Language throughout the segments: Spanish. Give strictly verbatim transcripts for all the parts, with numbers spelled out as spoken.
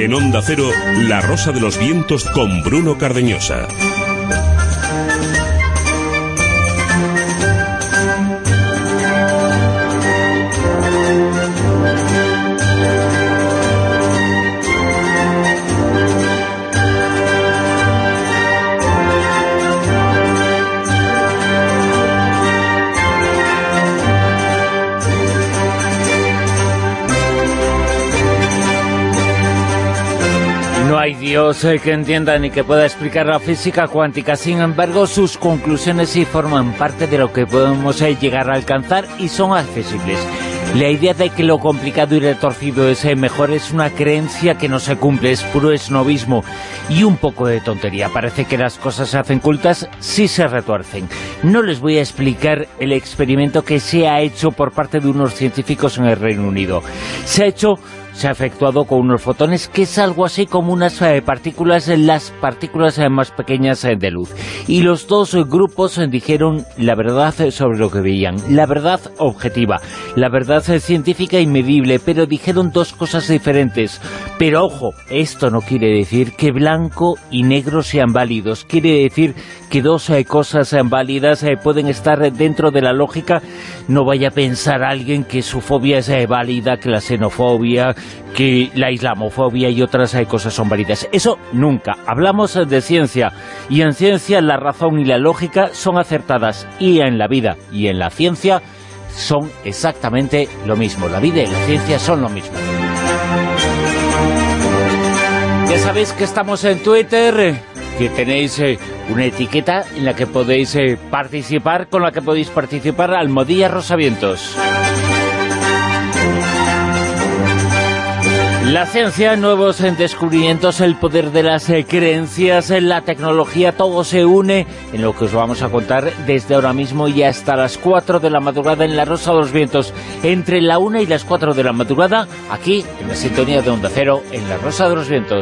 En Onda Cero, La Rosa de los Vientos con Bruno Cardeñosa. No hay Dios eh, que entienda ni que pueda explicar la física cuántica. Sin embargo, sus conclusiones sí forman parte de lo que podemos eh, llegar a alcanzar y son accesibles. La idea de que lo complicado y retorcido es eh, mejor es una creencia que no se cumple, es puro esnovismo y un poco de tontería. Parece que las cosas se hacen cultas si se retuercen. No les voy a explicar el experimento que se ha hecho por parte de unos científicos en el Reino Unido. Se ha hecho... se ha efectuado con unos fotones, que es algo así como unas eh, partículas, las partículas eh, más pequeñas eh, de luz. Y los dos eh, grupos eh, dijeron la verdad eh, sobre lo que veían, la verdad objetiva, la verdad eh, científica y medible, pero dijeron dos cosas diferentes. Pero ojo, esto no quiere decir que blanco y negro sean válidos, quiere decir que dos eh, cosas eh, válidas eh, pueden estar eh, dentro de la lógica. No vaya a pensar alguien que su fobia es eh, válida, que la xenofobia, que la islamofobia y otras eh, cosas son válidas. Eso nunca. Hablamos eh, de ciencia, y en ciencia la razón y la lógica son acertadas, y en la vida y en la ciencia son exactamente lo mismo. La vida y la ciencia son lo mismo. Ya sabéis que estamos en Twitter, que tenéis eh, una etiqueta en la que podéis eh, participar, con la que podéis participar, Almohadilla Rosavientos. La ciencia, nuevos descubrimientos, el poder de las eh, creencias, la tecnología, todo se une en lo que os vamos a contar desde ahora mismo y hasta las cuatro de la madrugada en La Rosa de los Vientos. Entre la una y las cuatro de la madrugada, aquí en la sintonía de Onda Cero, en La Rosa de los Vientos.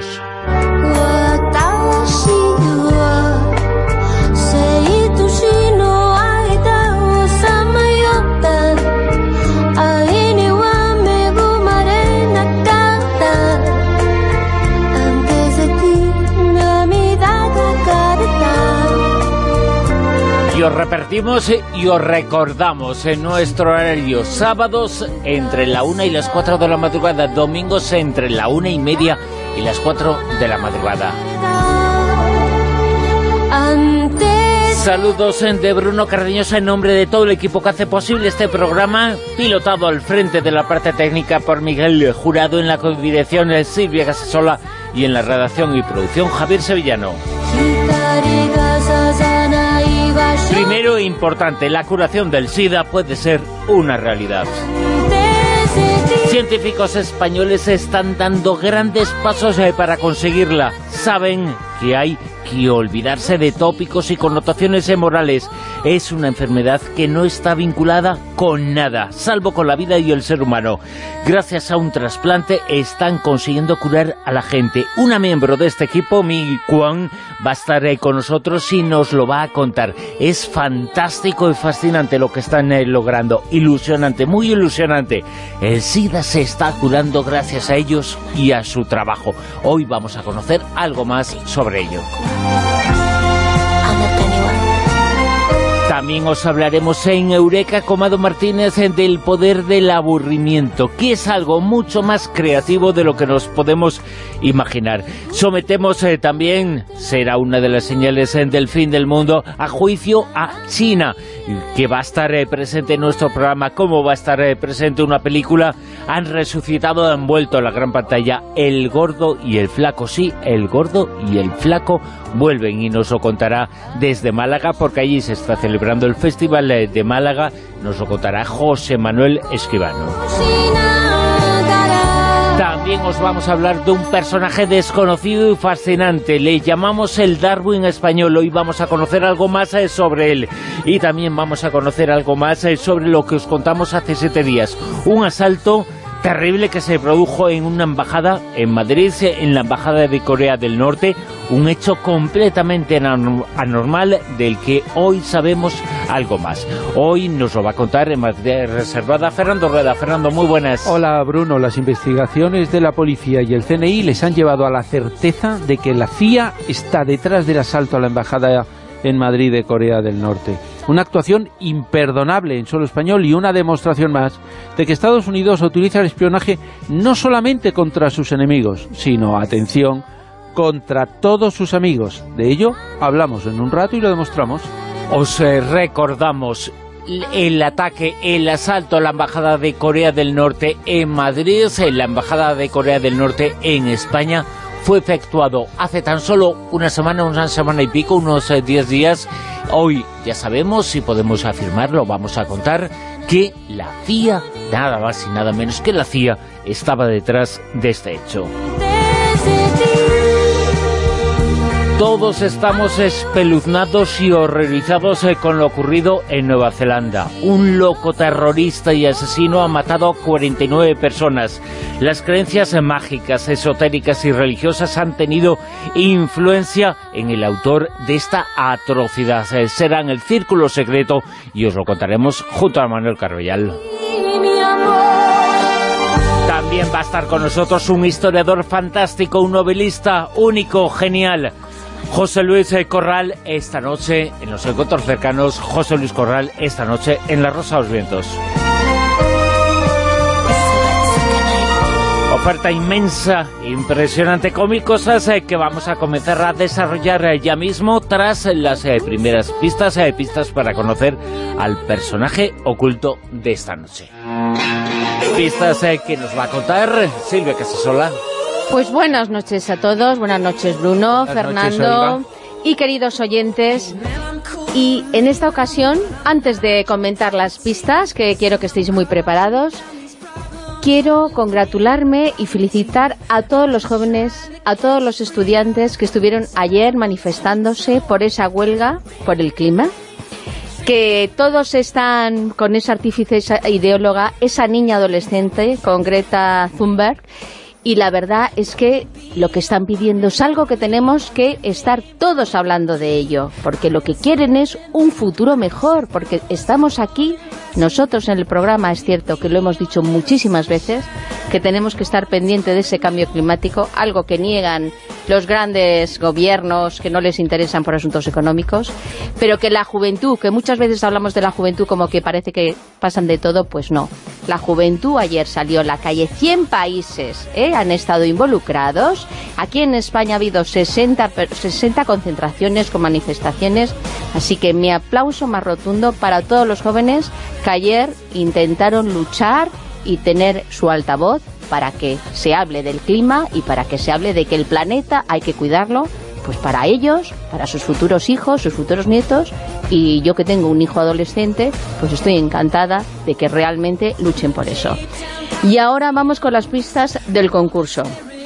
Y os repetimos y os recordamos en nuestro horario: sábados entre la una y las cuatro de la madrugada, domingos entre la una y media y las cuatro de la madrugada. Saludos de Bruno Cardeñosa en nombre de todo el equipo que hace posible este programa, pilotado al frente de la parte técnica por Miguel Jurado, en la codirección Silvia Casasola y en la redacción y producción Javier Sevillano. Primero e importante, la curación del SIDA puede ser una realidad. Científicos españoles están dando grandes pasos para conseguirla. Saben que hay que olvidarse de tópicos y connotaciones morales. Es una enfermedad que no está vinculada con nada, salvo con la vida y el ser humano. Gracias a un trasplante están consiguiendo curar a la gente. Una miembro de este equipo, Mi Kwan, va a estar eh, con nosotros y nos lo va a contar. Es fantástico y fascinante lo que están eh, logrando. Ilusionante, muy ilusionante. El SIDA se está curando gracias a ellos y a su trabajo. Hoy vamos a conocer algo más sobre ello. También os hablaremos en Eureka con Mado Martínez del poder del aburrimiento, que es algo mucho más creativo de lo que nos podemos imaginar. Sometemos eh, también, será una de las señales eh, del fin del mundo, a juicio a China, que va a estar eh, presente en nuestro programa. ¿Cómo va a estar eh, presente una película? Han resucitado, han vuelto a la gran pantalla El Gordo y el Flaco. Sí, El Gordo y el Flaco vuelven, y nos lo contará desde Málaga, porque allí se está celebrando el Festival de Málaga. Nos lo contará José Manuel Escribano. También os vamos a hablar de un personaje desconocido y fascinante. Le llamamos el Darwin español. Hoy vamos a conocer algo más sobre él. Y también vamos a conocer algo más sobre lo que os contamos hace siete días. Un asalto terrible que se produjo en una embajada en Madrid, en la embajada de Corea del Norte, un hecho completamente anormal del que hoy sabemos algo más. Hoy nos lo va a contar en materia reservada Fernando Rueda. Fernando, muy buenas. Hola Bruno, las investigaciones de la policía y el C N I les han llevado a la certeza de que la C I A está detrás del asalto a la embajada en Madrid de Corea del Norte. Una actuación imperdonable en suelo español y una demostración más de que Estados Unidos utiliza el espionaje no solamente contra sus enemigos, sino, atención, contra todos sus amigos. De ello hablamos en un rato y lo demostramos. Os eh, recordamos el ataque, el asalto a la embajada de Corea del Norte en Madrid, en la embajada de Corea del Norte en España. Fue efectuado hace tan solo una semana, una semana y pico, unos diez días. Hoy ya sabemos, si podemos afirmarlo, vamos a contar que la C I A, nada más y nada menos que la C I A, estaba detrás de este hecho. Todos estamos espeluznados y horrorizados eh, con lo ocurrido en Nueva Zelanda. Un loco terrorista y asesino ha matado a cuarenta y nueve personas. Las creencias eh, mágicas, esotéricas y religiosas han tenido influencia en el autor de esta atrocidad. Eh, será en el Círculo Secreto y os lo contaremos junto a Manuel Carvellal. También va a estar con nosotros un historiador fantástico, un novelista único, genial. José Luis Corral, esta noche en los encuentros cercanos. José Luis Corral, esta noche en La Rosa de los Vientos. Oferta inmensa, impresionante, con mil cosas eh, que vamos a comenzar a desarrollar eh, ya mismo tras las eh, primeras pistas, eh, pistas para conocer al personaje oculto de esta noche. Pistas eh, que nos va a contar Silvia Casasola. Pues buenas noches a todos, buenas noches Bruno, buenas Fernando noches, y queridos oyentes. Y en esta ocasión, antes de comentar las pistas, que quiero que estéis muy preparados, quiero congratularme y felicitar a todos los jóvenes, a todos los estudiantes que estuvieron ayer manifestándose por esa huelga, por el clima, que todos están con esa artífice, esa ideóloga, esa niña adolescente, con Greta Thunberg. Y la verdad es que lo que están pidiendo es algo que tenemos que estar todos hablando de ello, porque lo que quieren es un futuro mejor, porque estamos aquí, nosotros en el programa, es cierto que lo hemos dicho muchísimas veces, que tenemos que estar pendientes de ese cambio climático, algo que niegan los grandes gobiernos que no les interesan por asuntos económicos, pero que la juventud, que muchas veces hablamos de la juventud como que parece que pasan de todo, pues no. La juventud ayer salió a la calle, cien países ¿eh? han estado involucrados. Aquí en España ha habido sesenta, sesenta concentraciones con manifestaciones, así que mi aplauso más rotundo para todos los jóvenes que ayer intentaron luchar y tener su altavoz para que se hable del clima y para que se hable de que el planeta hay que cuidarlo, pues para ellos, para sus futuros hijos, sus futuros nietos, y yo que tengo un hijo adolescente, pues estoy encantada de que realmente luchen por eso. Y ahora vamos con las pistas del concurso.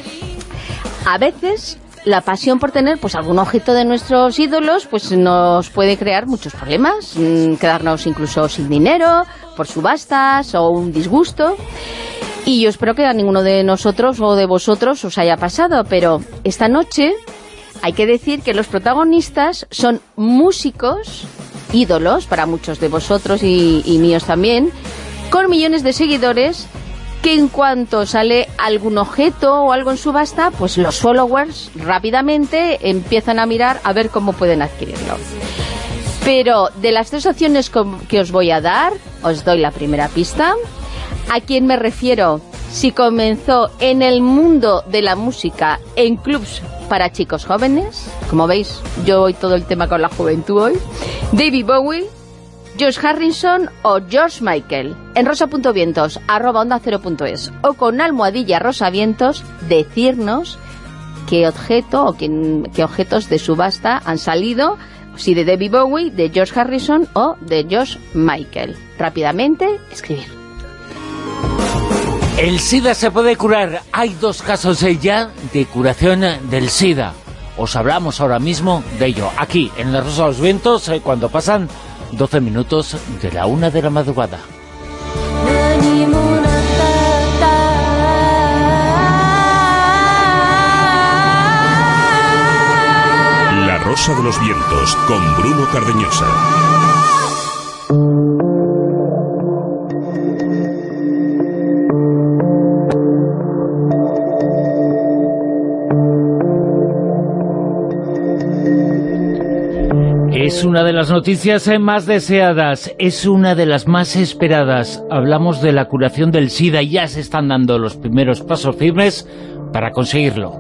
A veces la pasión por tener pues algún objeto de nuestros ídolos pues nos puede crear muchos problemas, mmm, quedarnos incluso sin dinero, por subastas o un disgusto. Y yo espero que a ninguno de nosotros o de vosotros os haya pasado, pero esta noche hay que decir que los protagonistas son músicos, ídolos para muchos de vosotros y, y míos también, con millones de seguidores, que en cuanto sale algún objeto o algo en subasta, pues los followers rápidamente empiezan a mirar a ver cómo pueden adquirirlo. Pero de las tres opciones que os voy a dar, os doy la primera pista. ¿A quién me refiero? Si comenzó en el mundo de la música, en clubs para chicos jóvenes, como veis, yo voy todo el tema con la juventud hoy, David Bowie, George Harrison o George Michael. En rosa.vientos, arroba onda cero punto es, o con almohadilla rosavientos, decirnos qué objeto o qué, qué objetos de subasta han salido, si de David Bowie, de George Harrison o de George Michael. Rápidamente, escribir. El SIDA se puede curar. Hay dos casos ya de curación del SIDA. Os hablamos ahora mismo de ello, aquí, en La Rosa de los Vientos, cuando pasan doce minutos de la una de la madrugada. Rosa de los Vientos, con Bruno Cardeñosa. Es una de las noticias más deseadas, es una de las más esperadas. Hablamos de la curación del SIDA y ya se están dando los primeros pasos firmes para conseguirlo.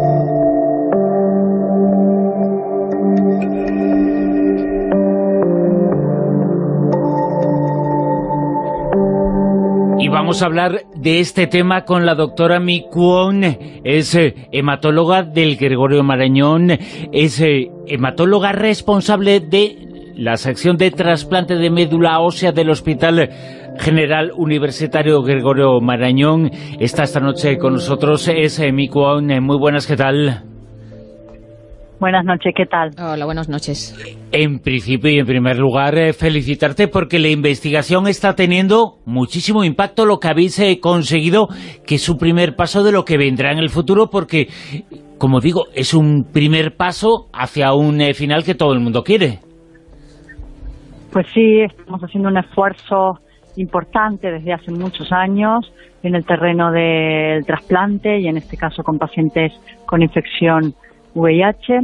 Y vamos a hablar de este tema con la doctora Mi Kwon, es eh, hematóloga del Gregorio Marañón, es eh, hematóloga responsable de la sección de trasplante de médula ósea del Hospital General Universitario Gregorio Marañón. Está esta noche con nosotros, es eh, Mi Kwon. Eh, muy buenas, ¿qué tal? Buenas noches, ¿qué tal? Hola, buenas noches. En principio y en primer lugar, eh, felicitarte porque la investigación está teniendo muchísimo impacto, lo que habéis eh, conseguido, que es un primer paso de lo que vendrá en el futuro, porque, como digo, es un primer paso hacia un eh, final que todo el mundo quiere. Pues sí, estamos haciendo un esfuerzo importante desde hace muchos años en el terreno del trasplante y en este caso con pacientes con infección V I H,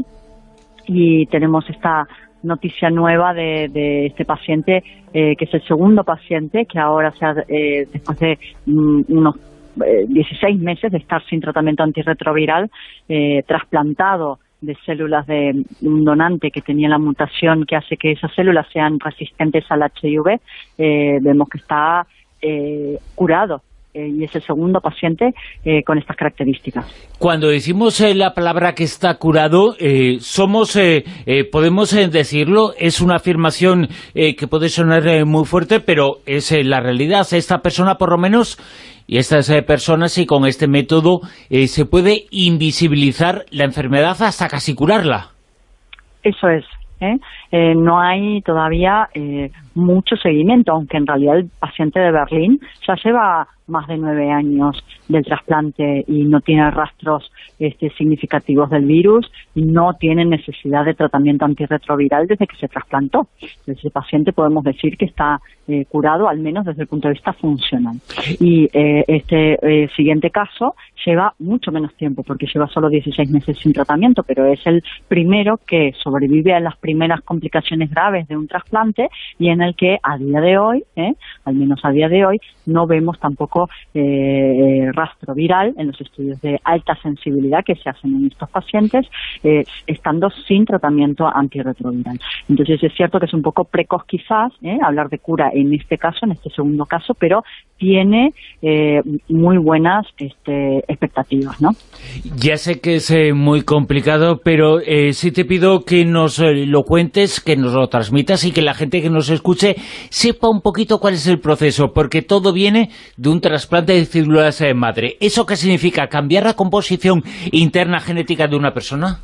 y tenemos esta noticia nueva de, de este paciente, eh, que es el segundo paciente que ahora, se ha, eh, después de mm, unos eh, dieciséis meses de estar sin tratamiento antirretroviral, eh, trasplantado de células de un donante que tenía la mutación que hace que esas células sean resistentes al H I V, eh, vemos que está eh, curado. Y es el segundo paciente eh, con estas características. Cuando decimos eh, la palabra que está curado, eh, somos, eh, eh, podemos eh, decirlo, es una afirmación eh, que puede sonar eh, muy fuerte, pero es eh, la realidad. Esta persona, por lo menos, y estas eh, personas, y con este método, eh, se puede invisibilizar la enfermedad hasta casi curarla. Eso es. ¿Eh? Eh, no hay todavía eh, mucho seguimiento, aunque en realidad el paciente de Berlín ya lleva más de nueve años del trasplante y no tiene rastros este, significativos del virus y no tiene necesidad de tratamiento antirretroviral desde que se trasplantó. Entonces, ese paciente podemos decir que está eh, curado, al menos desde el punto de vista funcional. Y eh, este eh, siguiente caso lleva mucho menos tiempo, porque lleva solo dieciséis meses sin tratamiento, pero es el primero que sobrevive a las primeras complicaciones graves de un trasplante y en el que a día de hoy, eh, al menos a día de hoy, no vemos tampoco eh, rastro viral en los estudios de alta sensibilidad que se hacen en estos pacientes, eh, estando sin tratamiento antirretroviral. Entonces es cierto que es un poco precoz quizás eh, hablar de cura en este caso, en este segundo caso, pero tiene eh, muy buenas este, expectativas, ¿no? Ya sé que es eh, muy complicado, pero eh, sí te pido que nos eh, lo cuentes, que nos lo transmitas y que la gente que nos escuche sepa un poquito cuál es el proceso, porque todo viene de un trasplante de células eh, madre. ¿Eso qué significa? ¿Cambiar la composición interna genética de una persona?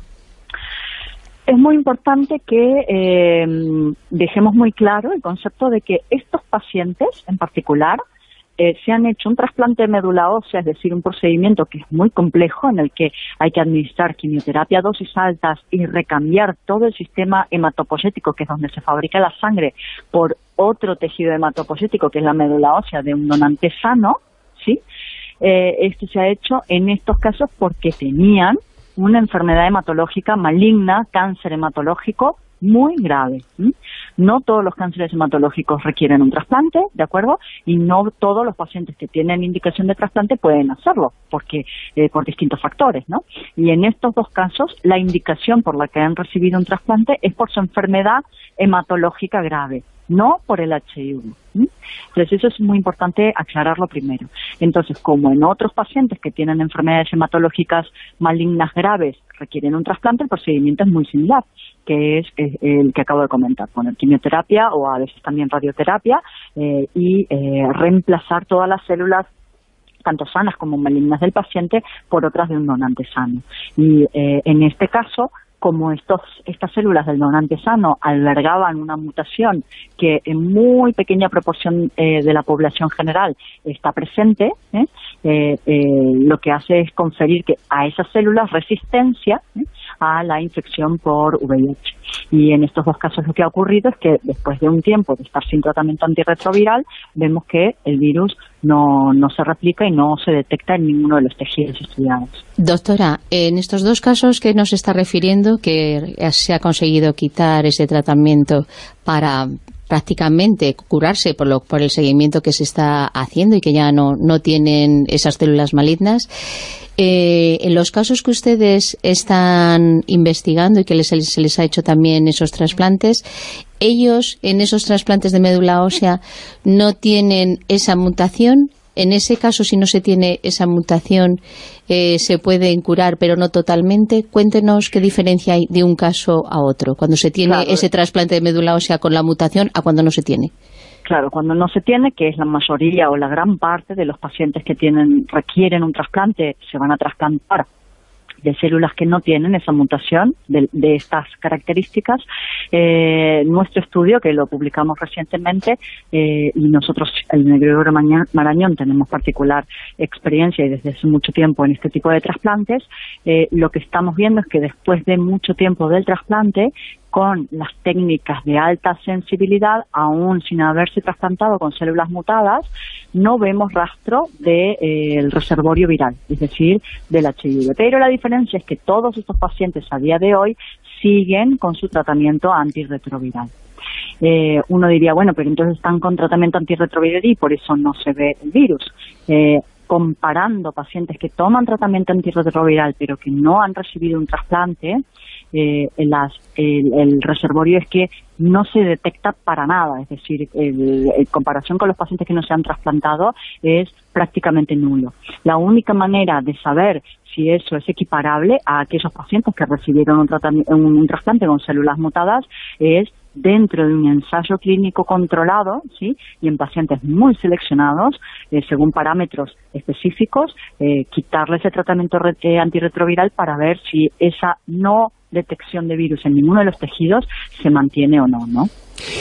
Es muy importante que eh, dejemos muy claro el concepto de que estos pacientes en particular Eh, se han hecho un trasplante de médula ósea, es decir, un procedimiento que es muy complejo, en el que hay que administrar quimioterapia a dosis altas y recambiar todo el sistema hematopoyético, que es donde se fabrica la sangre, por otro tejido hematopoyético, que es la médula ósea de un donante sano, ¿sí? Eh, esto se ha hecho en estos casos porque tenían una enfermedad hematológica maligna, cáncer hematológico, muy grave. ¿sí? No todos los cánceres hematológicos requieren un trasplante, ¿de acuerdo? Y no todos los pacientes que tienen indicación de trasplante pueden hacerlo, porque eh, por distintos factores, ¿no? Y en estos dos casos, la indicación por la que han recibido un trasplante es por su enfermedad hematológica grave, no por el H I V. ¿sí? Entonces, eso es muy importante aclararlo primero. Entonces, como en otros pacientes que tienen enfermedades hematológicas malignas graves requieren un trasplante, el procedimiento es muy similar, que es eh, el que acabo de comentar, poner quimioterapia o a veces también radioterapia eh, y eh, reemplazar todas las células tanto sanas como malignas del paciente por otras de un donante sano. Y eh, en este caso, como estos, estas células del donante sano albergaban una mutación que en muy pequeña proporción eh, de la población general está presente, ¿eh? Eh, eh, lo que hace es conferir que a esas células resistencia, ¿eh? a la infección por V I H. Y en estos dos casos lo que ha ocurrido es que después de un tiempo de estar sin tratamiento antirretroviral, vemos que el virus no, no se replica y no se detecta en ninguno de los tejidos estudiados. Doctora, en estos dos casos que nos está refiriendo, que se ha conseguido quitar ese tratamiento para prácticamente curarse por, lo, por el seguimiento que se está haciendo y que ya no, no tienen esas células malignas, eh, en los casos que ustedes están investigando y que les, se les ha hecho también esos trasplantes, ellos en esos trasplantes de médula ósea no tienen esa mutación. En ese caso, si no se tiene esa mutación, eh, se pueden curar, pero no totalmente. Cuéntenos qué diferencia hay de un caso a otro, cuando se tiene claro. ese trasplante de médula ósea con la mutación a cuando no se tiene. Claro, cuando no se tiene, que es la mayoría o la gran parte de los pacientes que tienen requieren un trasplante, se van a trasplantar de células que no tienen esa mutación de, de estas características. Eh, nuestro estudio, que lo publicamos recientemente, eh, y nosotros en el Gregorio Marañón tenemos particular experiencia y desde hace mucho tiempo en este tipo de trasplantes, eh, lo que estamos viendo es que después de mucho tiempo del trasplante, con las técnicas de alta sensibilidad, aún sin haberse trasplantado con células mutadas, no vemos rastro del de, eh, reservorio viral, es decir, del H I V. Pero la diferencia es que todos estos pacientes a día de hoy siguen con su tratamiento antirretroviral. Eh, uno diría, bueno, pero entonces están con tratamiento antirretroviral y por eso no se ve el virus. Eh, comparando pacientes que toman tratamiento antirretroviral pero que no han recibido un trasplante, eh, en las, el, el reservorio es que no se detecta para nada, es decir, el, en comparación con los pacientes que no se han trasplantado es prácticamente nulo. La única manera de saber si eso es equiparable a aquellos pacientes que recibieron un, un, un trasplante con células mutadas es dentro de un ensayo clínico controlado, ¿sí? Y en pacientes muy seleccionados, eh, según parámetros específicos, eh, quitarle ese tratamiento re eh, antirretroviral para ver si esa no detección de virus en ninguno de los tejidos se mantiene o no, ¿no?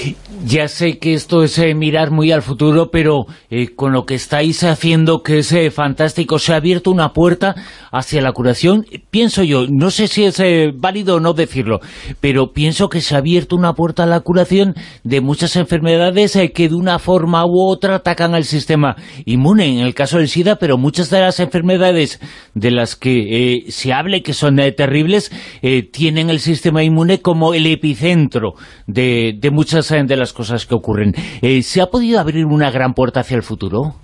Ya sé que esto es eh, mirar muy al futuro, pero eh, con lo que estáis haciendo, que es eh, fantástico, se ha abierto una puerta hacia la curación. Pienso yo, no sé si es eh, válido o no decirlo, pero pienso que se ha abierto una puerta a la curación de muchas enfermedades eh, que de una forma u otra atacan al sistema inmune, en el caso del SIDA, pero muchas de las enfermedades de las que eh, se hable, que son eh, terribles, eh, tienen el sistema inmune como el epicentro de, de muchas de las cosas que ocurren. Eh, ¿Se ha podido abrir una gran puerta hacia el futuro?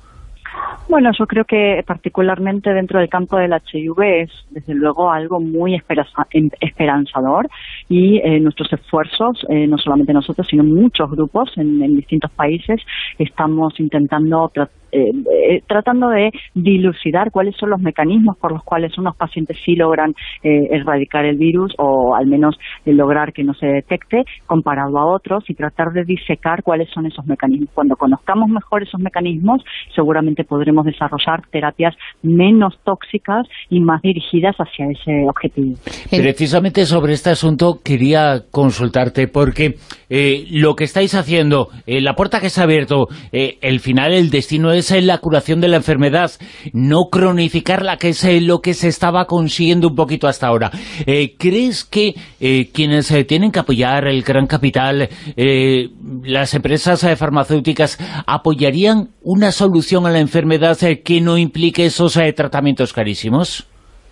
Bueno, yo creo que particularmente dentro del campo del H I V es desde luego algo muy esperanzador y eh, nuestros esfuerzos, eh, no solamente nosotros, sino muchos grupos en, en distintos países, estamos intentando tratar Eh, eh, tratando de dilucidar cuáles son los mecanismos por los cuales unos pacientes sí logran eh, erradicar el virus o al menos eh, lograr que no se detecte comparado a otros y tratar de disecar cuáles son esos mecanismos. Cuando conozcamos mejor esos mecanismos, seguramente podremos desarrollar terapias menos tóxicas y más dirigidas hacia ese objetivo. Precisamente sobre este asunto quería consultarte porque eh, lo que estáis haciendo, eh, la puerta que se ha abierto, eh, el final, el destino es en la curación de la enfermedad, no cronificarla, que es eh, lo que se estaba consiguiendo un poquito hasta ahora. Eh, ¿Crees que eh, quienes eh, tienen que apoyar el gran capital, eh, las empresas eh, farmacéuticas, apoyarían una solución a la enfermedad eh, que no implique esos eh, tratamientos carísimos?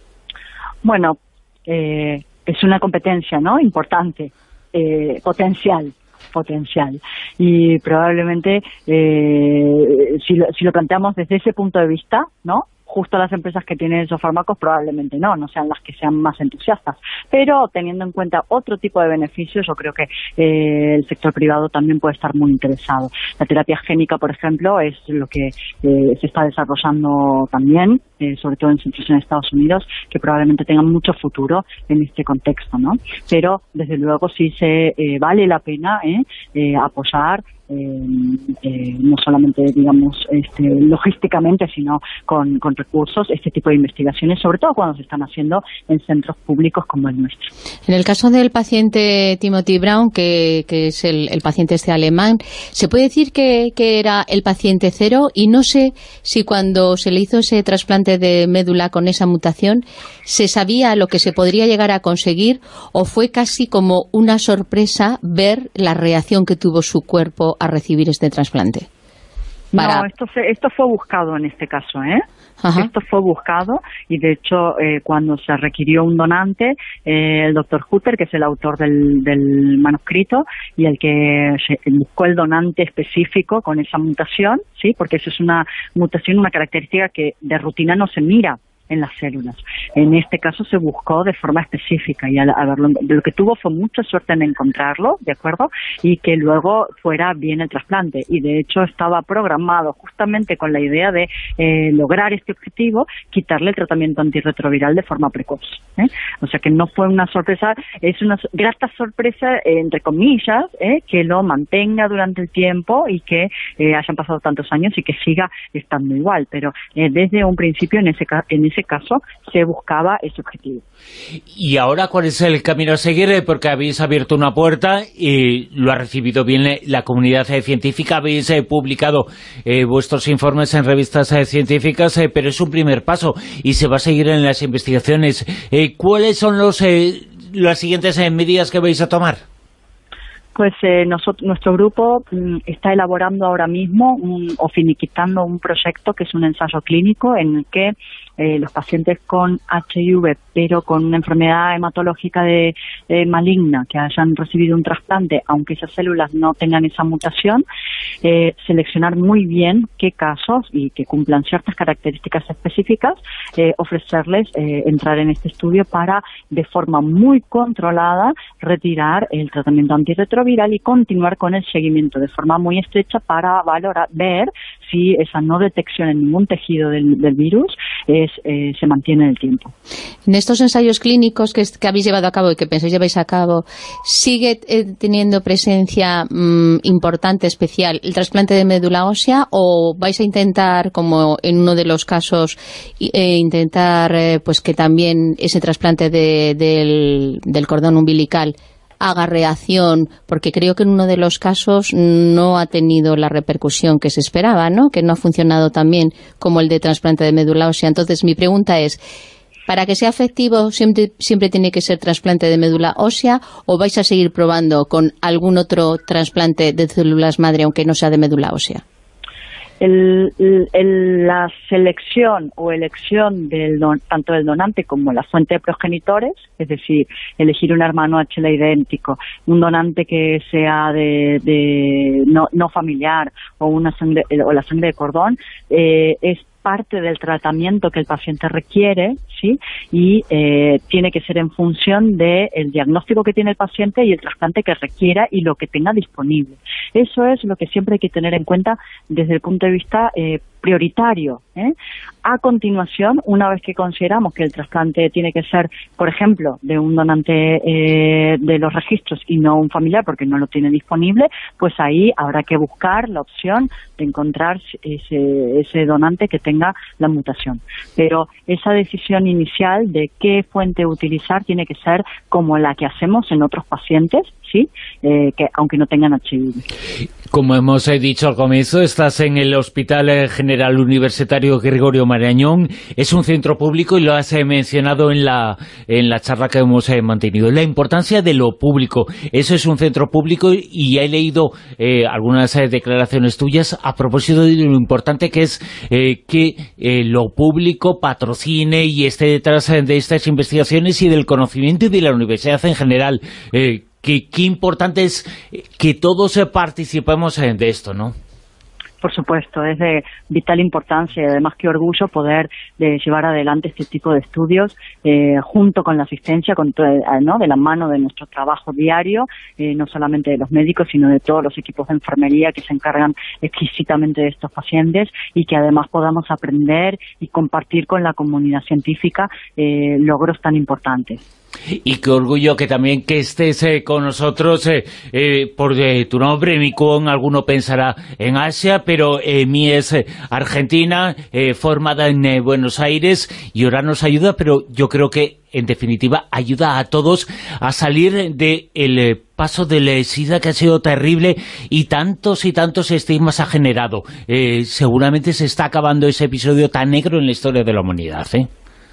Bueno, eh, es una competencia, ¿no?, importante, eh, potencial. potencial y probablemente eh, si, lo, si lo planteamos desde ese punto de vista, ¿no?, justo las empresas que tienen esos fármacos probablemente no, no sean las que sean más entusiastas, pero teniendo en cuenta otro tipo de beneficios, yo creo que eh, el sector privado también puede estar muy interesado. La terapia génica, por ejemplo, es lo que eh, se está desarrollando también, eh, sobre todo en centros en Estados Unidos, que probablemente tengan mucho futuro en este contexto, ¿no? Pero, desde luego, sí se eh, vale la pena eh, eh, apoyar eh, eh, no solamente, digamos, este, logísticamente, sino con, con recursos, este tipo de investigaciones, sobre todo cuando se están haciendo en centros públicos como el nuestro. En el caso del paciente Timothy Brown, que, que es el, el paciente este alemán, ¿se puede decir que, que era el paciente cero? Y no sé si cuando se le hizo ese trasplante de médula con esa mutación, ¿se sabía lo que se podría llegar a conseguir o fue casi como una sorpresa ver la reacción que tuvo su cuerpo a recibir este trasplante? Para... No, esto, se, esto fue buscado en este caso, ¿eh? Ajá. Esto fue buscado y de hecho eh, cuando se requirió un donante, eh, el doctor Hutter, que es el autor del, del manuscrito y el que se buscó el donante específico con esa mutación, sí, porque eso es una mutación, una característica que de rutina no se mira en las células. En este caso se buscó de forma específica y a, a verlo, lo que tuvo fue mucha suerte en encontrarlo, ¿de acuerdo? Y que luego fuera bien el trasplante. Y de hecho estaba programado justamente con la idea de eh, lograr este objetivo, quitarle el tratamiento antirretroviral de forma precoz, ¿eh? O sea que no fue una sorpresa, es una grata sorpresa, eh, entre comillas, ¿eh? Que lo mantenga durante el tiempo y que eh, hayan pasado tantos años y que siga estando igual. Pero eh, desde un principio en ese, en ese caso se buscaba ese objetivo. ¿Y ahora cuál es el camino a seguir? Porque habéis abierto una puerta y lo ha recibido bien la comunidad científica, habéis eh, publicado eh, vuestros informes en revistas eh, científicas, eh, pero es un primer paso y se va a seguir en las investigaciones. Eh, ¿Cuáles son los eh, las siguientes eh, medidas que vais a tomar? Pues eh, nosotros, nuestro grupo mm, está elaborando ahora mismo un, o finiquitando un proyecto que es un ensayo clínico en el que eh, los pacientes con H I V, pero con una enfermedad hematológica de, eh, maligna, que hayan recibido un trasplante, aunque esas células no tengan esa mutación, eh, seleccionar muy bien qué casos y que cumplan ciertas características específicas, eh, ofrecerles eh, entrar en este estudio para, de forma muy controlada, retirar el tratamiento antirretroviral y continuar con el seguimiento de forma muy estrecha para valorar, ver si esa no detección en ningún tejido del, del virus es, eh, se mantiene en el tiempo. En estos ensayos clínicos que, que habéis llevado a cabo y que pensáis lleváis a cabo, ¿sigue eh, teniendo presencia mmm, importante, especial, el trasplante de médula ósea o vais a intentar, como en uno de los casos, eh, intentar eh, pues que también ese trasplante de, del, del cordón umbilical haga reacción, porque creo que en uno de los casos no ha tenido la repercusión que se esperaba, ¿no? Que no ha funcionado tan bien como el de trasplante de médula ósea. Entonces, mi pregunta es, ¿para que sea efectivo siempre, siempre tiene que ser trasplante de médula ósea o vais a seguir probando con algún otro trasplante de células madre, aunque no sea de médula ósea? El, el, la selección o elección del don, tanto del donante como la fuente de progenitores, es decir, elegir un hermano H L A idéntico, un donante que sea de, de no, no familiar o una sangre, o la sangre de cordón, eh, es parte del tratamiento que el paciente requiere, ¿sí? Y eh, tiene que ser en función del diagnóstico que tiene el paciente y el trasplante que requiera y lo que tenga disponible. Eso es lo que siempre hay que tener en cuenta desde el punto de vista eh, prioritario, ¿eh? A continuación, una vez que consideramos que el trasplante tiene que ser, por ejemplo, de un donante eh, de los registros y no un familiar porque no lo tiene disponible, pues ahí habrá que buscar la opción de encontrar ese, ese donante que tenga la mutación. Pero esa decisión inicial de qué fuente utilizar tiene que ser como la que hacemos en otros pacientes, ¿sí? Eh, que aunque no tengan H I V. Como hemos eh, dicho al comienzo, estás en el Hospital eh, General Universitario Gregorio Marañón. Es un centro público y lo has eh, mencionado en la en la charla que hemos eh, mantenido. La importancia de lo público. Eso es un centro público y he leído eh, algunas eh, declaraciones tuyas a propósito de lo importante que es eh, que eh, lo público patrocine y esté detrás eh, de estas investigaciones y del conocimiento y de la universidad en general. Eh, Qué, qué importante es que todos participemos de esto, ¿no? Por supuesto, es de vital importancia y además qué orgullo poder de llevar adelante este tipo de estudios eh, junto con la asistencia, con todo, ¿no? de la mano de nuestro trabajo diario, eh, no solamente de los médicos, sino de todos los equipos de enfermería que se encargan exquisitamente de estos pacientes y que además podamos aprender y compartir con la comunidad científica eh, logros tan importantes. Y qué orgullo que también que estés eh, con nosotros eh, eh, por eh, tu nombre, Mi Kwon, alguno pensará en Asia, pero eh, Mi es eh, argentina, eh, formada en eh, Buenos Aires, y ahora nos ayuda, pero yo creo que en definitiva ayuda a todos a salir del eh, paso del eh, SIDA, que ha sido terrible y tantos y tantos estigmas ha generado. Eh, seguramente se está acabando ese episodio tan negro en la historia de la humanidad, ¿eh?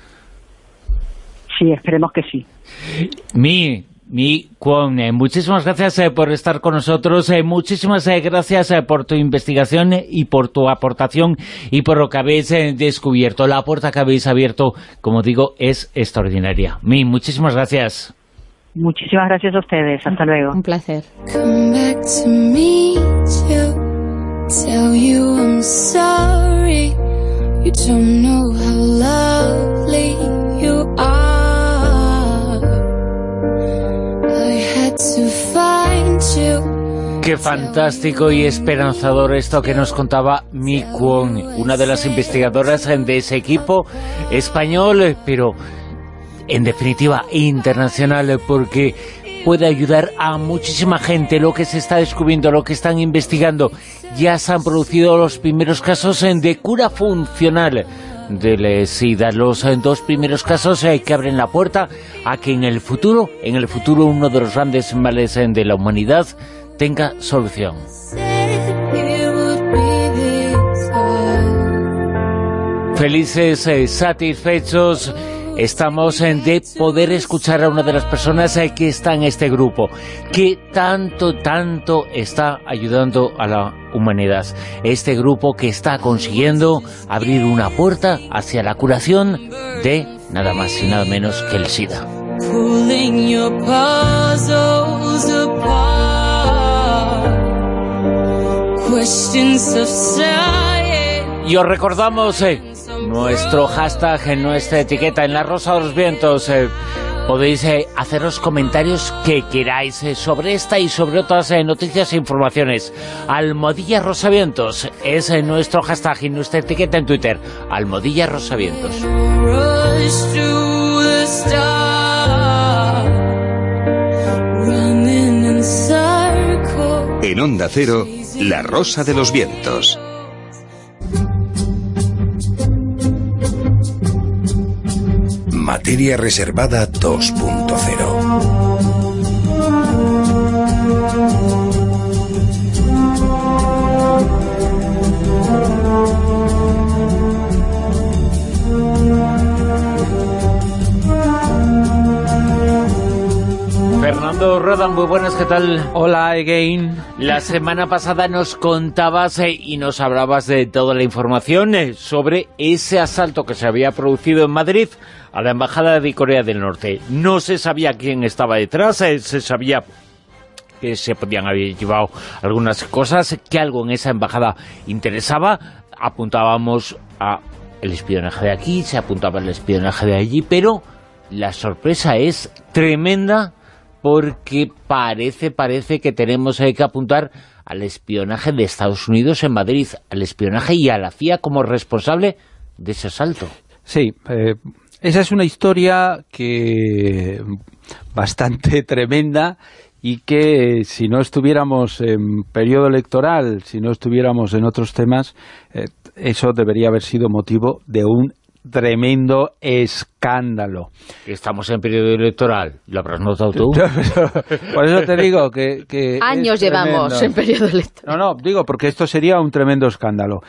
Sí, esperemos que sí. Mi, Mi Kwon, eh, muchísimas gracias eh, por estar con nosotros, eh, muchísimas eh, gracias eh, por tu investigación eh, y por tu aportación y por lo que habéis eh, descubierto. La puerta que habéis abierto, como digo, es extraordinaria. Mi, muchísimas gracias. Muchísimas gracias a ustedes. Hasta luego. Un placer. Come back to me to tell you I'm sorry. You don't know how lovely you are. I had to find you. Qué fantástico y esperanzador esto que nos contaba Mi Kwon, una de las investigadoras de ese equipo español, pero en definitiva internacional, porque puede ayudar a muchísima gente. Lo que se está descubriendo, lo que están investigando, ya se han producido los primeros casos de cura funcional del SIDA, los dos primeros casos eh, que abren la puerta a que en el futuro, en el futuro uno de los grandes males eh, de la humanidad tenga solución. Felices, eh, satisfechos estamos en de poder escuchar a una de las personas eh, que está en este grupo, que tanto, tanto está ayudando a la humanidad. Este grupo que está consiguiendo abrir una puerta hacia la curación de nada más y nada menos que el SIDA. Y os recordamos eh, nuestro hashtag, en nuestra etiqueta, en La Rosa de los Vientos. Eh, podéis eh, hacer los comentarios que queráis eh, sobre esta y sobre otras eh, noticias e informaciones. Almohadilla Rosavientos es eh, nuestro hashtag y nuestra etiqueta en Twitter. Almohadilla Rosavientos. En Onda Cero, La Rosa de los Vientos. Materia reservada dos punto cero. Fernando Rodan, muy buenas, ¿qué tal? Hola, again. La semana pasada nos contabas eh, y nos hablabas de toda la información eh, sobre ese asalto que se había producido en Madrid a la Embajada de Corea del Norte. No se sabía quién estaba detrás, eh, se sabía que se podían haber llevado algunas cosas, que algo en esa embajada interesaba. Apuntábamos a el espionaje de aquí, se apuntaba al espionaje de allí, pero la sorpresa es tremenda, porque parece, parece que tenemos que apuntar al espionaje de Estados Unidos en Madrid, al espionaje y a la C I A como responsable de ese asalto. Sí, eh, esa es una historia que bastante tremenda y que si no estuviéramos en periodo electoral, si no estuviéramos en otros temas, eh, eso debería haber sido motivo de un tremendo escándalo. Estamos en periodo electoral, ¿lo habrás notado tú? Por eso te digo que... que años llevamos en periodo electoral. No, no, digo porque esto sería un tremendo escándalo.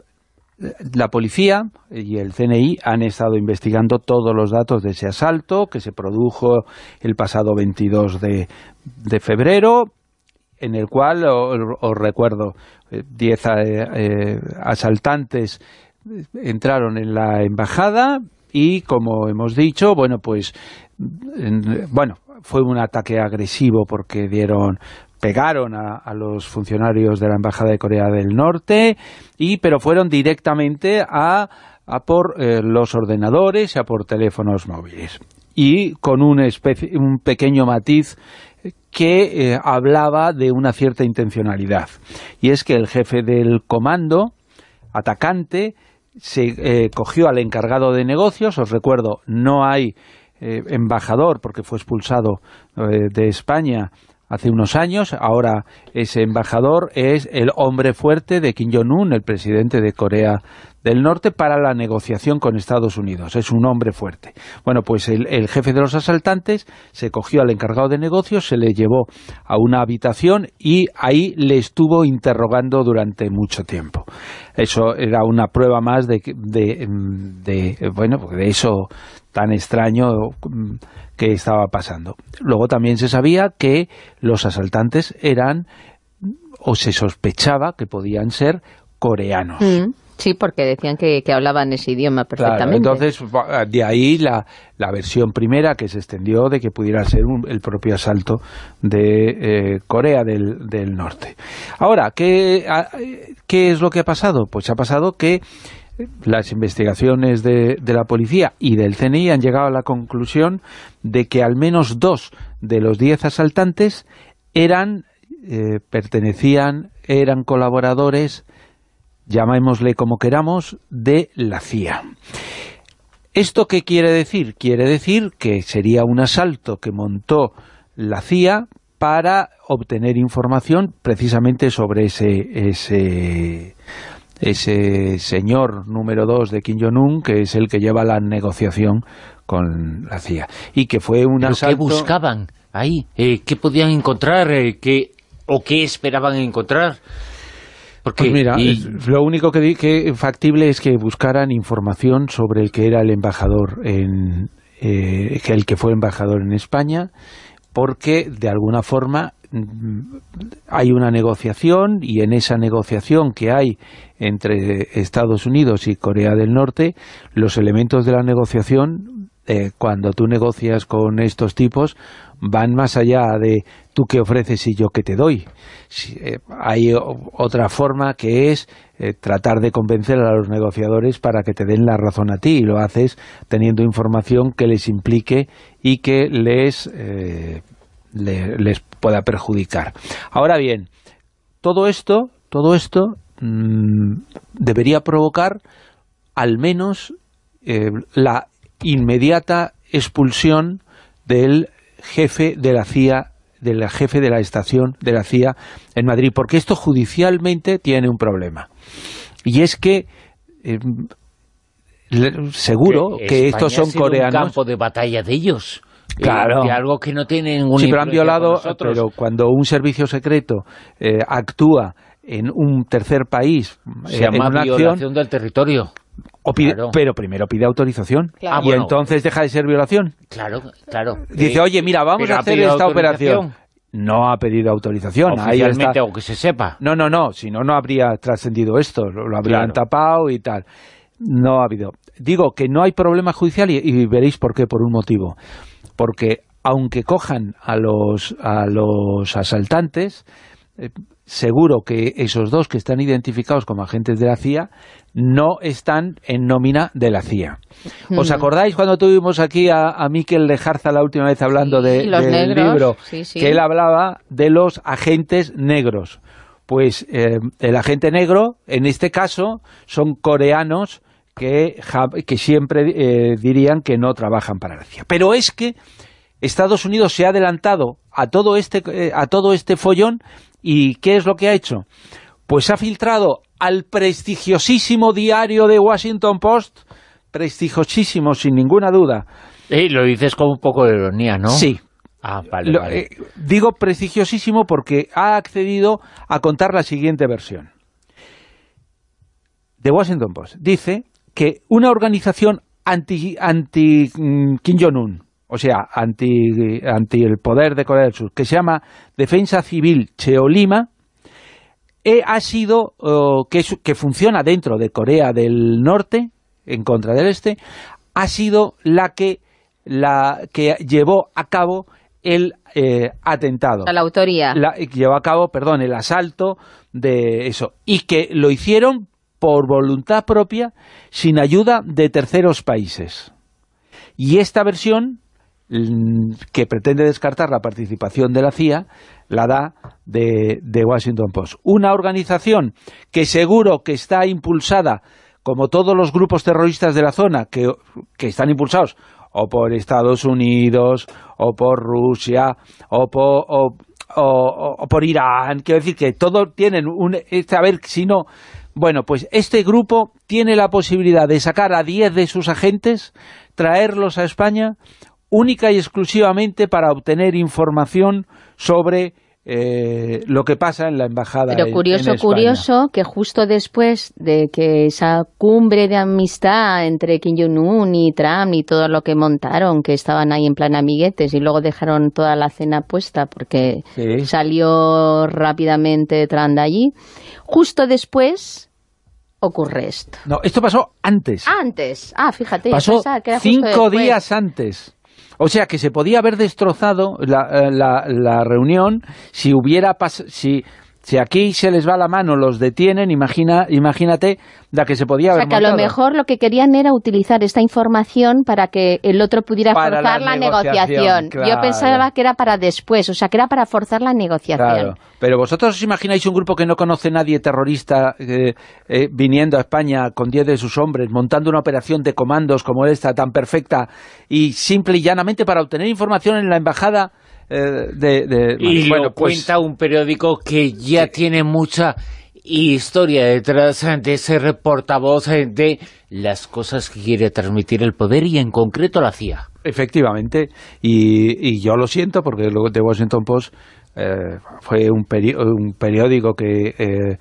La policía y el C N I han estado investigando todos los datos de ese asalto que se produjo el pasado veintidós de febrero, en el cual, os, os recuerdo, diez eh, eh, asaltantes entraron en la embajada y, como hemos dicho, bueno, pues en, bueno, fue un ataque agresivo porque dieron... pegaron a, a los funcionarios de la Embajada de Corea del Norte, y pero fueron directamente a, a por eh, los ordenadores y a por teléfonos móviles. Y con un, especie, un pequeño matiz que eh, hablaba de una cierta intencionalidad. Y es que el jefe del comando atacante se eh, cogió al encargado de negocios. Os recuerdo, no hay eh, embajador, porque fue expulsado eh, de España hace unos años. Ahora ese embajador es el hombre fuerte de Kim Jong-un, el presidente de Corea del Norte, para la negociación con Estados Unidos. Es un hombre fuerte. Bueno, pues el, el jefe de los asaltantes se cogió al encargado de negocios, se le llevó a una habitación y ahí le estuvo interrogando durante mucho tiempo. Eso era una prueba más de, de, de, de bueno, de eso tan extraño que estaba pasando. Luego también se sabía que los asaltantes eran, o se sospechaba que podían ser, coreanos. Mm. Sí, porque decían que, que hablaban ese idioma perfectamente. Claro, entonces, de ahí la, la versión primera que se extendió de que pudiera ser un, el propio asalto de eh, Corea del, del Norte. Ahora, ¿qué, a, ¿qué es lo que ha pasado? Pues ha pasado que las investigaciones de, de la policía y del C N I han llegado a la conclusión de que al menos dos de los diez asaltantes eran, eh, pertenecían, eran colaboradores, llamémosle como queramos, de la C I A. ¿Esto qué quiere decir? Quiere decir que sería un asalto que montó la C I A para obtener información precisamente sobre ese ese ese señor número dos de Kim Jong-un, que es el que lleva la negociación con la C I A. Y que fue un ¿Pero asalto... qué buscaban ahí? Eh, ¿Qué podían encontrar? Eh, ¿qué, ¿O qué esperaban encontrar? Porque, pues mira, y... lo único que, que factible es que buscaran información sobre el que era el embajador, en eh, el que fue embajador en España, porque de alguna forma hay una negociación, y en esa negociación que hay entre Estados Unidos y Corea del Norte, los elementos de la negociación, eh, cuando tú negocias con estos tipos, van más allá de tú qué ofreces y yo qué te doy. Si, eh, hay o, otra forma que es eh, tratar de convencer a los negociadores para que te den la razón a ti, y lo haces teniendo información que les implique y que les, eh, le, les pueda perjudicar. Ahora bien, todo esto, todo esto mmm, debería provocar al menos eh, la inmediata expulsión del jefe de la C I A, del jefe de la estación de la C I A en Madrid, porque esto judicialmente tiene un problema, y es que eh, seguro que, que estos son coreanos. Un campo de batalla de ellos. Claro. De algo que no tiene ninguna sí, pero han violado, con pero cuando un servicio secreto eh, actúa en un tercer país, se eh, llama en una violación acción del territorio. O pide, claro. Pero primero pide autorización, claro. y ah, bueno. entonces deja de ser violación. Claro, claro. Dice, oye, mira, vamos a hacer esta operación. No ha pedido autorización. Oficialmente, ahí está. O que se sepa. No, no, no, si no, no habría trascendido esto, lo, lo habrían claro. tapado y tal. No ha habido. Digo que no hay problema judicial, y, y veréis por qué, por un motivo. Porque aunque cojan a los, a los asaltantes, eh, seguro que esos dos que están identificados como agentes de la C I A no están en nómina de la C I A. ¿Os acordáis cuando tuvimos aquí a, a Miquel Lejarza la última vez hablando sí, de, los del negros. libro? Sí, sí. Que él hablaba de los agentes negros. Pues eh, el agente negro, en este caso, son coreanos que, que siempre eh, dirían que no trabajan para la C I A. Pero es que Estados Unidos se ha adelantado a todo este, eh, a todo este follón. ¿Y qué es lo que ha hecho? Pues ha filtrado al prestigiosísimo diario de Washington Post, prestigiosísimo sin ninguna duda. Eh, lo dices con un poco de ironía, ¿no? Sí. Ah, vale, lo, vale. Eh, digo prestigiosísimo porque ha accedido a contar la siguiente versión. The Washington Post dice que una organización anti, anti um, Kim Jong-un, o sea, anti, anti el poder de Corea del Sur, que se llama Defensa Civil Cheolima, eh, ha sido, uh, que, es, que funciona dentro de Corea del Norte, en contra del Este, ha sido la que, la que llevó a cabo el eh, atentado. La autoría. La, llevó a cabo, perdón, el asalto de eso. Y que lo hicieron por voluntad propia, sin ayuda de terceros países. Y esta versión, que pretende descartar la participación de la C I A, la da de, de Washington Post. Una organización que seguro que está impulsada, como todos los grupos terroristas de la zona, que, que están impulsados o por Estados Unidos, o por Rusia, o por, o, o, o por Irán. Quiero decir que todos tienen un... A ver, si no... Bueno, pues este grupo tiene la posibilidad de sacar a diez de sus agentes, traerlos a España, única y exclusivamente para obtener información sobre eh, lo que pasa en la embajada. Pero curioso, en, en curioso que justo después de que esa cumbre de amistad entre Kim Jong-un y Trump y todo lo que montaron, que estaban ahí en plan amiguetes y luego dejaron toda la cena puesta porque sí. salió rápidamente Trump de allí, justo después ocurre esto. No, esto pasó antes. Antes. Ah, fíjate. Pasó que era cinco días antes. O sea, que se podía haber destrozado la, la, la reunión si hubiera pas si si aquí se les va la mano, los detienen, imagina, imagínate la que se podía haber montado. O sea, que a lo mejor lo que querían era utilizar esta información para que el otro pudiera para forzar la, la negociación. negociación. Claro. Yo pensaba que era para después, o sea, que era para forzar la negociación. Claro. Pero vosotros os imagináis un grupo que no conoce nadie terrorista eh, eh, viniendo a España con diez de sus hombres, montando una operación de comandos como esta, tan perfecta, y simple y llanamente para obtener información en la embajada. Eh, de, de, y bueno, lo pues, cuenta un periódico que ya sí. tiene mucha historia detrás de ser portavoz de las cosas que quiere transmitir el poder y en concreto la C I A. Efectivamente, y, y yo lo siento porque lo de Washington Post eh, fue un, peri un periódico que... Eh,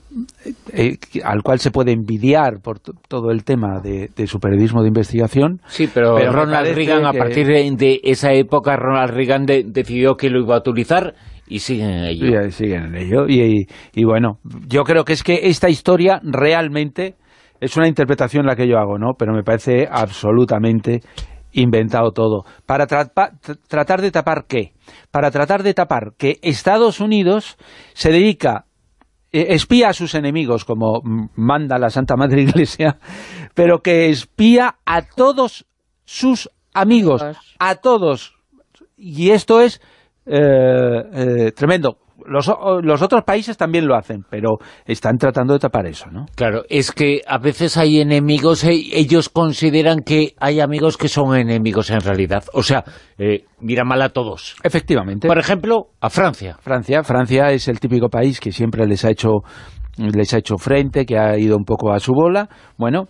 Eh, al cual se puede envidiar por todo el tema de, de su periodismo de investigación. Sí, pero, pero Ronald Reagan, que... a partir de, de esa época, Ronald Reagan de, decidió que lo iba a utilizar y siguen en ello. Y siguen en ello. Y, y, y bueno, yo creo que es que esta historia realmente es una interpretación la que yo hago, ¿no? Pero me parece absolutamente inventado todo. ¿Para tra pa tratar de tapar qué? Para tratar de tapar que Estados Unidos se dedica espía a sus enemigos, como manda la Santa Madre Iglesia, pero que espía a todos sus amigos, a todos. Y esto es eh, eh, tremendo. Los, los otros países también lo hacen, pero están tratando de tapar eso, ¿no? Claro, es que a veces hay enemigos, eh, ellos consideran que hay amigos que son enemigos en realidad. O sea, eh, mira mal a todos. Efectivamente. Por ejemplo, a Francia. Francia, Francia es el típico país que siempre les ha hecho, les ha hecho frente, que ha ido un poco a su bola. Bueno,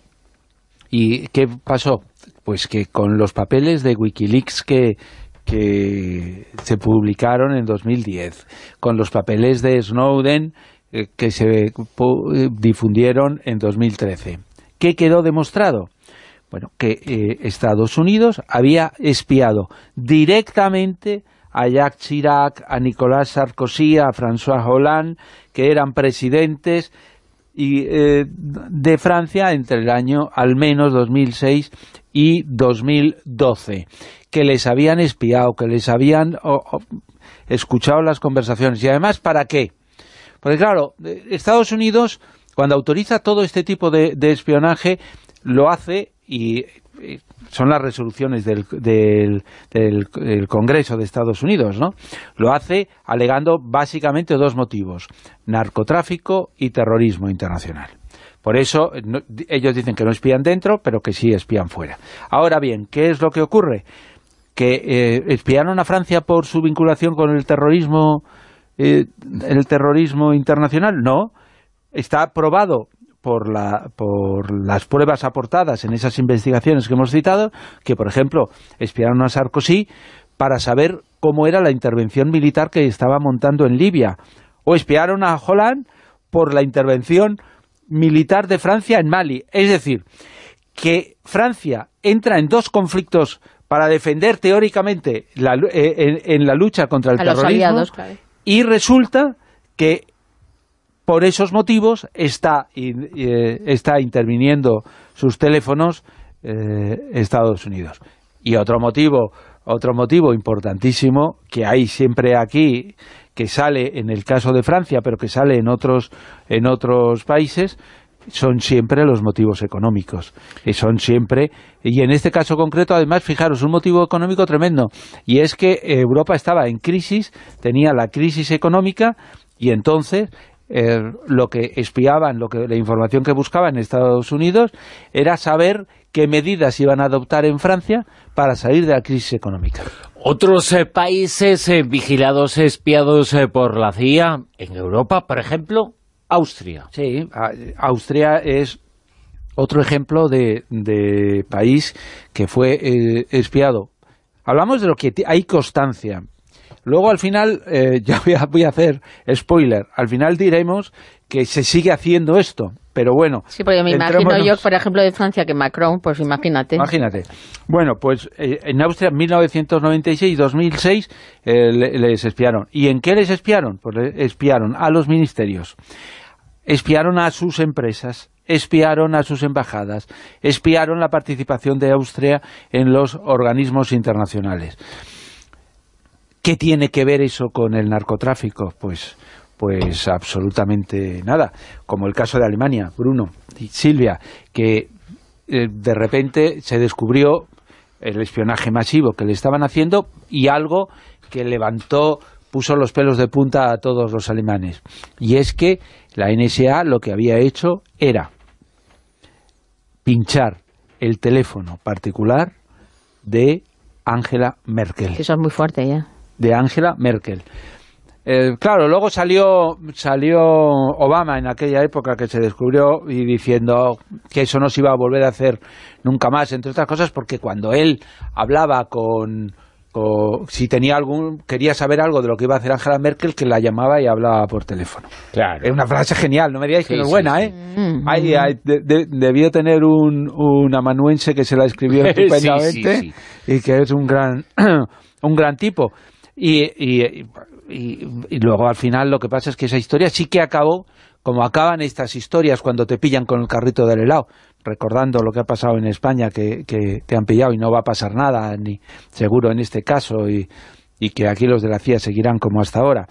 ¿y qué pasó? Pues que con los papeles de Wikileaks que... que se publicaron en dos mil diez, con los papeles de Snowden eh, que se difundieron en dos mil trece. ¿Qué quedó demostrado? Bueno, que eh, Estados Unidos había espiado directamente a Jacques Chirac, a Nicolas Sarkozy, a François Hollande, que eran presidentes y, eh, de Francia entre el año al menos dos mil seis y dos mil doce, que les habían espiado, que les habían oh, oh, escuchado las conversaciones. Y además, ¿para qué? Porque claro, Estados Unidos, cuando autoriza todo este tipo de, de espionaje, lo hace, y son las resoluciones del, del, del, del Congreso de Estados Unidos, ¿no? Lo hace alegando básicamente dos motivos: narcotráfico y terrorismo internacional. Por eso no, ellos dicen que no espían dentro, pero que sí espían fuera. Ahora bien, ¿qué es lo que ocurre? ¿Que eh, espiaron a Francia por su vinculación con el terrorismo, eh, el terrorismo internacional? No, está probado por, la, por las pruebas aportadas en esas investigaciones que hemos citado, que por ejemplo espiaron a Sarkozy para saber cómo era la intervención militar que estaba montando en Libia, o espiaron a Hollande por la intervención militar de Francia en Mali. Es decir, que Francia entra en dos conflictos para defender teóricamente la, eh, en, en la lucha contra el a terrorismo, los aliados, claro. Y resulta que por esos motivos está, eh, está interviniendo sus teléfonos eh, Estados Unidos. Y otro motivo, otro motivo importantísimo que hay siempre aquí, que sale en el caso de Francia, pero que sale en otros, en otros países, son siempre los motivos económicos, y son siempre, y en este caso concreto, además, fijaros, un motivo económico tremendo, y es que Europa estaba en crisis, tenía la crisis económica, y entonces eh, lo que espiaban, lo que la información que buscaban en Estados Unidos era saber qué medidas iban a adoptar en Francia para salir de la crisis económica. Otros eh, países eh, vigilados, espiados eh, por la C I A, en Europa, por ejemplo, Austria. Sí, a, Austria es otro ejemplo de, de país que fue eh, espiado. Hablamos de lo que hay constancia. Luego, al final, eh, ya voy a, voy a hacer spoiler, al final diremos que se sigue haciendo esto, pero bueno. Sí, porque me imagino yo, por ejemplo, de Francia, que Macron, pues imagínate. Imagínate. Bueno, pues eh, en Austria, en mil novecientos noventa y seis, dos mil seis, eh, les espiaron. ¿Y en qué les espiaron? Pues les espiaron a los ministerios, espiaron a sus empresas, espiaron a sus embajadas, espiaron la participación de Austria en los organismos internacionales. ¿Qué tiene que ver eso con el narcotráfico? Pues, pues absolutamente nada. Como el caso de Alemania, Bruno y Silvia, que eh, de repente se descubrió el espionaje masivo que le estaban haciendo y algo que levantó, puso los pelos de punta a todos los alemanes. Y es que la N S A lo que había hecho era pinchar el teléfono particular de Angela Merkel. Eso es muy fuerte ya. De Angela Merkel. Eh, claro, luego salió salió Obama en aquella época que se descubrió y diciendo que eso no se iba a volver a hacer nunca más, entre otras cosas porque cuando él hablaba con, con si tenía algún quería saber algo de lo que iba a hacer Angela Merkel, que la llamaba y hablaba por teléfono. Claro. Es una frase genial, no me digáis que sí, no es sí, buena, sí. ¿eh? Mm-hmm. Ay, ay, de, de, debió tener un, un amanuense que se la escribió estupendamente sí, sí, sí. Y que es un gran un gran tipo. Y, y, y, y luego al final lo que pasa es que esa historia sí que acabó como acaban estas historias cuando te pillan con el carrito del helado, recordando lo que ha pasado en España, que, que te han pillado y no va a pasar nada, ni seguro en este caso, y, y que aquí los de la C I A seguirán como hasta ahora.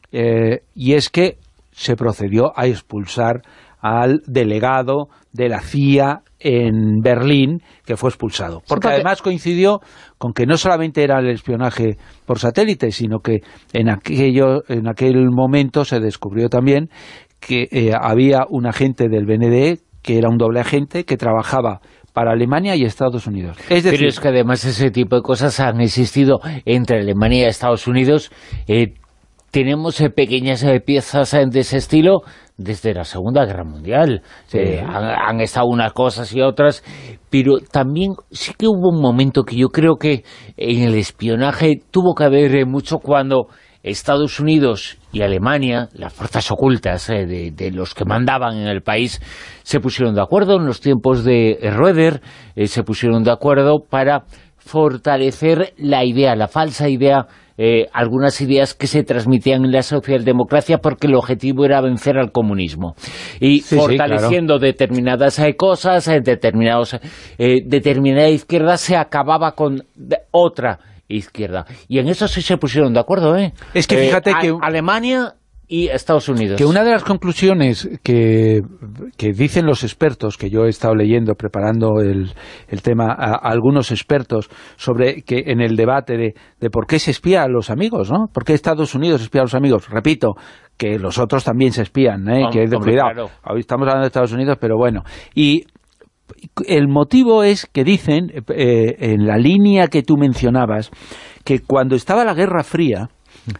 Eh, y es que se procedió a expulsar al delegado de la C I A en Berlín, que fue expulsado. Porque, sí, porque además coincidió con que no solamente era el espionaje por satélite, sino que en aquello en aquel momento se descubrió también que eh, había un agente del B N D E, que era un doble agente, que trabajaba para Alemania y Estados Unidos. Es decir, pero es que además ese tipo de cosas han existido entre Alemania y Estados Unidos. Eh, tenemos eh, pequeñas eh, piezas eh, de ese estilo desde la Segunda Guerra Mundial. Sí. Eh, han, han estado unas cosas y otras, pero también sí que hubo un momento que yo creo que en el espionaje tuvo que haber eh, mucho cuando Estados Unidos y Alemania, las fuerzas ocultas eh, de, de los que mandaban en el país, se pusieron de acuerdo en los tiempos de Roeder, eh, se pusieron de acuerdo para fortalecer la idea, la falsa idea, Eh, algunas ideas que se transmitían en la socialdemocracia, porque el objetivo era vencer al comunismo. Y sí, fortaleciendo sí, claro. determinadas eh, cosas, eh, determinados, eh, determinada izquierda se acababa con otra izquierda. Y en eso sí se pusieron de acuerdo, ¿eh? Es que fíjate eh, que... Alemania y Estados Unidos. Que una de las conclusiones que, que dicen los expertos, que yo he estado leyendo, preparando el, el tema, a, a algunos expertos, sobre que en el debate de, de por qué se espía a los amigos, ¿no? ¿Por qué Estados Unidos espía a los amigos? Repito, que los otros también se espían, ¿eh? Oh, que es de cuidado. Claro. Hoy estamos hablando de Estados Unidos, pero bueno. Y el motivo es que dicen, eh, en la línea que tú mencionabas, que cuando estaba la Guerra Fría,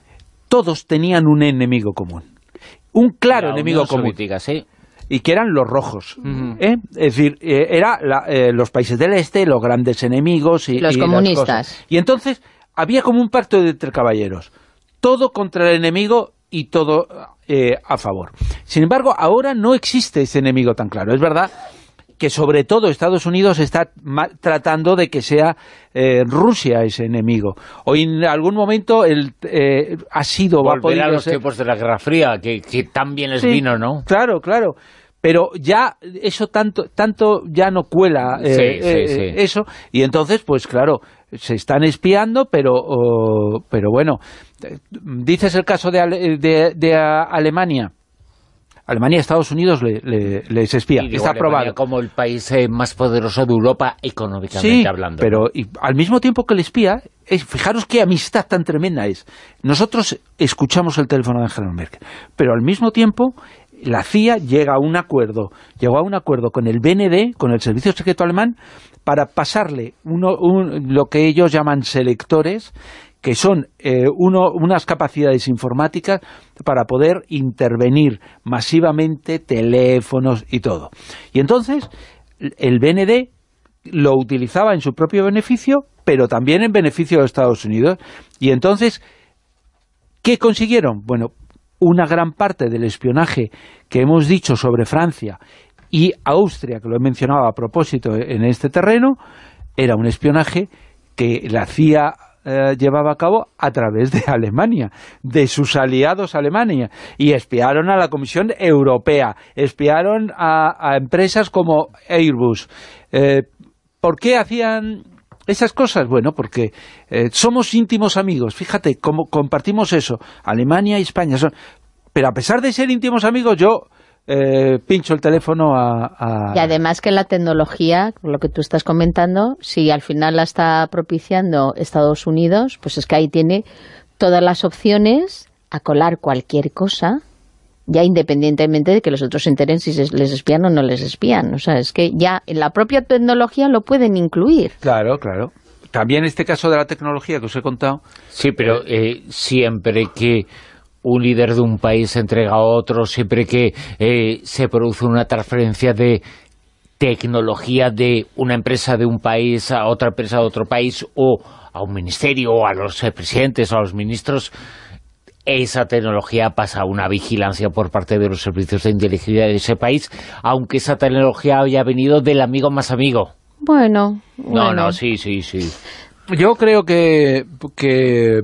todos tenían un enemigo común, un claro la enemigo Unión común, Soviética, sí. Y que eran los rojos. Uh-huh. ¿eh? Es decir, eh, era la, eh, los países del este, los grandes enemigos y los y comunistas. Las cosas. Y entonces había como un pacto entre caballeros, todo contra el enemigo y todo eh, a favor. Sin embargo, ahora no existe ese enemigo tan claro. Es verdad que sobre todo Estados Unidos está tratando de que sea eh, Rusia ese enemigo. O en algún momento el, eh, ha sido... Volver a los ser... tiempos de la Guerra Fría, que, que tan bien les sí, vino, ¿no? Claro, claro. Pero ya eso tanto tanto ya no cuela eh, sí, sí, eh, sí. eso. Y entonces, pues claro, se están espiando, pero, oh, pero bueno, dices el caso de, de, de Alemania. Alemania, Estados Unidos le, le, les espía, y está Alemania probado. como el país eh, más poderoso de Europa económicamente sí, hablando. pero y, al mismo tiempo que le espía, es, fijaros qué amistad tan tremenda es. Nosotros escuchamos el teléfono de Angela Merkel, pero al mismo tiempo la C I A llega a un acuerdo, llegó a un acuerdo con el B N D, con el Servicio Secreto Alemán, para pasarle uno, un, lo que ellos llaman selectores, que son eh, uno, unas capacidades informáticas para poder intervenir masivamente teléfonos y todo. Y entonces el B N D lo utilizaba en su propio beneficio, pero también en beneficio de Estados Unidos. Y entonces, ¿qué consiguieron? Bueno, una gran parte del espionaje que hemos dicho sobre Francia y Austria, que lo he mencionado a propósito en este terreno, era un espionaje que la C I A eh, llevaba a cabo a través de Alemania, de sus aliados Alemania, y espiaron a la Comisión Europea, espiaron a, a empresas como Airbus. Eh, ¿Por qué hacían esas cosas? Bueno, porque eh, somos íntimos amigos, fíjate, cómo compartimos eso, Alemania y España son... Pero a pesar de ser íntimos amigos, yo... Eh, pincho el teléfono a, a... Y además que la tecnología, lo que tú estás comentando, si al final la está propiciando Estados Unidos, pues es que ahí tiene todas las opciones a colar cualquier cosa, ya independientemente de que los otros se enteren si les espían o no les espían. O sea, es que ya en la propia tecnología lo pueden incluir. Claro, claro. También este caso de la tecnología que os he contado... Sí, pero eh, siempre que un líder de un país entrega a otro, siempre que eh, se produce una transferencia de tecnología de una empresa de un país a otra empresa de otro país, o a un ministerio, o a los eh, presidentes, o a los ministros, esa tecnología pasa a una vigilancia por parte de los servicios de inteligencia de ese país, aunque esa tecnología haya venido del amigo más amigo. Bueno, No, bueno. no, sí, sí, sí. Yo creo que... que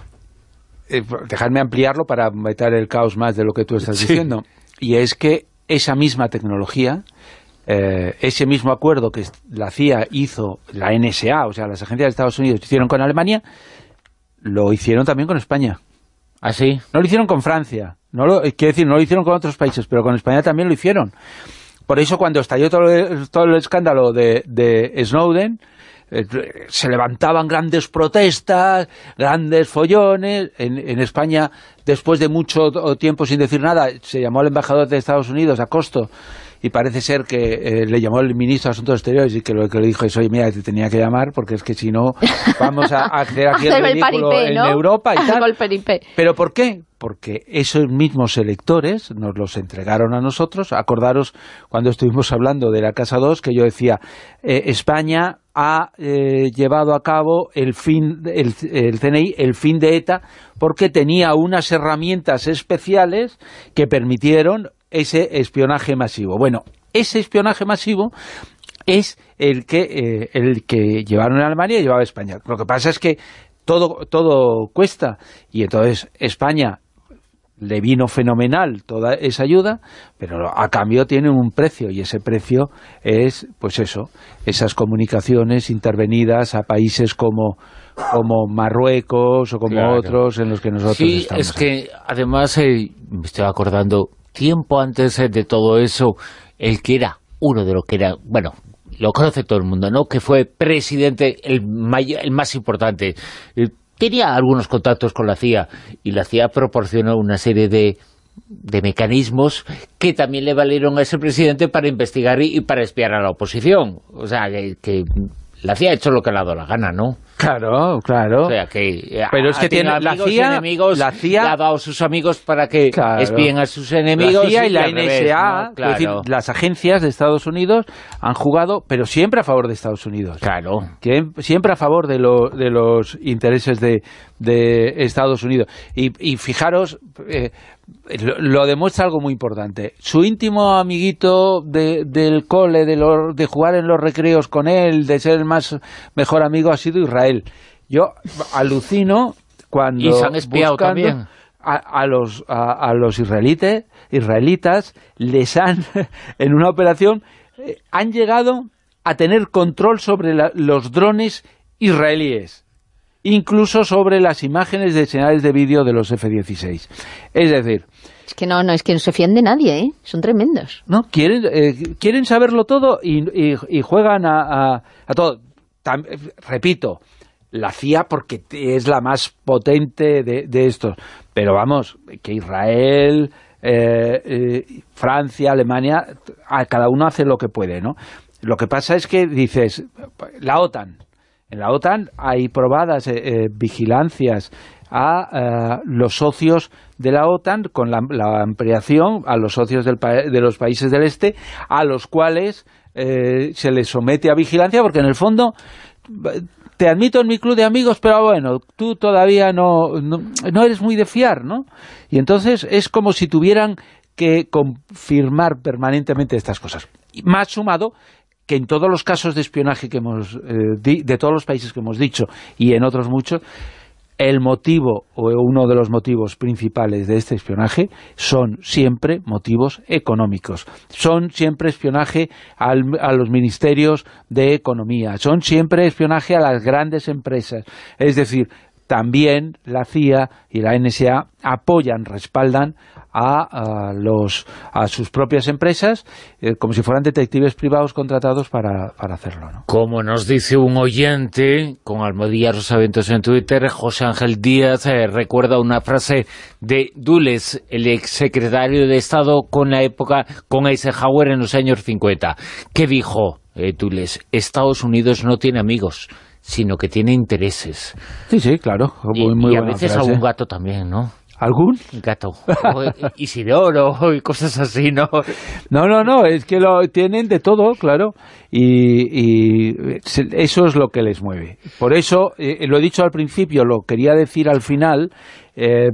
eh, dejadme ampliarlo para meter el caos más de lo que tú estás Sí. diciendo. Y es que esa misma tecnología, eh, ese mismo acuerdo que la C I A hizo, la N S A, o sea, las agencias de Estados Unidos hicieron con Alemania, lo hicieron también con España. ¿Ah, sí? No lo hicieron con Francia, no lo, quiero decir, no lo hicieron con otros países, pero con España también lo hicieron. Por eso cuando estalló todo el, todo el escándalo de, de Snowden, eh, se levantaban grandes protestas, grandes follones. En, en España, después de mucho tiempo sin decir nada, se llamó al embajador de Estados Unidos, Acosto, y parece ser que eh, le llamó el ministro de Asuntos Exteriores y que lo que le dijo es: oye, mira, te tenía que llamar porque es que si no vamos a hacer aquí el ridículo paripé, en ¿no? Europa y tal. El paripé. ¿Pero por qué? Porque esos mismos electores nos los entregaron a nosotros. Acordaros cuando estuvimos hablando de la Casa dos, que yo decía, eh, España ha eh, llevado a cabo el fin, el, el C N I, el fin de ETA, porque tenía unas herramientas especiales que permitieron ese espionaje masivo. Bueno, ese espionaje masivo es el que eh, el que llevaron a Alemania y llevaba a España. Lo que pasa es que todo, todo cuesta, y entonces España le vino fenomenal toda esa ayuda, pero a cambio tiene un precio, y ese precio es, pues eso, esas comunicaciones intervenidas a países como, como Marruecos o como Claro. otros en los que nosotros Sí, estamos. es que además eh, me estoy acordando, tiempo antes eh, de todo eso, el que era uno de los que era, bueno, lo conoce todo el mundo, ¿no?, que fue presidente, el, may- el más importante, eh, tenía algunos contactos con la C I A, y la C I A proporcionó una serie de, de mecanismos que también le valieron a ese presidente para investigar y, y para espiar a la oposición. O sea, que, que la C I A ha hecho lo que le ha dado la gana, ¿no? Claro, claro. O sea, que Pero es que tiene la amigos C I A, y enemigos, la C I A le ha dado a sus amigos para que Claro. espíen a sus enemigos. La C I A y la al N revés, S A, ¿no? es Claro, decir, las agencias de Estados Unidos han jugado, pero siempre a favor de Estados Unidos. claro. Que siempre a favor de, lo, de los intereses de, de Estados Unidos. Y, y fijaros, eh, lo, lo demuestra algo muy importante. Su íntimo amiguito de, del cole, de, lo, de jugar en los recreos con él, de ser el más mejor amigo, ha sido Israel. Yo alucino cuando Y se han espiado buscando también. A, a los a, a los israelites, israelitas les han, en una operación, eh, han llegado a tener control sobre la, los drones israelíes, incluso sobre las imágenes de señales de vídeo de los F dieciséis. Es decir, Es que no, no, es que no se fían de nadie, ¿eh? Son tremendos. No, quieren, eh, quieren saberlo todo y, y, y juegan a, a, a todo. Tam, repito, la C I A porque es la más potente de, de estos. Pero vamos, que Israel, eh, eh, Francia, Alemania, a cada uno hace lo que puede, ¿no? Lo que pasa es que dices, la OTAN, en la OTAN hay probadas eh, eh, vigilancias a eh, los socios de la OTAN con la, la ampliación a los socios del pa de los países del este, a los cuales eh, se les somete a vigilancia, porque en el fondo te admito en mi club de amigos, pero bueno, tú todavía no, no, no eres muy de fiar, ¿no? Y entonces es como si tuvieran que confirmar permanentemente estas cosas. Más sumado que en todos los casos de espionaje que hemos eh, di, de todos los países que hemos dicho y en otros muchos, el motivo o uno de los motivos principales de este espionaje son siempre motivos económicos, son siempre espionaje al, a los ministerios de economía, son siempre espionaje a las grandes empresas. Es decir, también la C I A y la N S A apoyan, respaldan a, a, los, a sus propias empresas eh, como si fueran detectives privados contratados para, para hacerlo, ¿no? Como nos dice un oyente, con Almodía Rosaventos en Twitter, José Ángel Díaz eh, recuerda una frase de Dulles, el exsecretario de Estado con la época, con Eisenhower en los años cincuenta, que dijo, eh, Dulles, Estados Unidos no tiene amigos, sino que tiene intereses. Sí, sí, claro. Muy, y, muy y a buena veces frase. algún gato también, ¿no? ¿Algún? Gato. O Isidoro y cosas así, ¿no? No, no, no, es que lo tienen de todo, claro, y, y eso es lo que les mueve. Por eso, eh, lo he dicho al principio, lo quería decir al final, eh,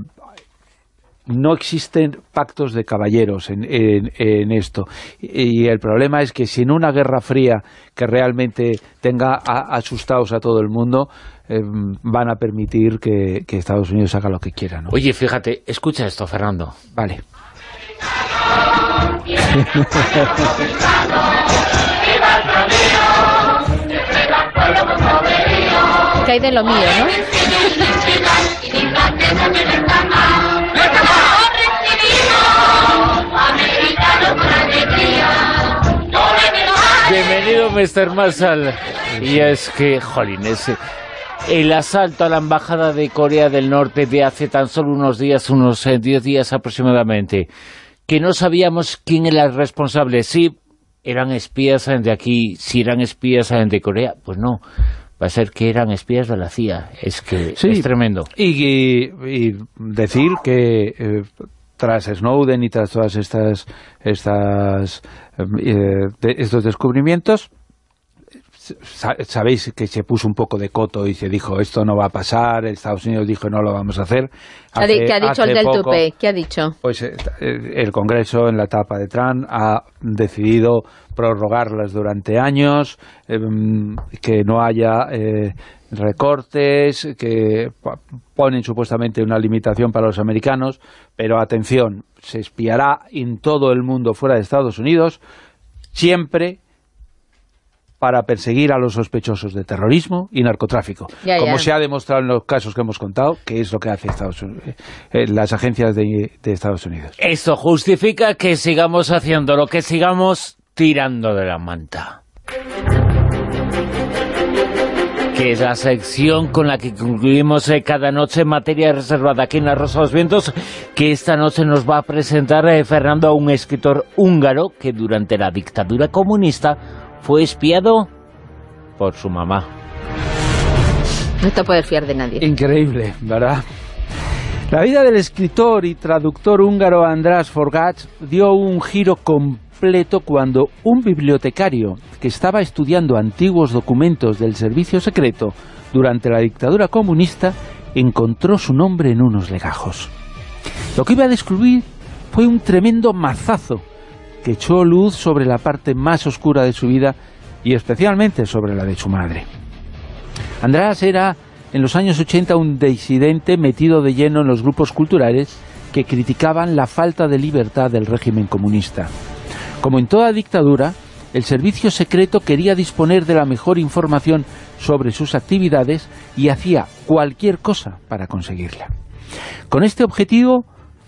no existen pactos de caballeros en, en, en esto. Y el problema es que si en una guerra fría que realmente tenga a, asustados a todo el mundo, eh, van a permitir que, que Estados Unidos haga lo que quiera, ¿no? Oye, fíjate, escucha esto, Fernando. Vale. Que hay de lo mío, ¿no? Bienvenido, mister Marshall. Y es que, jolín, ese, el asalto a la embajada de Corea del Norte de hace tan solo unos días, unos diez días aproximadamente, que no sabíamos quién era el responsable, si eran espías de aquí, si eran espías de Corea, pues no, va a ser que eran espías de la C I A, es que sí, es tremendo. Y, y, y decir que eh, tras Snowden y tras todas estas, estas eh, de, estos descubrimientos, sabéis que se puso un poco de coto y se dijo esto no va a pasar, Estados Unidos dijo no lo vamos a hacer. Hace, ¿Qué ha dicho el del poco, tupé? ¿Qué ha dicho? Pues eh, el Congreso en la etapa de Trump ha decidido prorrogarlas durante años, eh, que no haya eh, recortes, que ponen supuestamente una limitación para los americanos, pero atención, se espiará en todo el mundo fuera de Estados Unidos, siempre para perseguir a los sospechosos de terrorismo y narcotráfico, ya, como ya. se ha demostrado en los casos que hemos contado, que es lo que hace Estados Unidos, eh, las agencias de, de Estados Unidos. Esto justifica que sigamos haciendo lo que sigamos tirando de la manta. Que es la sección con la que concluimos eh, cada noche en materia reservada aquí en La Rosa de los Vientos, que esta noche nos va a presentar eh, Fernando, a un escritor húngaro que durante la dictadura comunista fue espiado por su mamá. No te puedes fiar de nadie. Increíble, ¿verdad? La vida del escritor y traductor húngaro András Forgács dio un giro completo cuando un bibliotecario que estaba estudiando antiguos documentos del servicio secreto durante la dictadura comunista encontró su nombre en unos legajos. Lo que iba a descubrir fue un tremendo mazazo que echó luz sobre la parte más oscura de su vida y especialmente sobre la de su madre. András era en los años ochenta un disidente metido de lleno en los grupos culturales que criticaban la falta de libertad del régimen comunista. Como en toda dictadura, el servicio secreto quería disponer de la mejor información sobre sus actividades y hacía cualquier cosa para conseguirla. Con este objetivo,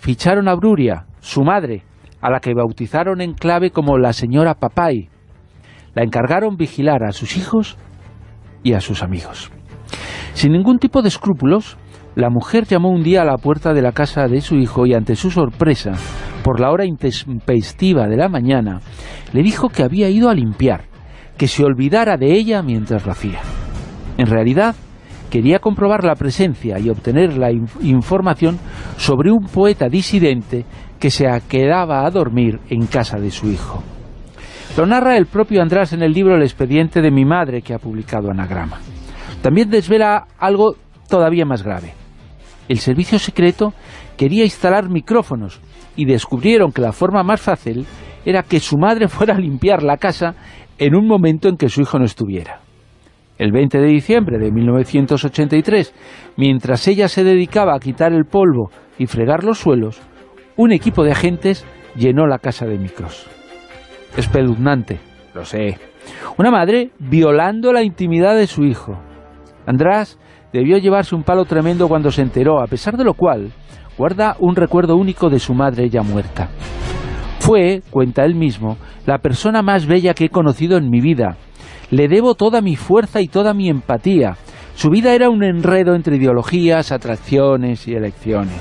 ficharon a Bruria, su madre, a la que bautizaron en clave como la señora Papay. La encargaron vigilar a sus hijos y a sus amigos. Sin ningún tipo de escrúpulos, la mujer llamó un día a la puerta de la casa de su hijo y, ante su sorpresa, por la hora intempestiva de la mañana, le dijo que había ido a limpiar, que se olvidara de ella mientras lo hacía. En realidad, quería comprobar la presencia y obtener la in- información sobre un poeta disidente que se quedaba a dormir en casa de su hijo. Lo narra el propio András en el libro El expediente de mi madre, que ha publicado Anagrama. También desvela algo todavía más grave. El servicio secreto quería instalar micrófonos y descubrieron que la forma más fácil era que su madre fuera a limpiar la casa en un momento en que su hijo no estuviera. El veinte de diciembre de mil novecientos ochenta y tres, mientras ella se dedicaba a quitar el polvo y fregar los suelos, un equipo de agentes llenó la casa de micros. Espeluznante, lo sé. Una madre violando la intimidad de su hijo. András debió llevarse un palo tremendo cuando se enteró, a pesar de lo cual guarda un recuerdo único de su madre ya muerta. Fue, cuenta él mismo, la persona más bella que he conocido en mi vida. Le debo toda mi fuerza y toda mi empatía. Su vida era un enredo entre ideologías, atracciones y elecciones.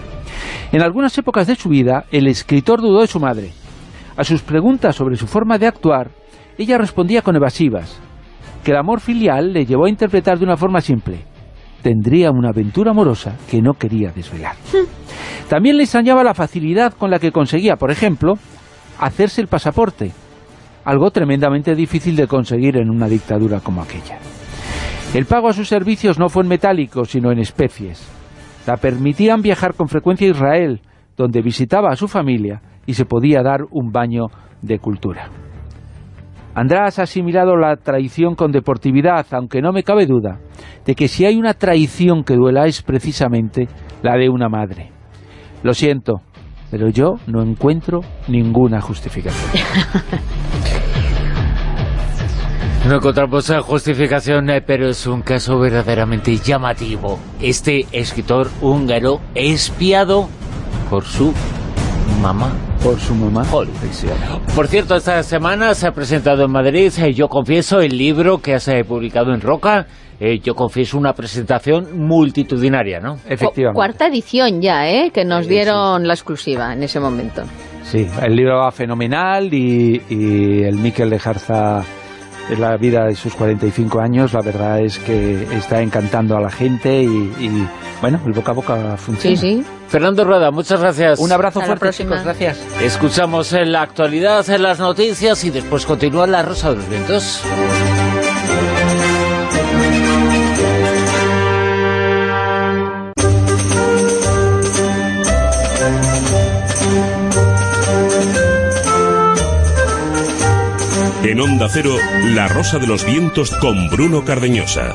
En algunas épocas de su vida, el escritor dudó de su madre. A sus preguntas sobre su forma de actuar, ella respondía con evasivas, que el amor filial le llevó a interpretar de una forma simple: tendría una aventura amorosa que no quería desvelar. También le extrañaba la facilidad con la que conseguía, por ejemplo, hacerse el pasaporte, algo tremendamente difícil de conseguir en una dictadura como aquella. El pago a sus servicios no fue en metálico, sino en especies. La permitían viajar con frecuencia a Israel, donde visitaba a su familia y se podía dar un baño de cultura. András ha asimilado la traición con deportividad, aunque no me cabe duda de que si hay una traición que duela es precisamente la de una madre. Lo siento, pero yo no encuentro ninguna justificación. No encontramos justificación, pero es un caso verdaderamente llamativo. Este escritor húngaro espiado por su mamá. Por su mamá. Por cierto, esta semana se ha presentado en Madrid, eh, Yo Confieso, el libro que has eh, publicado en Roca. Eh, Yo Confieso, una presentación multitudinaria, ¿no? Efectivamente. Cuarta edición ya, ¿eh? Que nos Sí, dieron sí. la exclusiva en ese momento. Sí, el libro va fenomenal y, y el Miquel de Jarza, en la vida de sus cuarenta y cinco años, la verdad es que está encantando a la gente y, y bueno, el boca a boca funciona. Sí, sí. Fernando Rueda, muchas gracias. Un abrazo Hasta la fuerte, próxima. chicos, gracias. Escuchamos en la actualidad, en las noticias y después continúa La Rosa de los Vientos. En Onda Cero, La Rosa de los Vientos con Bruno Cardeñosa.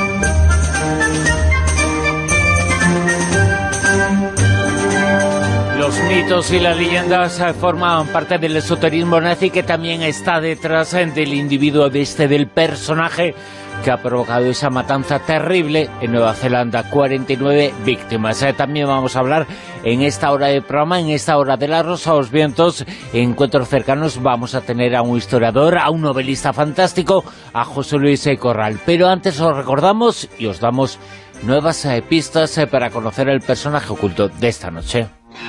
Los mitos y las leyendas eh, forman parte del esoterismo nazi, que también está detrás eh, del individuo de este, del personaje que ha provocado esa matanza terrible en Nueva Zelanda, cuarenta y nueve víctimas. Eh, también vamos a hablar en esta hora de programa, en esta hora de La Rosa de los Vientos, encuentros cercanos. Vamos a tener a un historiador, a un novelista fantástico, a José Luis eh, Corral. Pero antes os recordamos y os damos nuevas eh, pistas eh, para conocer el personaje oculto de esta noche.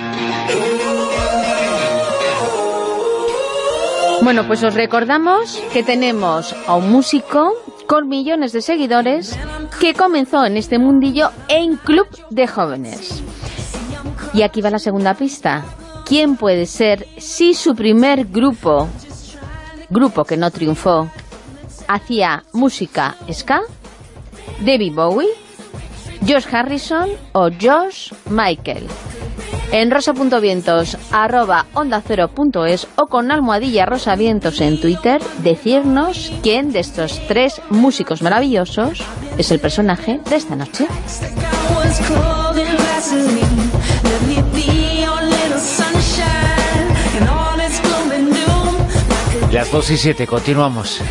Bueno, pues os recordamos que tenemos a un músico con millones de seguidores que comenzó en este mundillo en club de jóvenes. Y aquí va la segunda pista. ¿Quién puede ser si su primer grupo, grupo que no triunfó, hacía música ska? ¿David Bowie, George Harrison o George Michael? En rosa.vientos arroba onda cero punto es o con almohadilla rosavientos en Twitter, decirnos quién de estos tres músicos maravillosos es el personaje de esta noche. Las dos y siete, continuamos.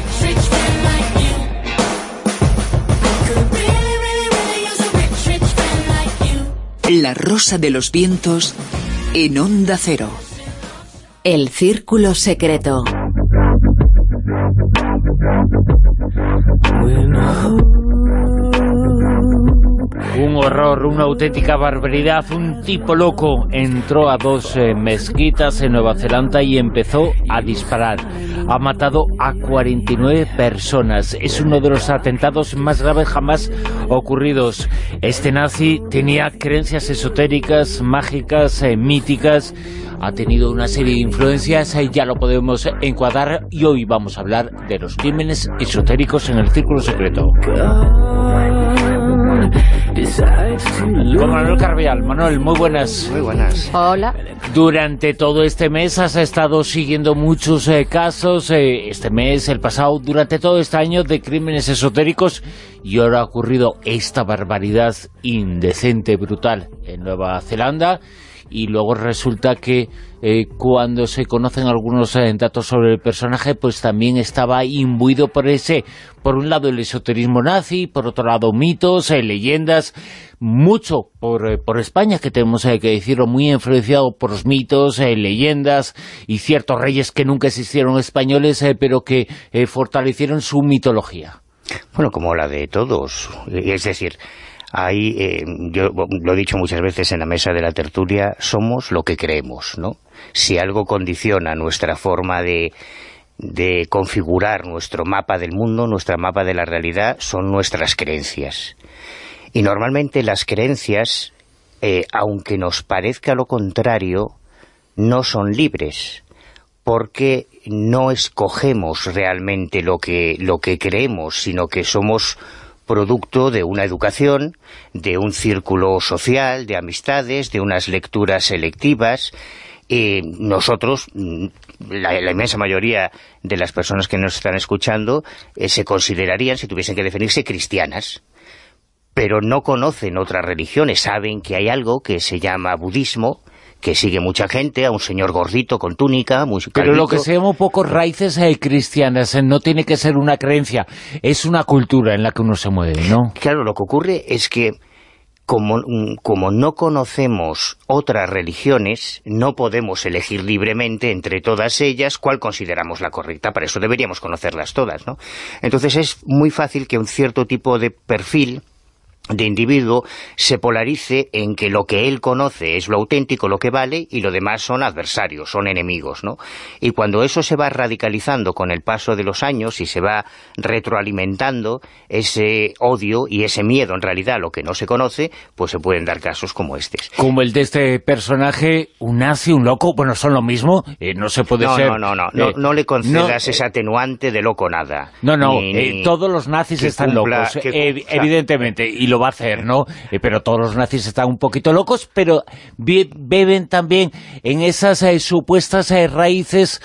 La Rosa de los Vientos En Onda Cero, El Círculo Secreto. Un horror, una auténtica barbaridad. Un tipo loco entró a dos eh, mezquitas en Nueva Zelanda y empezó a disparar. Ha matado a cuarenta y nueve personas. Es uno de los atentados más graves jamás ocurridos. Este nazi tenía creencias esotéricas, mágicas, eh, míticas. Ha tenido una serie de influencias, eh, ya lo podemos encuadrar, y hoy vamos a hablar de los crímenes esotéricos en el Círculo Secreto. Con Manuel Carvial. Manuel, muy buenas. Muy buenas. Hola. Durante todo este mes has estado siguiendo muchos eh, casos, eh, este mes, el pasado, durante todo este año, de crímenes esotéricos, y ahora ha ocurrido esta barbaridad indecente, brutal, en Nueva Zelanda. Y luego resulta que eh, cuando se conocen algunos eh, datos sobre el personaje, pues también estaba imbuido por ese, por un lado el esoterismo nazi, por otro lado mitos, eh, leyendas, mucho por, eh, por España, que tenemos eh, que decirlo, muy influenciado por los mitos, eh, leyendas y ciertos reyes que nunca existieron españoles, eh, pero que eh, fortalecieron su mitología. Bueno, como la de todos, es decir... Ahí, eh, yo lo he dicho muchas veces en la mesa de la tertulia, somos lo que creemos, ¿no? Si algo condiciona nuestra forma de, de configurar nuestro mapa del mundo, nuestra mapa de la realidad, son nuestras creencias. Y normalmente las creencias, eh, aunque nos parezca lo contrario, no son libres, porque no escogemos realmente lo que, lo que creemos, sino que somos producto de una educación, de un círculo social, de amistades, de unas lecturas selectivas. Eh, nosotros, la, la inmensa mayoría de las personas que nos están escuchando, eh, se considerarían, si tuviesen que definirse, cristianas, pero no conocen otras religiones. Saben que hay algo que se llama budismo, que sigue mucha gente, a un señor gordito con túnica, muy calvito. Pero lo que se llama un poco raíces eh, cristianas, eh, no tiene que ser una creencia, es una cultura en la que uno se mueve, ¿no? Claro, lo que ocurre es que como, como no conocemos otras religiones, no podemos elegir libremente entre todas ellas cuál consideramos la correcta. Para eso deberíamos conocerlas todas, ¿no? Entonces es muy fácil que un cierto tipo de perfil de individuo se polarice en que lo que él conoce es lo auténtico, lo que vale, y lo demás son adversarios, son enemigos, ¿no? Y cuando eso se va radicalizando con el paso de los años y se va retroalimentando ese odio y ese miedo en realidad a lo que no se conoce, pues se pueden dar casos como estos. Como el de este personaje, un nazi, un loco, bueno, son lo mismo, eh, no se puede no, ser... No, no, no, no, eh, no le concedas no, ese atenuante de loco nada. No, no, ni, eh, ni todos los nazis están cumpla, locos, que, eh, evidentemente, y lo va a hacer, ¿no? Eh, pero todos los nazis están un poquito locos, pero be beben también en esas eh, supuestas eh, raíces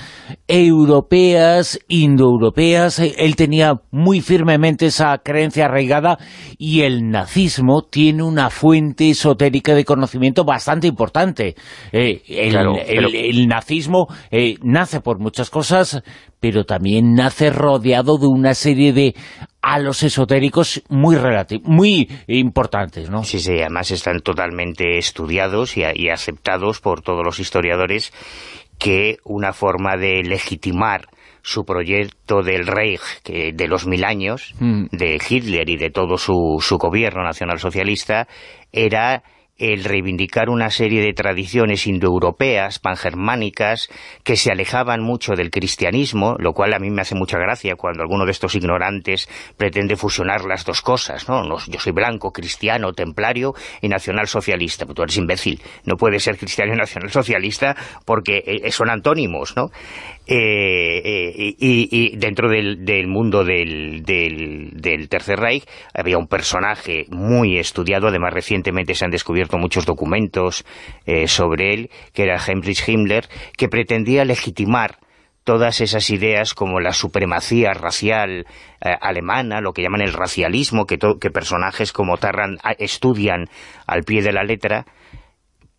europeas, indoeuropeas. Eh, él tenía muy firmemente esa creencia arraigada, y el nazismo tiene una fuente esotérica de conocimiento bastante importante. Eh, el, claro, el, pero... el, el nazismo eh, nace por muchas cosas, pero también nace rodeado de una serie de halos esotéricos muy muy importantes, ¿no? Sí, sí, además están totalmente estudiados y, y aceptados por todos los historiadores, que una forma de legitimar su proyecto del Reich, que de los mil años, mm. de Hitler y de todo su, su gobierno nacionalsocialista, era el reivindicar una serie de tradiciones indoeuropeas, pangermánicas, que se alejaban mucho del cristianismo, lo cual a mí me hace mucha gracia cuando alguno de estos ignorantes pretende fusionar las dos cosas, ¿no? Yo soy blanco, cristiano, templario y nacionalsocialista, pero tú eres imbécil, no puedes ser cristiano y nacionalsocialista porque son antónimos, ¿no? Eh, eh, y, y dentro del, del mundo del, del, del Tercer Reich había un personaje muy estudiado, además recientemente se han descubierto muchos documentos eh, sobre él, que era Heinrich Himmler, que pretendía legitimar todas esas ideas como la supremacía racial eh, alemana, lo que llaman el racialismo, que, que personajes como Tarrant estudian al pie de la letra,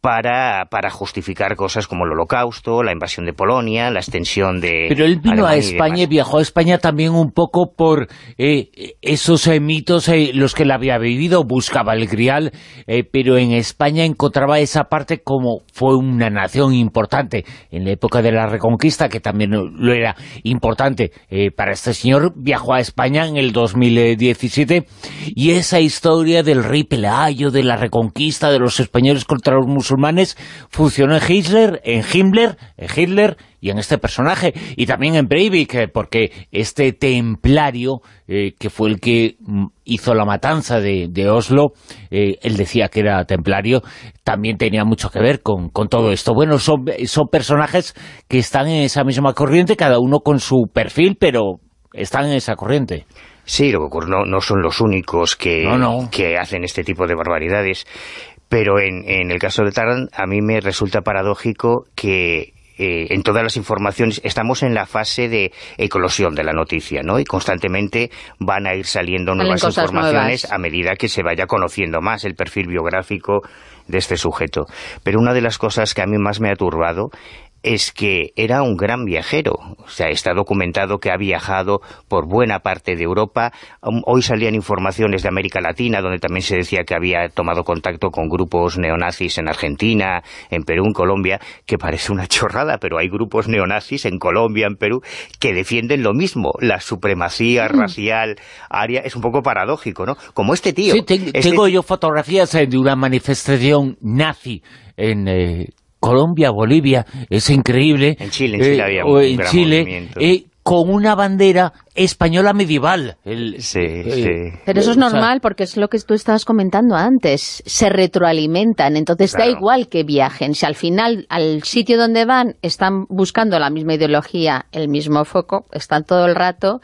para, para justificar cosas como el Holocausto, la invasión de Polonia, la extensión de... Pero él vino Alemania a España y viajó a España también un poco por eh, esos eh, mitos, eh, los que él había vivido, buscaba el Grial, eh, pero en España encontraba esa parte como fue una nación importante en la época de la Reconquista, que también lo era importante eh, para este señor. Viajó a España en el dos mil diecisiete y esa historia del rey Pelayo, de la Reconquista, de los españoles contra los musulmanes, funcionó en Hitler, en Himmler, en Hitler y en este personaje, y también en Breivik, eh, porque este templario, eh, que fue el que mm, hizo la matanza de, de Oslo, eh, él decía que era templario, también tenía mucho que ver con, con todo esto. Bueno, son, son personajes que están en esa misma corriente, cada uno con su perfil, pero están en esa corriente. Sí, lo que ocurre, no, no son los únicos que, no, no. que hacen este tipo de barbaridades, pero en, en el caso de Tarrant a mí me resulta paradójico que Eh, en todas las informaciones, estamos en la fase de eclosión de la noticia, ¿no? Y constantemente van a ir saliendo nuevas informaciones nuevas. a medida que se vaya conociendo más el perfil biográfico de este sujeto. Pero una de las cosas que a mí más me ha turbado es que era un gran viajero. O sea, está documentado que ha viajado por buena parte de Europa. Hoy salían informaciones de América Latina, donde también se decía que había tomado contacto con grupos neonazis en Argentina, en Perú, en Colombia, que parece una chorrada, pero hay grupos neonazis en Colombia, en Perú, que defienden lo mismo, la supremacía mm. racial, aria. Es un poco paradójico, ¿no? Como este tío. Sí, te, este... tengo yo fotografías de una manifestación nazi en... Eh... Colombia, Bolivia, es increíble. En Chile, en Chile eh, había un en gran Chile, movimiento. Eh, con una bandera española medieval. El, sí, eh, sí. Pero eso es normal, porque es lo que tú estabas comentando antes. Se retroalimentan, entonces claro. Da igual que viajen. Si al final, al sitio donde van, están buscando la misma ideología, el mismo foco, están todo el rato...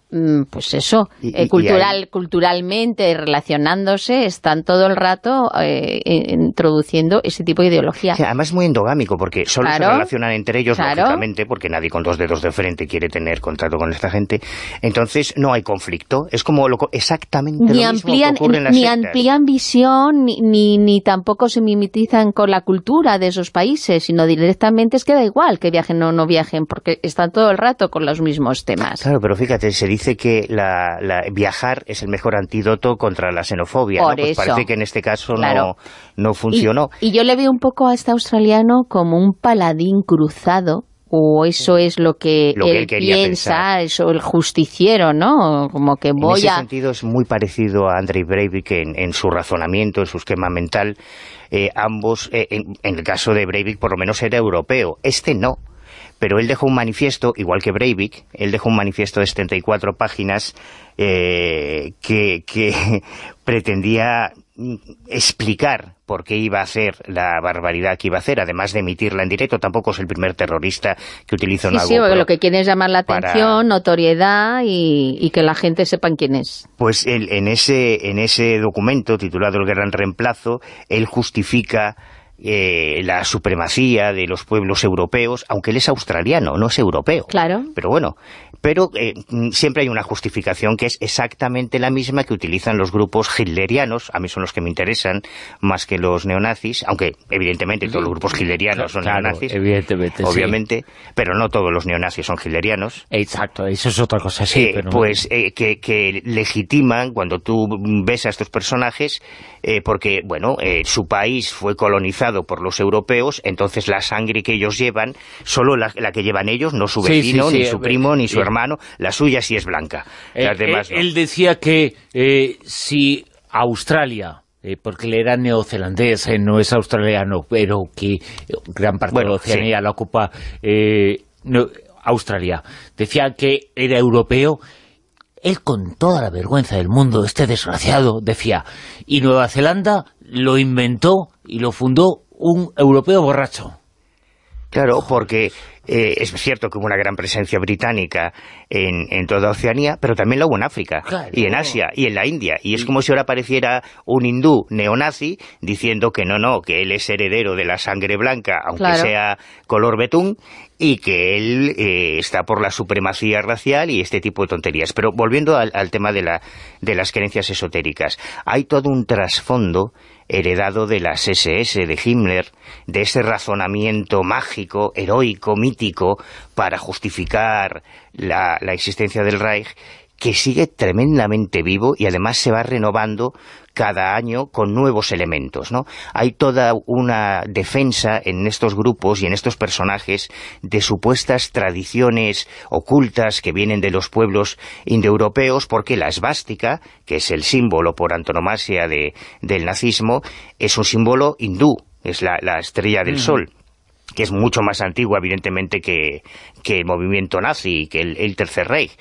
pues eso, y, eh, cultural, y culturalmente relacionándose, están todo el rato eh, introduciendo ese tipo de ideología. Sí, además es muy endogámico, porque solo claro, se relacionan entre ellos, claro. lógicamente, porque nadie con dos dedos de frente quiere tener contacto con esta gente. Entonces no hay conflicto, es como lo, exactamente ni lo amplían, mismo que ocurre en las Ni sectas. amplían visión, ni, ni, ni tampoco se mimetizan con la cultura de esos países, sino directamente es que da igual que viajen o no viajen, porque están todo el rato con los mismos temas. Claro, pero fíjate, se dice Dice que la, la, viajar es el mejor antídoto contra la xenofobia, ¿no? Pues parece que en este caso claro. no, no funcionó. Y, y yo le veo un poco a este australiano como un paladín cruzado, o eso es lo que, lo que él, él piensa, pensar. Eso el justiciero, ¿no? Como que voy en ese a... sentido es muy parecido a Andrei Breivik en, en su razonamiento, en su esquema mental. Eh, ambos, eh, en, en el caso de Breivik por lo menos era europeo, este no. Pero él dejó un manifiesto, igual que Breivik, él dejó un manifiesto de setenta y cuatro páginas eh, que, que pretendía explicar por qué iba a hacer la barbaridad que iba a hacer, además de emitirla en directo. Tampoco es el primer terrorista que utiliza sí, una sí, GoPro. Lo que quiere es llamar la atención, para... notoriedad y, y que la gente sepan quién es. Pues él, en, ese, en ese documento titulado El Gran Reemplazo, él justifica Eh, la supremacía de los pueblos europeos, aunque él es australiano, no es europeo. Claro. Pero bueno, pero eh, siempre hay una justificación que es exactamente la misma que utilizan los grupos hitlerianos. A mí son los que me interesan más que los neonazis, aunque evidentemente todos los grupos hitlerianos son claro, neonazis, evidentemente, obviamente, sí. Pero no todos los neonazis son hitlerianos. Exacto, eso es otra cosa, sí. Eh, pero... Pues eh, que, que legitiman cuando tú ves a estos personajes, eh, porque, bueno, eh, su país fue colonizado por los europeos, entonces la sangre que ellos llevan, solo la, la que llevan ellos, no su vecino, sí, sí, sí, ni su primo, ni su sí. hermano, la suya sí es blanca. Eh, Las demás eh, no. Él decía que eh, si Australia, eh, porque él era neozelandés, eh, no es australiano, pero que gran parte bueno, de Oceanía sí. la ocupa eh, no, Australia, decía que era europeo. Él, con toda la vergüenza del mundo, este desgraciado, decía, y Nueva Zelanda lo inventó y lo fundó un europeo borracho. Claro, porque Eh, es cierto que hubo una gran presencia británica en, en toda Oceanía, pero también la hubo en África, claro, y en Asia, y en la India. Y es como si ahora apareciera un hindú neonazi diciendo que no, no, que él es heredero de la sangre blanca, aunque claro. sea color betún, y que él eh, está por la supremacía racial y este tipo de tonterías. Pero volviendo al, al tema de, la, de las creencias esotéricas, hay todo un trasfondo heredado de las ese ese, de Himmler, de ese razonamiento mágico, heroico, mítico, para justificar la, la existencia del Reich, que sigue tremendamente vivo y además se va renovando cada año con nuevos elementos, ¿no? Hay toda una defensa en estos grupos y en estos personajes de supuestas tradiciones ocultas que vienen de los pueblos indoeuropeos, porque la esvástica, que es el símbolo por antonomasia de, del nazismo, es un símbolo hindú, es la, la estrella del mm. sol, que es mucho más antigua, evidentemente, que, que el movimiento nazi, que el, el Tercer Reich.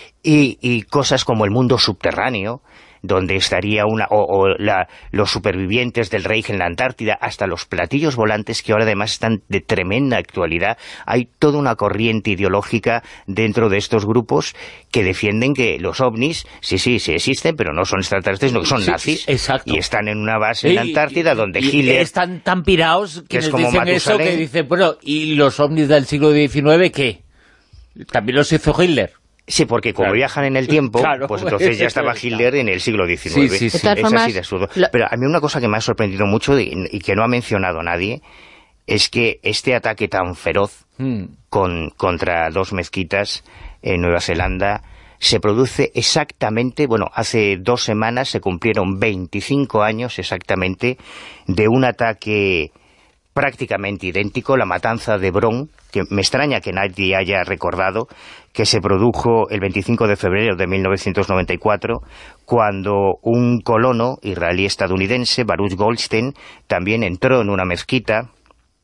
Y, y cosas como el mundo subterráneo, donde estaría una o, o la, los supervivientes del Reich en la Antártida, hasta los platillos volantes, que ahora además están de tremenda actualidad. Hay toda una corriente ideológica dentro de estos grupos que defienden que los ovnis, sí, sí, sí existen, pero no son extraterrestres, no, que son sí, nazis, exacto. y están en una base en la Antártida, y, donde y, Hitler... Y están tan pirados que es como dicen eso, que dicen, bueno, ¿y los ovnis del siglo diecinueve qué? ¿También los hizo Hitler? Sí, porque como claro. viajan en el tiempo, claro. pues entonces ya estaba Hitler en el siglo diecinueve. Sí, sí, sí. Es formas, así de absurdo. Lo... Pero a mí una cosa que me ha sorprendido mucho y, y que no ha mencionado nadie es que este ataque tan feroz mm. con, contra dos mezquitas en Nueva Zelanda se produce exactamente, bueno, hace dos semanas se cumplieron veinticinco años exactamente de un ataque prácticamente idéntico, la matanza de Bron, que me extraña que nadie haya recordado, que se produjo el veinticinco de febrero de mil novecientos noventa y cuatro, cuando un colono israelí-estadounidense, Baruch Goldstein, también entró en una mezquita,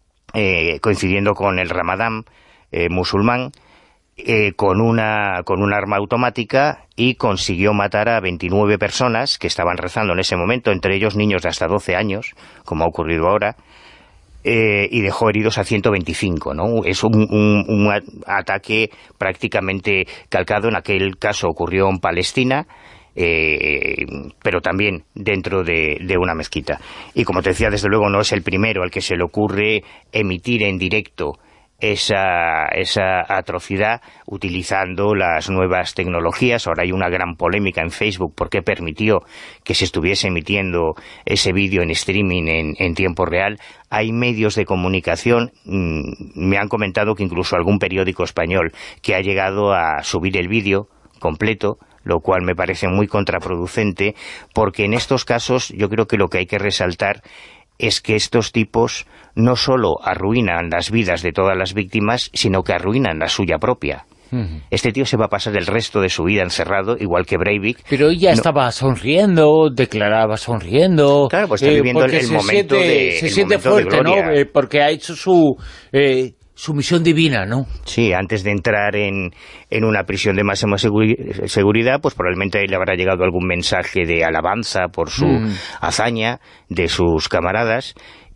eh, coincidiendo con el Ramadán eh, musulmán, eh, con una con un arma automática, y consiguió matar a veintinueve personas que estaban rezando en ese momento, entre ellos niños de hasta doce años, como ha ocurrido ahora. Eh, y dejó heridos a ciento veinticinco, ¿no? Es un, un, un ataque prácticamente calcado. En aquel caso ocurrió en Palestina, eh, pero también dentro de, de una mezquita. Y como te decía, desde luego no es el primero al que se le ocurre emitir en directo esa, esa atrocidad utilizando las nuevas tecnologías. Ahora hay una gran polémica en Facebook porque permitió que se estuviese emitiendo ese vídeo en streaming en, en tiempo real. Hay medios de comunicación, mmm, me han comentado que incluso algún periódico español que ha llegado a subir el vídeo completo, lo cual me parece muy contraproducente, porque en estos casos yo creo que lo que hay que resaltar es que estos tipos no solo arruinan las vidas de todas las víctimas, sino que arruinan la suya propia. Uh-huh. Este tío se va a pasar el resto de su vida encerrado, igual que Breivik. Pero ella no... estaba sonriendo, declaraba sonriendo. Claro, pues está eh, viviendo el, el momento siente, de Se el siente momento fuerte, ¿no? Eh, porque ha hecho su... Eh, su misión divina, ¿no? Sí, antes de entrar en, en una prisión de máxima seguri- seguridad, pues probablemente le habrá llegado algún mensaje de alabanza por su mm. hazaña de sus camaradas,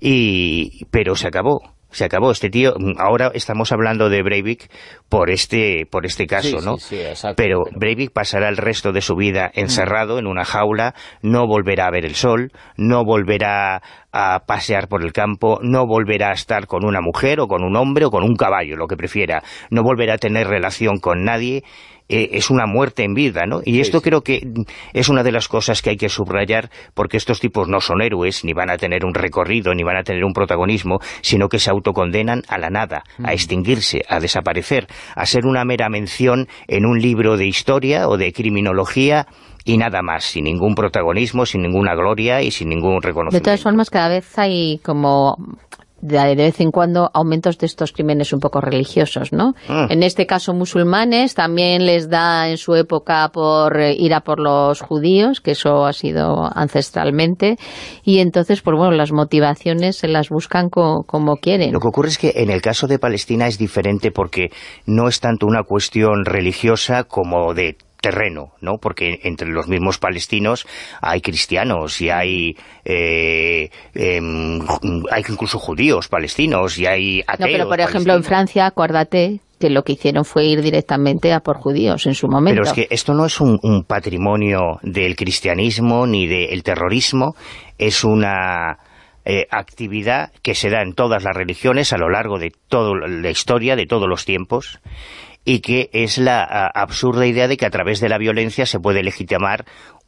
y pero se acabó. Se acabó este tío. Ahora estamos hablando de Breivik por este por este caso, sí, ¿no? Sí, sí, exacto, pero, pero Breivik pasará el resto de su vida encerrado mm. en una jaula, no volverá a ver el sol, no volverá a pasear por el campo, no volverá a estar con una mujer o con un hombre o con un caballo, lo que prefiera, no volverá a tener relación con nadie. Eh, es una muerte en vida, ¿no? Y sí, esto sí. creo que es una de las cosas que hay que subrayar, porque estos tipos no son héroes, ni van a tener un recorrido, ni van a tener un protagonismo, sino que se autocondenan a la nada, mm. a extinguirse, a desaparecer, a ser una mera mención en un libro de historia o de criminología, y nada más, sin ningún protagonismo, sin ninguna gloria y sin ningún reconocimiento. De todas formas, cada vez hay como... de vez en cuando aumentos de estos crímenes un poco religiosos, ¿no? Mm. En este caso musulmanes, también les da en su época por ir a por los judíos, que eso ha sido ancestralmente, y entonces, pues bueno, las motivaciones se las buscan co- como quieren. Lo que ocurre es que en el caso de Palestina es diferente, porque no es tanto una cuestión religiosa como de terreno, ¿no? Porque entre los mismos palestinos hay cristianos y hay eh, eh, hay incluso judíos palestinos y hay ateos. No, pero por ejemplo en Francia, acuérdate que lo que hicieron fue ir directamente a por judíos en su momento. Pero es que esto no es un, un patrimonio del cristianismo ni del terrorismo, es una eh, actividad que se da en todas las religiones a lo largo de toda la historia, de todos los tiempos, y que es la a, absurda idea de que a través de la violencia se puede legitimar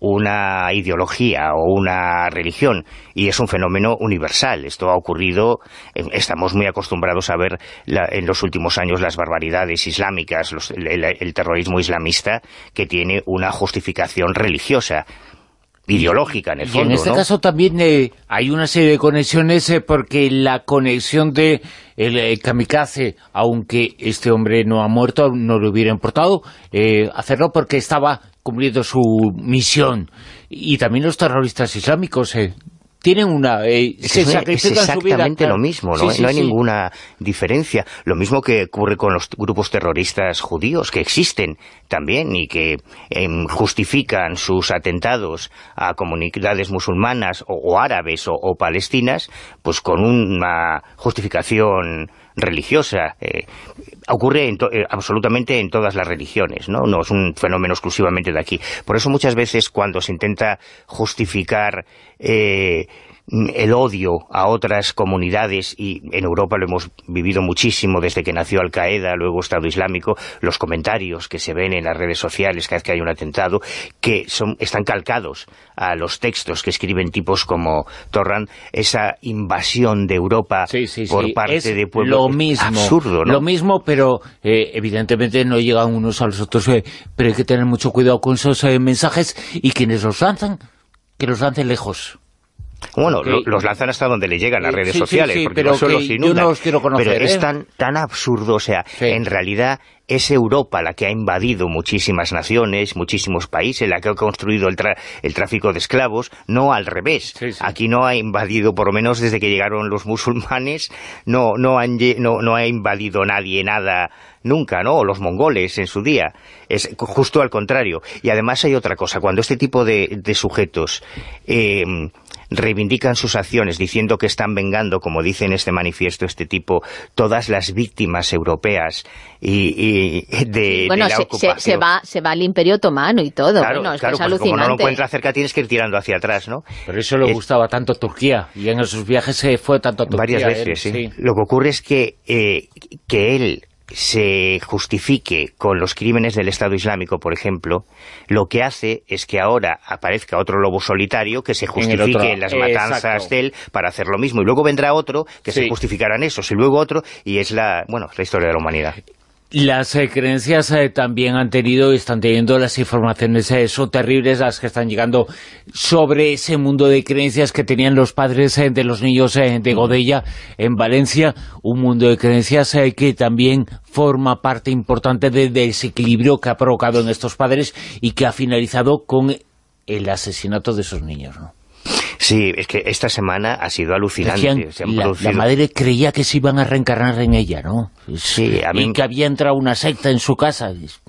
una ideología o una religión, y es un fenómeno universal. Esto ha ocurrido, eh, estamos muy acostumbrados a ver la, en los últimos años las barbaridades islámicas, los, el, el terrorismo islamista, que tiene una justificación religiosa, ideológica en el fondo, y en este ¿no? caso también eh, hay una serie de conexiones eh, porque la conexión de el, el kamikaze, aunque este hombre no ha muerto, no le hubiera importado eh, hacerlo porque estaba cumpliendo su misión, y también los terroristas islámicos eh, tienen una... Eh, es, se es, sacrifican es exactamente su vida, claro. lo mismo, ¿no? Sí, sí, no hay sí. ninguna diferencia. Lo mismo que ocurre con los grupos terroristas judíos, que existen también y que eh, justifican sus atentados a comunidades musulmanas o, o árabes o, o palestinas, pues con una justificación religiosa. Eh, ocurre en to eh, absolutamente en todas las religiones, ¿no? No es un fenómeno exclusivamente de aquí. Por eso muchas veces cuando se intenta justificar eh, el odio a otras comunidades, y en Europa lo hemos vivido muchísimo desde que nació Al-Qaeda, luego Estado Islámico, los comentarios que se ven en las redes sociales cada vez que hay un atentado, que son están calcados a los textos que escriben tipos como Torrand, esa invasión de Europa sí, sí, por sí. parte es de pueblos. Lo mismo, absurdo, ¿no? Lo mismo, pero eh, evidentemente no llegan unos a los otros, eh, pero hay que tener mucho cuidado con esos eh, mensajes, y quienes los lanzan, que los lancen lejos. Bueno, okay. lo, los lanzan hasta donde le llegan las redes sí, sociales, sí, sí, porque pero no solo que se inundan. yo no los quiero conocer, pero ¿eh? es tan, tan absurdo, o sea, sí. En realidad es Europa la que ha invadido muchísimas naciones, muchísimos países, la que ha construido el, tra el tráfico de esclavos, no al revés. Sí, sí. Aquí no ha invadido, por lo menos desde que llegaron los musulmanes, no, no, han, no, no ha invadido nadie nada nunca, ¿no? O los mongoles en su día. Es justo al contrario. Y además hay otra cosa, cuando este tipo de, de sujetos eh, reivindican sus acciones diciendo que están vengando, como dice en este manifiesto este tipo, todas las víctimas europeas y, y de, bueno, de la se, ocupación. Se, se, va, se va al Imperio Otomano y todo. Claro, bueno, es claro, que es pues alucinante. como no lo encuentra cerca tienes que ir tirando hacia atrás, ¿no? Pero eso le es, gustaba tanto a Turquía, y en esos viajes se fue tanto a Turquía. Varias veces, él, sí. sí. Lo que ocurre es que, eh, que él se justifique con los crímenes del Estado Islámico, por ejemplo, lo que hace es que ahora aparezca otro lobo solitario que se justifique en, otro, en las matanzas de él para hacer lo mismo, y luego vendrá otro que sí. se justificará en esos, y luego otro, y es la, bueno, la historia de la humanidad. Las eh, creencias eh, también han tenido y están teniendo las informaciones, eh, son terribles las que están llegando sobre ese mundo de creencias que tenían los padres eh, de los niños eh, de Godella en Valencia, un mundo de creencias eh, que también forma parte importante del desequilibrio que ha provocado en estos padres y que ha finalizado con el asesinato de esos niños, ¿no? Sí, es que esta semana ha sido alucinante. Decían, se han la, producido... la madre creía que se iban a reencarnar en ella, ¿no? Sí, a mí... Y que había entrado una secta en su casa.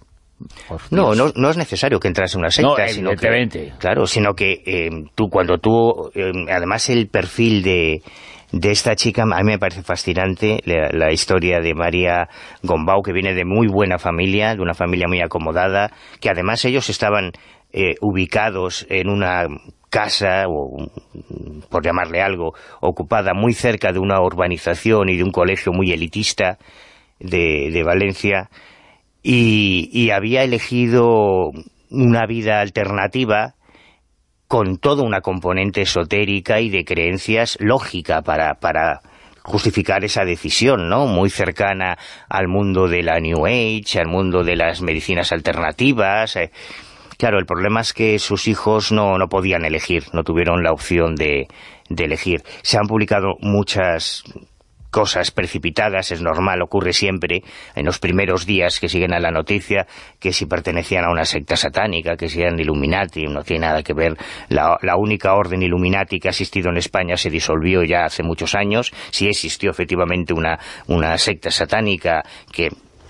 No, no, no es necesario que entrase una secta, no, sino que, claro, sino que eh, tú cuando tú, eh, además el perfil de, de esta chica, a mí me parece fascinante, la, la historia de María Gombau, que viene de muy buena familia, de una familia muy acomodada, que además ellos estaban eh, ubicados en una casa, o por llamarle algo, ocupada muy cerca de una urbanización y de un colegio muy elitista de, de Valencia, y, y había elegido una vida alternativa con toda una componente esotérica y de creencias lógica para, para justificar esa decisión, ¿no? Muy cercana al mundo de la New Age, al mundo de las medicinas alternativas. Eh, Claro, el problema es que sus hijos no, no podían elegir, no tuvieron la opción de, de elegir. Se han publicado muchas cosas precipitadas, es normal, ocurre siempre, en los primeros días que siguen a la noticia, que si pertenecían a una secta satánica, que si eran Illuminati, no tiene nada que ver. La, la única orden Illuminati que ha existido en España se disolvió ya hace muchos años. Sí existió efectivamente una, una secta satánica que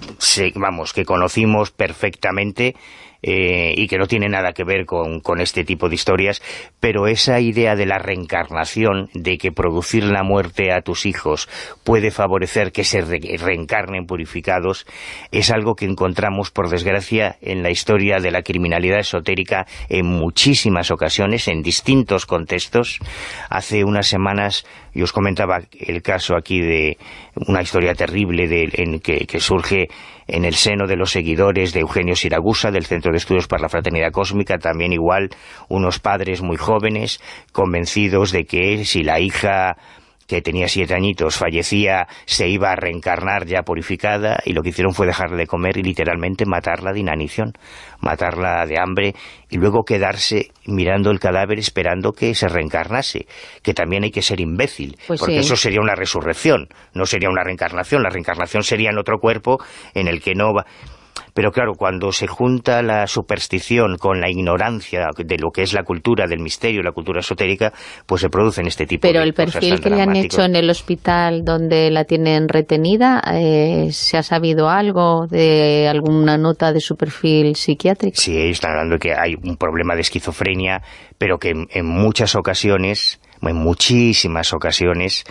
se, vamos, que conocimos perfectamente, Eh, y que no tiene nada que ver con, con este tipo de historias, pero esa idea de la reencarnación, de que producir la muerte a tus hijos puede favorecer que se re reencarnen purificados, es algo que encontramos, por desgracia, en la historia de la criminalidad esotérica en muchísimas ocasiones, en distintos contextos. Hace unas semanas yo os comentaba el caso aquí de una historia terrible de, en que, que surge en el seno de los seguidores de Eugenio Siragusa, del Centro de Estudios para la Fraternidad Cósmica, también igual unos padres muy jóvenes, convencidos de que si la hija que tenía siete añitos fallecía, se iba a reencarnar ya purificada, y lo que hicieron fue dejarle de comer y literalmente matarla de inanición, matarla de hambre, y luego quedarse mirando el cadáver esperando que se reencarnase, que también hay que ser imbécil, pues porque sí, eso sería una resurrección, no sería una reencarnación. La reencarnación sería en otro cuerpo en el que no va... Pero claro, cuando se junta la superstición con la ignorancia de lo que es la cultura del misterio, la cultura esotérica, pues se producen este tipo Pero de cosas. Pero el perfil que tan le han hecho en el hospital donde la tienen retenida, eh, ¿se ha sabido algo de alguna nota de su perfil psiquiátrico? Sí, están hablando de que hay un problema de esquizofrenia, pero que en, en muchas ocasiones, en muchísimas ocasiones...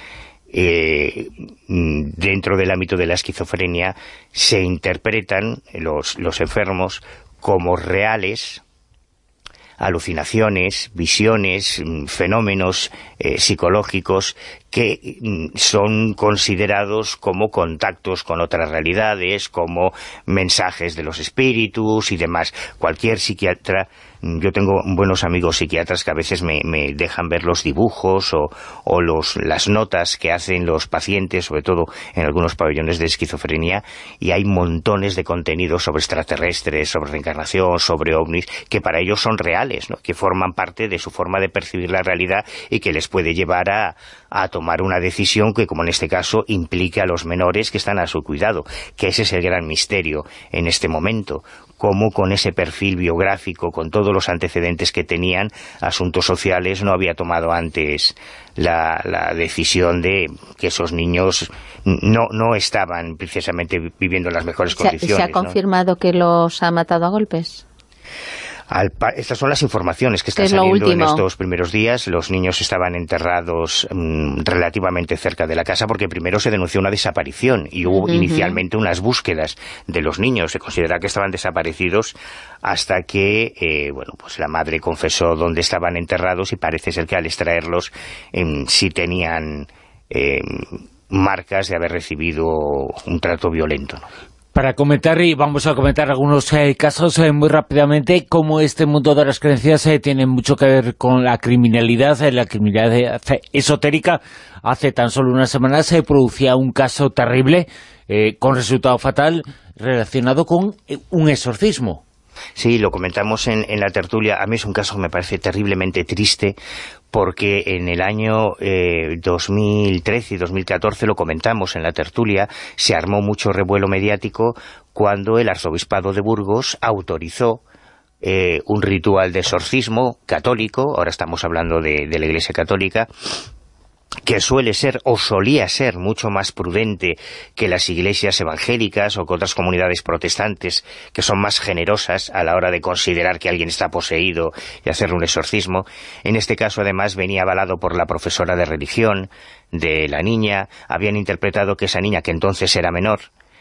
Eh, dentro del ámbito de la esquizofrenia se interpretan los, los enfermos como reales alucinaciones, visiones, fenómenos eh, psicológicos que son considerados como contactos con otras realidades, como mensajes de los espíritus y demás. Cualquier psiquiatra, yo tengo buenos amigos psiquiatras que a veces me, me dejan ver los dibujos o, o los, las notas que hacen los pacientes, sobre todo en algunos pabellones de esquizofrenia, y hay montones de contenidos sobre extraterrestres, sobre reencarnación, sobre ovnis, que para ellos son reales, ¿no?, que forman parte de su forma de percibir la realidad y que les puede llevar a, a tomar una decisión que, como en este caso, implique a los menores que están a su cuidado, que ese es el gran misterio en este momento, cómo con ese perfil biográfico, con todos los antecedentes que tenían, asuntos sociales, no había tomado antes la, la decisión de que esos niños no, no estaban precisamente viviendo en las mejores condiciones. ¿Se ha confirmado, ¿no?, que los ha matado a golpes? Al Estas son las informaciones que están saliendo en estos primeros días. Los niños estaban enterrados mmm, relativamente cerca de la casa, porque primero se denunció una desaparición y hubo uh-huh. inicialmente unas búsquedas de los niños. Se considera que estaban desaparecidos hasta que eh, bueno, pues la madre confesó dónde estaban enterrados, y parece ser que al extraerlos eh, sí tenían eh, marcas de haber recibido un trato violento, ¿no? Para comentar, y vamos a comentar algunos eh, casos eh, muy rápidamente, cómo este mundo de las creencias eh, tiene mucho que ver con la criminalidad, eh, la criminalidad eh, esotérica. Hace tan solo unas semanas se producía un caso terrible, eh, con resultado fatal, relacionado con eh, un exorcismo. Sí, lo comentamos en, en la tertulia. A mí es un caso que me parece terriblemente triste, porque en el año eh, dos mil trece y dos mil catorce, lo comentamos en la tertulia, se armó mucho revuelo mediático cuando el arzobispado de Burgos autorizó eh, un ritual de exorcismo católico, ahora estamos hablando de, de la Iglesia Católica, que suele ser, o solía ser, mucho más prudente que las iglesias evangélicas o que otras comunidades protestantes, que son más generosas a la hora de considerar que alguien está poseído y hacerle un exorcismo. En este caso, además, venía avalado por la profesora de religión de la niña. Habían interpretado que esa niña, que entonces era menor,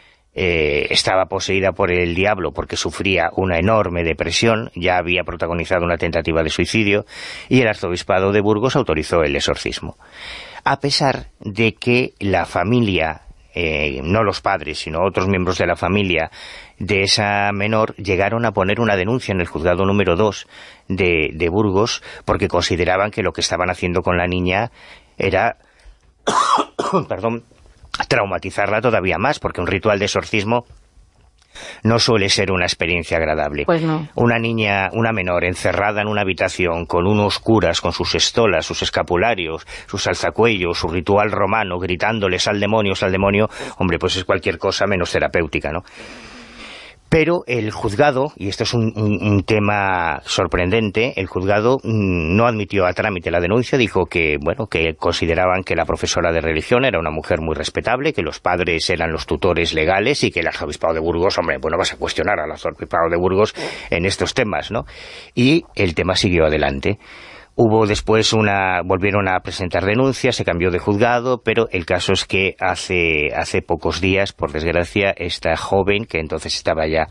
Eh, estaba poseída por el diablo porque sufría una enorme depresión, ya había protagonizado una tentativa de suicidio, y el arzobispado de Burgos autorizó el exorcismo. A pesar de que la familia, eh, no los padres, sino otros miembros de la familia de esa menor, llegaron a poner una denuncia en el juzgado número dos de, de Burgos, porque consideraban que lo que estaban haciendo con la niña era perdón, traumatizarla todavía más, porque un ritual de exorcismo no suele ser una experiencia agradable. Pues no. Una niña, una menor, encerrada en una habitación con unos curas, con sus estolas, sus escapularios, sus alzacuellos, su ritual romano, gritándoles al demonio, al demonio, hombre, pues es cualquier cosa menos terapéutica, ¿no? Pero el juzgado, y esto es un, un, un tema sorprendente, el juzgado mmm, no admitió a trámite la denuncia, dijo que, bueno, que consideraban que la profesora de religión era una mujer muy respetable, que los padres eran los tutores legales y que el arzobispado de Burgos, hombre, bueno, vas a cuestionar al arzobispado de Burgos en estos temas, ¿no? Y el tema siguió adelante. Hubo después una... volvieron a presentar denuncias, se cambió de juzgado, pero el caso es que hace, hace pocos días, por desgracia, esta joven, que entonces estaba ya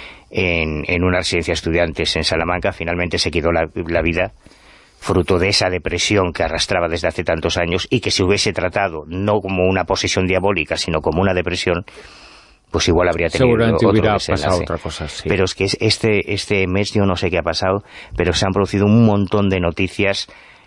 en, en una residencia de estudiantes en Salamanca, finalmente se quitó la, la vida, fruto de esa depresión que arrastraba desde hace tantos años, y que si hubiese tratado no como una posesión diabólica, sino como una depresión, pues igual habría tenido seguramente otro hubiera desenlace. pasado otra cosa, sí. Pero es que este, este mes yo no sé qué ha pasado, pero se han producido un montón de noticias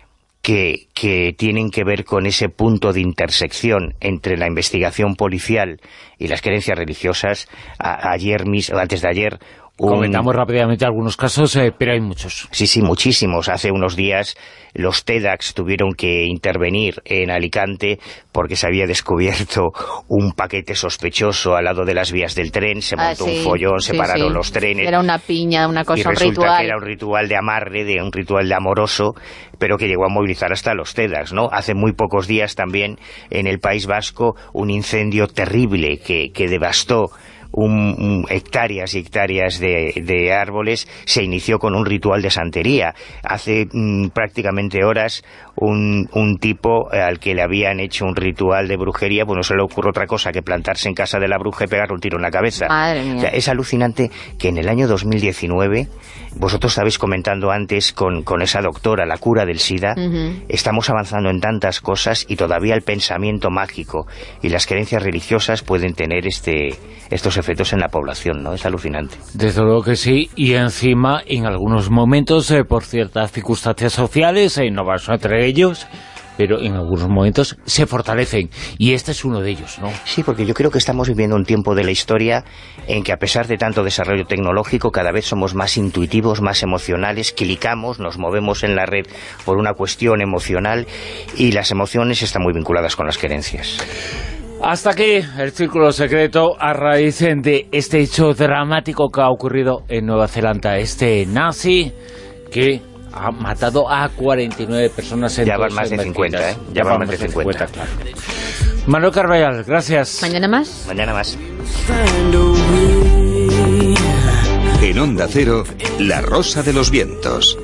que, que tienen que ver con ese punto de intersección entre la investigación policial y las creencias religiosas. A, ayer mismo, antes de ayer... Un... Comentamos rápidamente algunos casos, eh, pero hay muchos. Sí, sí, muchísimos. Hace unos días los TEDx tuvieron que intervenir en Alicante porque se había descubierto un paquete sospechoso al lado de las vías del tren, se montó ah, sí, un follón, se sí, pararon sí. los trenes. Era una piña, una cosa, y resulta un ritual. que era un ritual de amarre, de un ritual de amoroso, pero que llegó a movilizar hasta los TEDx, ¿no? Hace muy pocos días también en el País Vasco un incendio terrible que, que devastó Un, un, hectáreas y hectáreas de, de árboles, se inició con un ritual de santería. Hace mm, prácticamente horas un, un tipo al que le habían hecho un ritual de brujería, pues no se le ocurre otra cosa que plantarse en casa de la bruja y pegarle un tiro en la cabeza. Madre mía. O sea, es alucinante que en el año dos mil diecinueve, vosotros estabais comentando antes con, con esa doctora, la cura del SIDA, uh-huh. estamos avanzando en tantas cosas y todavía el pensamiento mágico y las creencias religiosas pueden tener este estos efectos en la población, ¿no? Es alucinante. Desde luego que sí, y encima, en algunos momentos, eh, por ciertas circunstancias sociales, eh, no vas entre ellos, pero en algunos momentos se fortalecen, y este es uno de ellos, ¿no? Sí, porque yo creo que estamos viviendo un tiempo de la historia en que, a pesar de tanto desarrollo tecnológico, cada vez somos más intuitivos, más emocionales, clicamos, nos movemos en la red por una cuestión emocional, y las emociones están muy vinculadas con las creencias. Hasta aquí el Círculo Secreto a raíz de este hecho dramático que ha ocurrido en Nueva Zelanda. Este nazi que ha matado a cuarenta y nueve personas en ya van más de cincuenta, ¿eh? Ya, ya van más de cincuenta, claro. Manuel Carballal, gracias. Mañana más. Mañana más. En Onda Cero, La Rosa de los Vientos.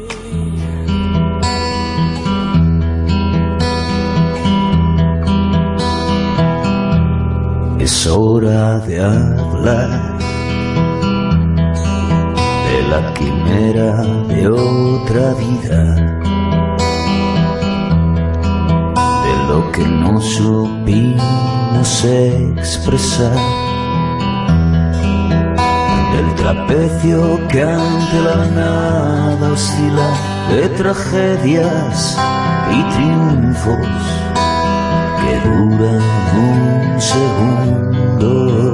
Es hora de hablar de la quimera de otra vida, de lo que no supimos expresar, del trapecio que ante la nada oscila, de tragedias y triunfos que duran un segundo,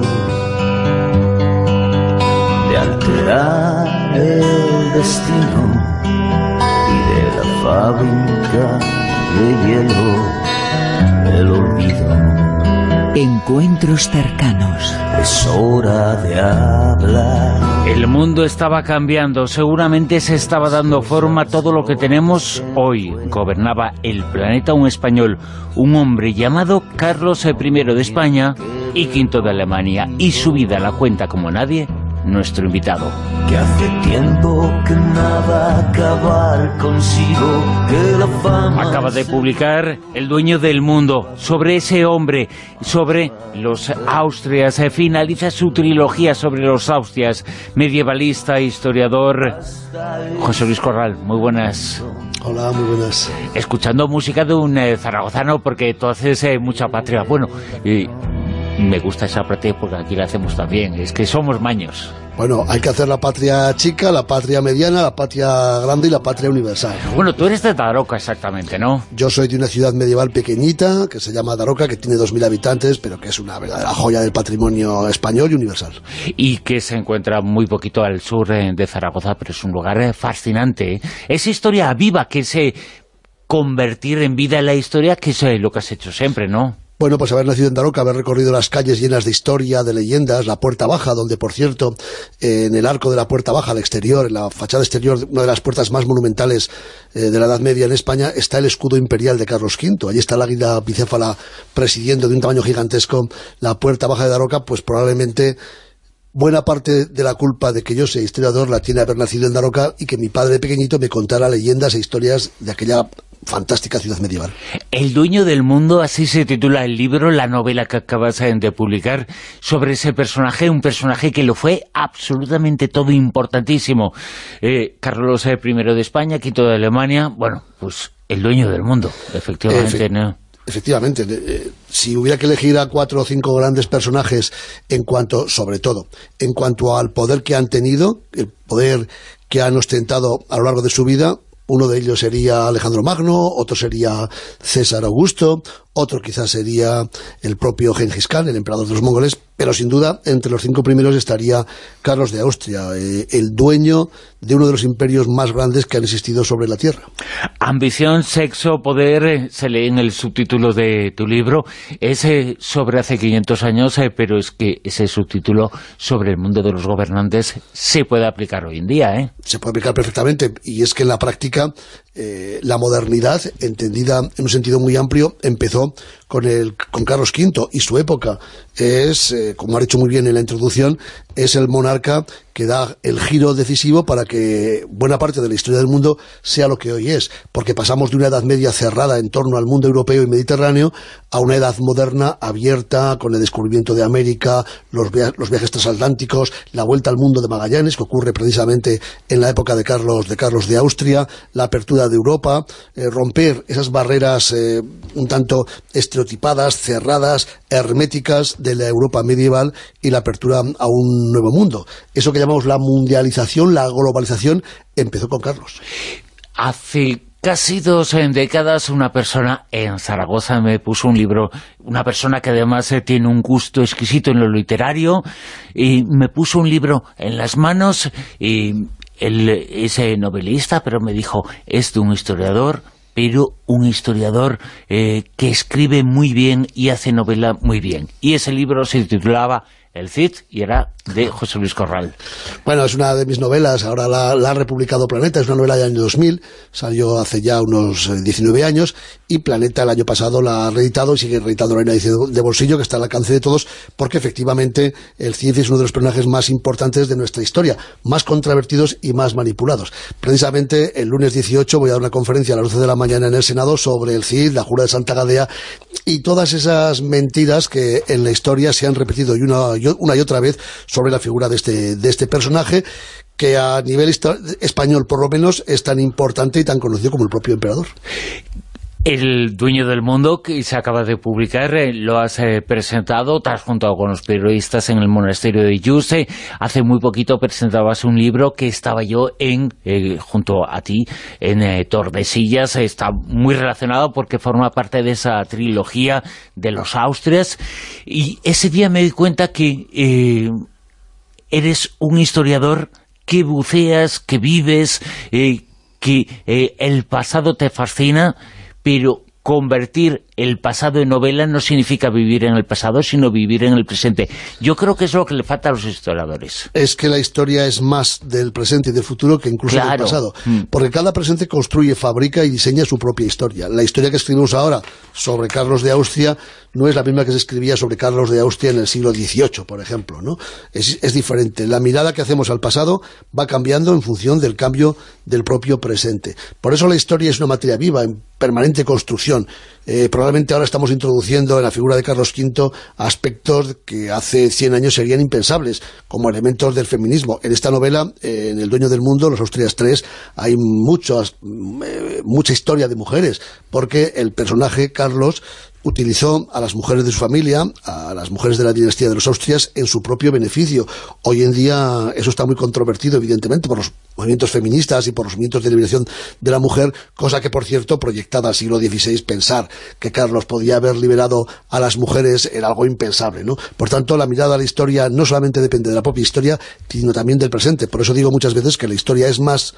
de alterar el destino y de la fábrica de hielo, el olvido. Encuentros cercanos. Es hora de hablar. El mundo estaba cambiando, seguramente se estaba dando forma a todo lo que tenemos hoy. Gobernaba el planeta un español, un hombre llamado Carlos primero de España y quinto de Alemania, y su vida la cuenta como nadie nuestro invitado. Que hace tiempo que nada acabar consigo, que la fama... Acaba de publicar El dueño del mundo, sobre ese hombre, sobre los Austrias. Finaliza su trilogía sobre los Austrias, medievalista, historiador. José Luis Corral, muy buenas. Hola, muy buenas. Escuchando música de un eh, zaragozano, porque tú haces eh, mucha patria. Bueno, y me gusta esa patria porque aquí la hacemos también, es que somos maños. Bueno, hay que hacer la patria chica, la patria mediana, la patria grande y la patria universal. Bueno, tú eres de Daroca exactamente, ¿no? Yo soy de una ciudad medieval pequeñita que se llama Daroca, que tiene dos mil habitantes, pero que es una verdadera joya del patrimonio español y universal. Y que se encuentra muy poquito al sur de Zaragoza, pero es un lugar fascinante, ¿eh? Es historia viva, que se convertir en vida en la historia, que es lo que has hecho siempre, ¿no? Bueno, pues haber nacido en Daroca, haber recorrido las calles llenas de historia, de leyendas, la Puerta Baja, donde, por cierto, eh, en el arco de la Puerta Baja, al exterior, en la fachada exterior, una de las puertas más monumentales eh, de la Edad Media en España, está el escudo imperial de Carlos quinto. Allí está el águila bicéfala presidiendo de un tamaño gigantesco la Puerta Baja de Daroca, pues probablemente buena parte de la culpa de que yo sea historiador la tiene haber nacido en Daroca y que mi padre pequeñito me contara leyendas e historias de aquella fantástica ciudad medieval. El dueño del mundo, así se titula el libro, la novela que acabas de publicar, sobre ese personaje, un personaje que lo fue absolutamente todo, importantísimo. Eh, Carlos primero de España, quinto de Alemania, bueno, pues el dueño del mundo, efectivamente, Efe ¿no? Efectivamente, eh, si hubiera que elegir a cuatro o cinco grandes personajes en cuanto, sobre todo, en cuanto al poder que han tenido, el poder que han ostentado a lo largo de su vida, uno de ellos sería Alejandro Magno, otro sería César Augusto, otro quizás sería el propio Gengis Khan, el emperador de los mongoles, pero sin duda entre los cinco primeros estaría Carlos de Austria, eh, el dueño de uno de los imperios más grandes que han existido sobre la Tierra. Ambición, sexo, poder, eh, se lee en el subtítulo de tu libro, es eh, sobre hace quinientos años, eh, pero es que ese subtítulo sobre el mundo de los gobernantes se puede aplicar hoy en día, ¿eh? Se puede aplicar perfectamente, y es que en la práctica eh, la modernidad, entendida en un sentido muy amplio, empezó con el con Carlos quinto, y su época es, eh, como ha dicho muy bien en la introducción, es el monarca que da el giro decisivo para que buena parte de la historia del mundo sea lo que hoy es, porque pasamos de una edad media cerrada en torno al mundo europeo y mediterráneo a una edad moderna abierta con el descubrimiento de América, los, via los viajes transatlánticos, la vuelta al mundo de Magallanes, que ocurre precisamente en la época de Carlos de, Carlos de Austria, la apertura de Europa, eh, romper esas barreras eh, un tanto estereotipadas, cerradas, herméticas de la Europa medieval y la apertura a un nuevo mundo. Eso que llamamos la mundialización, la globalización, empezó con Carlos. Hace casi dos décadas una persona en Zaragoza me puso un libro, una persona que además eh, tiene un gusto exquisito en lo literario, y me puso un libro en las manos, y él es novelista, pero me dijo, es de un historiador, pero un historiador eh, que escribe muy bien y hace novela muy bien. Y ese libro se titulaba El Cid, y era de José Luis Corral. Bueno, es una de mis novelas, ahora la, la ha republicado Planeta, es una novela del año dos mil, salió hace ya unos diecinueve años, y Planeta el año pasado la ha reeditado y sigue reeditando en una edición de bolsillo que está al alcance de todos, porque efectivamente el Cid es uno de los personajes más importantes de nuestra historia, más controvertidos y más manipulados. Precisamente el lunes dieciocho voy a dar una conferencia a las doce de la mañana en el Senado sobre el Cid, la Jura de Santa Gadea, y todas esas mentiras que en la historia se han repetido y una, una y otra vez sobre la figura de este, de este personaje, que a nivel español por lo menos es tan importante y tan conocido como el propio emperador. El dueño del mundo, que se acaba de publicar, eh, lo has eh, presentado, te has juntado con los periodistas en el monasterio de Yuste. Hace muy poquito presentabas un libro que estaba yo en eh, junto a ti en eh, Tordesillas. Está muy relacionado porque forma parte de esa trilogía de los Austrias, y ese día me di cuenta que eh, eres un historiador que buceas, que vives, eh, que eh, el pasado te fascina, pero convertir el pasado en novela no significa vivir en el pasado, sino vivir en el presente. Yo creo que es lo que le falta a los historiadores. Es que la historia es más del presente y del futuro que incluso claro. del pasado. Mm. Porque cada presente construye, fabrica y diseña su propia historia. La historia que escribimos ahora sobre Carlos de Austria no es la misma que se escribía sobre Carlos de Austria en el siglo dieciocho, por ejemplo, ¿no? Es, es diferente. La mirada que hacemos al pasado va cambiando en función del cambio del propio presente. Por eso la historia es una materia viva, en permanente construcción. Eh, probablemente ahora estamos introduciendo en la figura de Carlos quinto aspectos que hace cien años serían impensables, como elementos del feminismo. En esta novela, eh, en El dueño del mundo, Los Austrias tres, hay muchos, eh, mucha historia de mujeres, porque el personaje, Carlos, utilizó a las mujeres de su familia, a las mujeres de la dinastía de los Austrias, en su propio beneficio. Hoy en día eso está muy controvertido, evidentemente, por los movimientos feministas y por los movimientos de liberación de la mujer, cosa que, por cierto, proyectada al siglo dieciséis, pensar que Carlos podía haber liberado a las mujeres era algo impensable, ¿no? Por tanto, la mirada a la historia no solamente depende de la propia historia, sino también del presente. Por eso digo muchas veces que la historia es más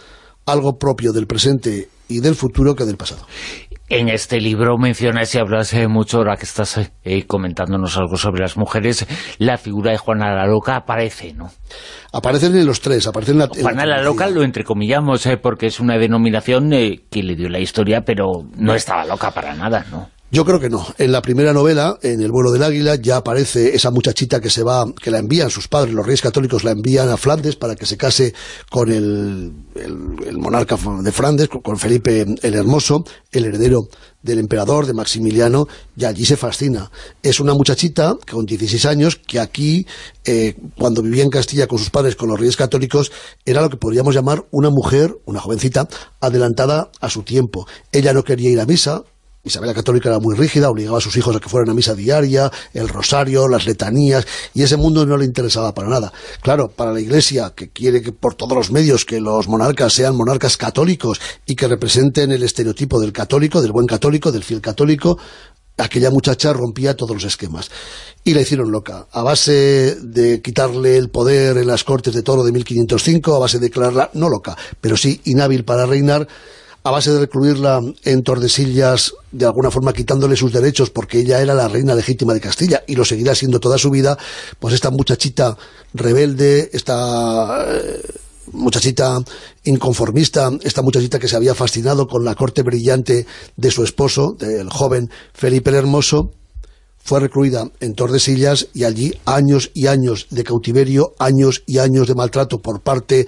algo propio del presente y del futuro que del pasado. En este libro mencionas y hablas eh, mucho, ahora que estás eh, comentándonos algo sobre las mujeres, la figura de Juana la Loca aparece, ¿no? Aparecen en los tres, aparecen en la... Juana la, la Loca lo entrecomillamos, eh, porque es una denominación eh, que le dio la historia, pero no estaba loca para nada, ¿no? Yo creo que no. En la primera novela, en El vuelo del águila, ya aparece esa muchachita que se va, que la envían sus padres, los reyes católicos la envían a Flandes para que se case con el, el, el monarca de Flandes, con Felipe el Hermoso, el heredero del emperador, de Maximiliano, y allí se fascina. Es una muchachita con dieciséis años que aquí, eh, cuando vivía en Castilla con sus padres, con los reyes católicos, era lo que podríamos llamar una mujer, una jovencita, adelantada a su tiempo. Ella no quería ir a misa. Isabel la Católica era muy rígida, obligaba a sus hijos a que fueran a misa diaria, el rosario, las letanías, y ese mundo no le interesaba para nada. Claro, para la Iglesia, que quiere que por todos los medios que los monarcas sean monarcas católicos y que representen el estereotipo del católico, del buen católico, del fiel católico, aquella muchacha rompía todos los esquemas. Y la hicieron loca, a base de quitarle el poder en las Cortes de Toro de mil quinientos cinco, a base de declararla, no loca, pero sí inhábil para reinar, a base de recluirla en Tordesillas, de alguna forma quitándole sus derechos, porque ella era la reina legítima de Castilla, y lo seguirá siendo toda su vida. Pues esta muchachita rebelde, esta eh, muchachita inconformista, esta muchachita que se había fascinado con la corte brillante de su esposo, del joven Felipe el Hermoso, fue recluida en Tordesillas, y allí años y años de cautiverio, años y años de maltrato por parte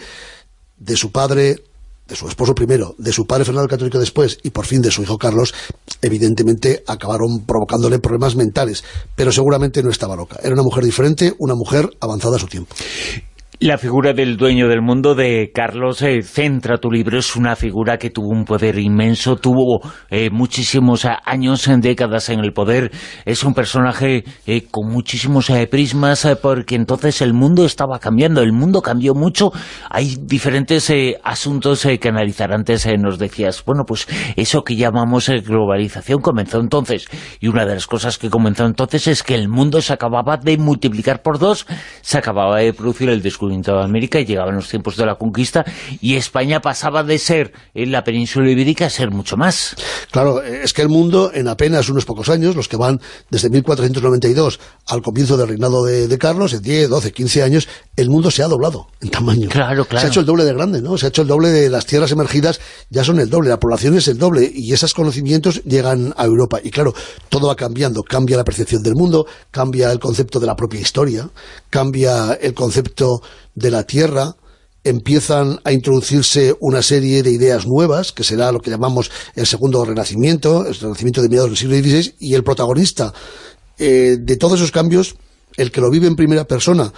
de su padre, de su esposo primero, de su padre Fernando el Católico después, y por fin de su hijo Carlos, evidentemente acabaron provocándole problemas mentales, pero seguramente no estaba loca. Era una mujer diferente, una mujer avanzada a su tiempo. La figura del dueño del mundo de Carlos eh, centra tu libro. Es una figura que tuvo un poder inmenso, tuvo eh, muchísimos años, en décadas en el poder. Es un personaje eh, con muchísimos eh, prismas, eh, porque entonces el mundo estaba cambiando, el mundo cambió mucho. Hay diferentes eh, asuntos eh, que analizar. Antes eh, nos decías, bueno, pues eso que llamamos eh, globalización comenzó entonces, y una de las cosas que comenzó entonces es que el mundo se acababa de multiplicar por dos, se acababa de producir el descubrimiento de América, y llegaban los tiempos de la conquista, y España pasaba de ser en la península ibérica a ser mucho más. Claro, es que el mundo en apenas unos pocos años, los que van desde mil cuatrocientos noventa y dos al comienzo del reinado de, de Carlos, en diez, doce, quince años, el mundo se ha doblado en tamaño. Claro, claro. Se ha hecho el doble de grande, ¿no? Se ha hecho el doble de las tierras emergidas, ya son el doble, la población es el doble, y esos conocimientos llegan a Europa. Y claro, todo va cambiando, cambia la percepción del mundo, cambia el concepto de la propia historia, cambia el concepto de la tierra, empiezan a introducirse una serie de ideas nuevas, que será lo que llamamos el segundo renacimiento, el renacimiento de mediados del siglo dieciséis, y el protagonista eh, de todos esos cambios, el que lo vive en primera persona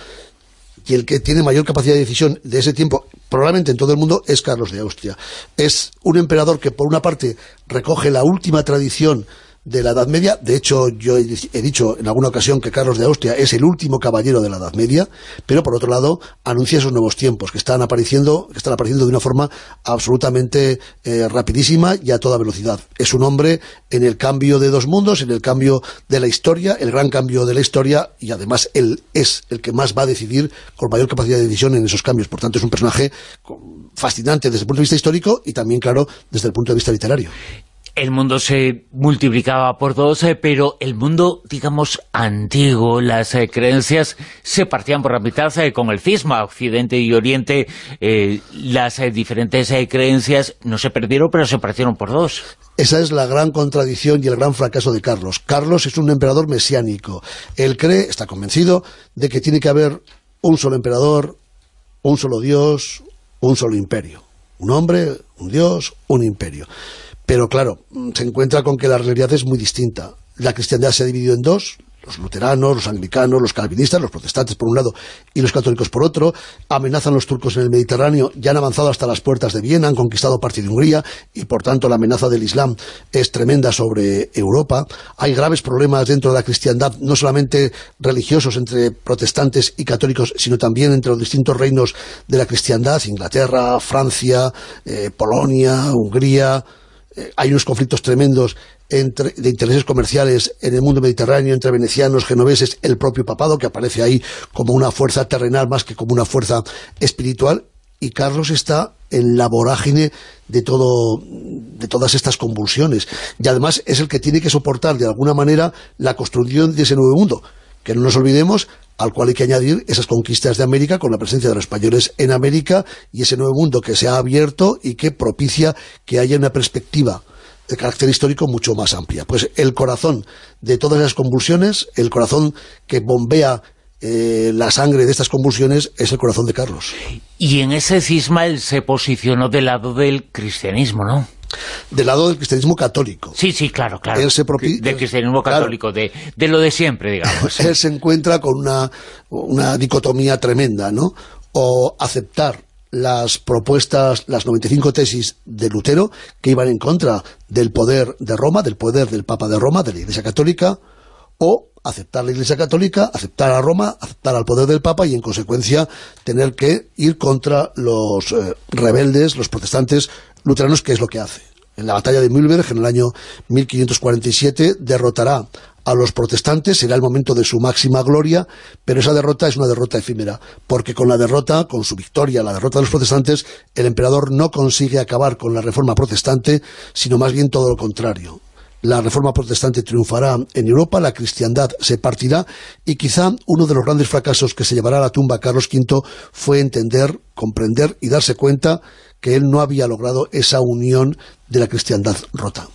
y el que tiene mayor capacidad de decisión de ese tiempo, probablemente en todo el mundo, es Carlos de Austria. Es un emperador que por una parte recoge la última tradición de la Edad Media. De hecho, yo he, he dicho en alguna ocasión que Carlos de Austria es el último caballero de la Edad Media, pero por otro lado anuncia esos nuevos tiempos que están apareciendo, que están apareciendo de una forma absolutamente eh, rapidísima y a toda velocidad. Es un hombre en el cambio de dos mundos, en el cambio de la historia, el gran cambio de la historia, y además él es el que más va a decidir con mayor capacidad de decisión en esos cambios. Por tanto, es un personaje fascinante desde el punto de vista histórico y también, claro, desde el punto de vista literario. El mundo se multiplicaba por dos, eh, pero el mundo, digamos, antiguo, las eh, creencias se partían por la mitad eh, con el cisma, Occidente y Oriente. Eh, las eh, diferentes eh, creencias no se perdieron, pero se partieron por dos. Esa es la gran contradicción y el gran fracaso de Carlos. Carlos es un emperador mesiánico. Él cree, está convencido, de que tiene que haber un solo emperador, un solo Dios, un solo imperio. Un hombre, un Dios, un imperio. Pero claro, se encuentra con que la realidad es muy distinta. La cristiandad se ha dividido en dos, los luteranos, los anglicanos, los calvinistas, los protestantes por un lado y los católicos por otro. Amenazan los turcos en el Mediterráneo, ya han avanzado hasta las puertas de Viena, han conquistado parte de Hungría, y por tanto la amenaza del Islam es tremenda sobre Europa. Hay graves problemas dentro de la cristiandad, no solamente religiosos entre protestantes y católicos, sino también entre los distintos reinos de la cristiandad, Inglaterra, Francia, eh, Polonia, Hungría. Eh, hay unos conflictos tremendos entre, de intereses comerciales en el mundo mediterráneo, entre venecianos, genoveses, el propio papado, que aparece ahí como una fuerza terrenal más que como una fuerza espiritual. y Carlos está en la vorágine de todo, de todas estas convulsiones, y además es el que tiene que soportar de alguna manera la construcción de ese nuevo mundo, que no nos olvidemos, al cual hay que añadir esas conquistas de América con la presencia de los españoles en América y ese nuevo mundo que se ha abierto y que propicia que haya una perspectiva de carácter histórico mucho más amplia. Pues el corazón de todas esas convulsiones, el corazón que bombea Eh, la sangre de estas convulsiones, es el corazón de Carlos. Y en ese cisma él se posicionó del lado del cristianismo, ¿no? Del lado del cristianismo católico. Sí, sí, claro, claro. Él se propi... Del cristianismo católico, claro. de, de lo de siempre, digamos. Él se encuentra con una, una dicotomía tremenda, ¿no? O aceptar las propuestas, las noventa y cinco tesis de Lutero, que iban en contra del poder de Roma, del poder del Papa de Roma, de la Iglesia Católica, o aceptar la Iglesia Católica, aceptar a Roma, aceptar al poder del Papa y en consecuencia tener que ir contra los eh, rebeldes, los protestantes luteranos, que es lo que hace. En la batalla de Mühlberg, en el año mil quinientos cuarenta y siete, derrotará a los protestantes, será el momento de su máxima gloria, pero esa derrota es una derrota efímera, porque con la derrota, con su victoria, la derrota de los protestantes, el emperador no consigue acabar con la reforma protestante, sino más bien todo lo contrario. La reforma protestante triunfará en Europa, la cristiandad se partirá y quizá uno de los grandes fracasos que se llevará a la tumba a Carlos quinto fue entender, comprender y darse cuenta que él no había logrado esa unión de la cristiandad rota.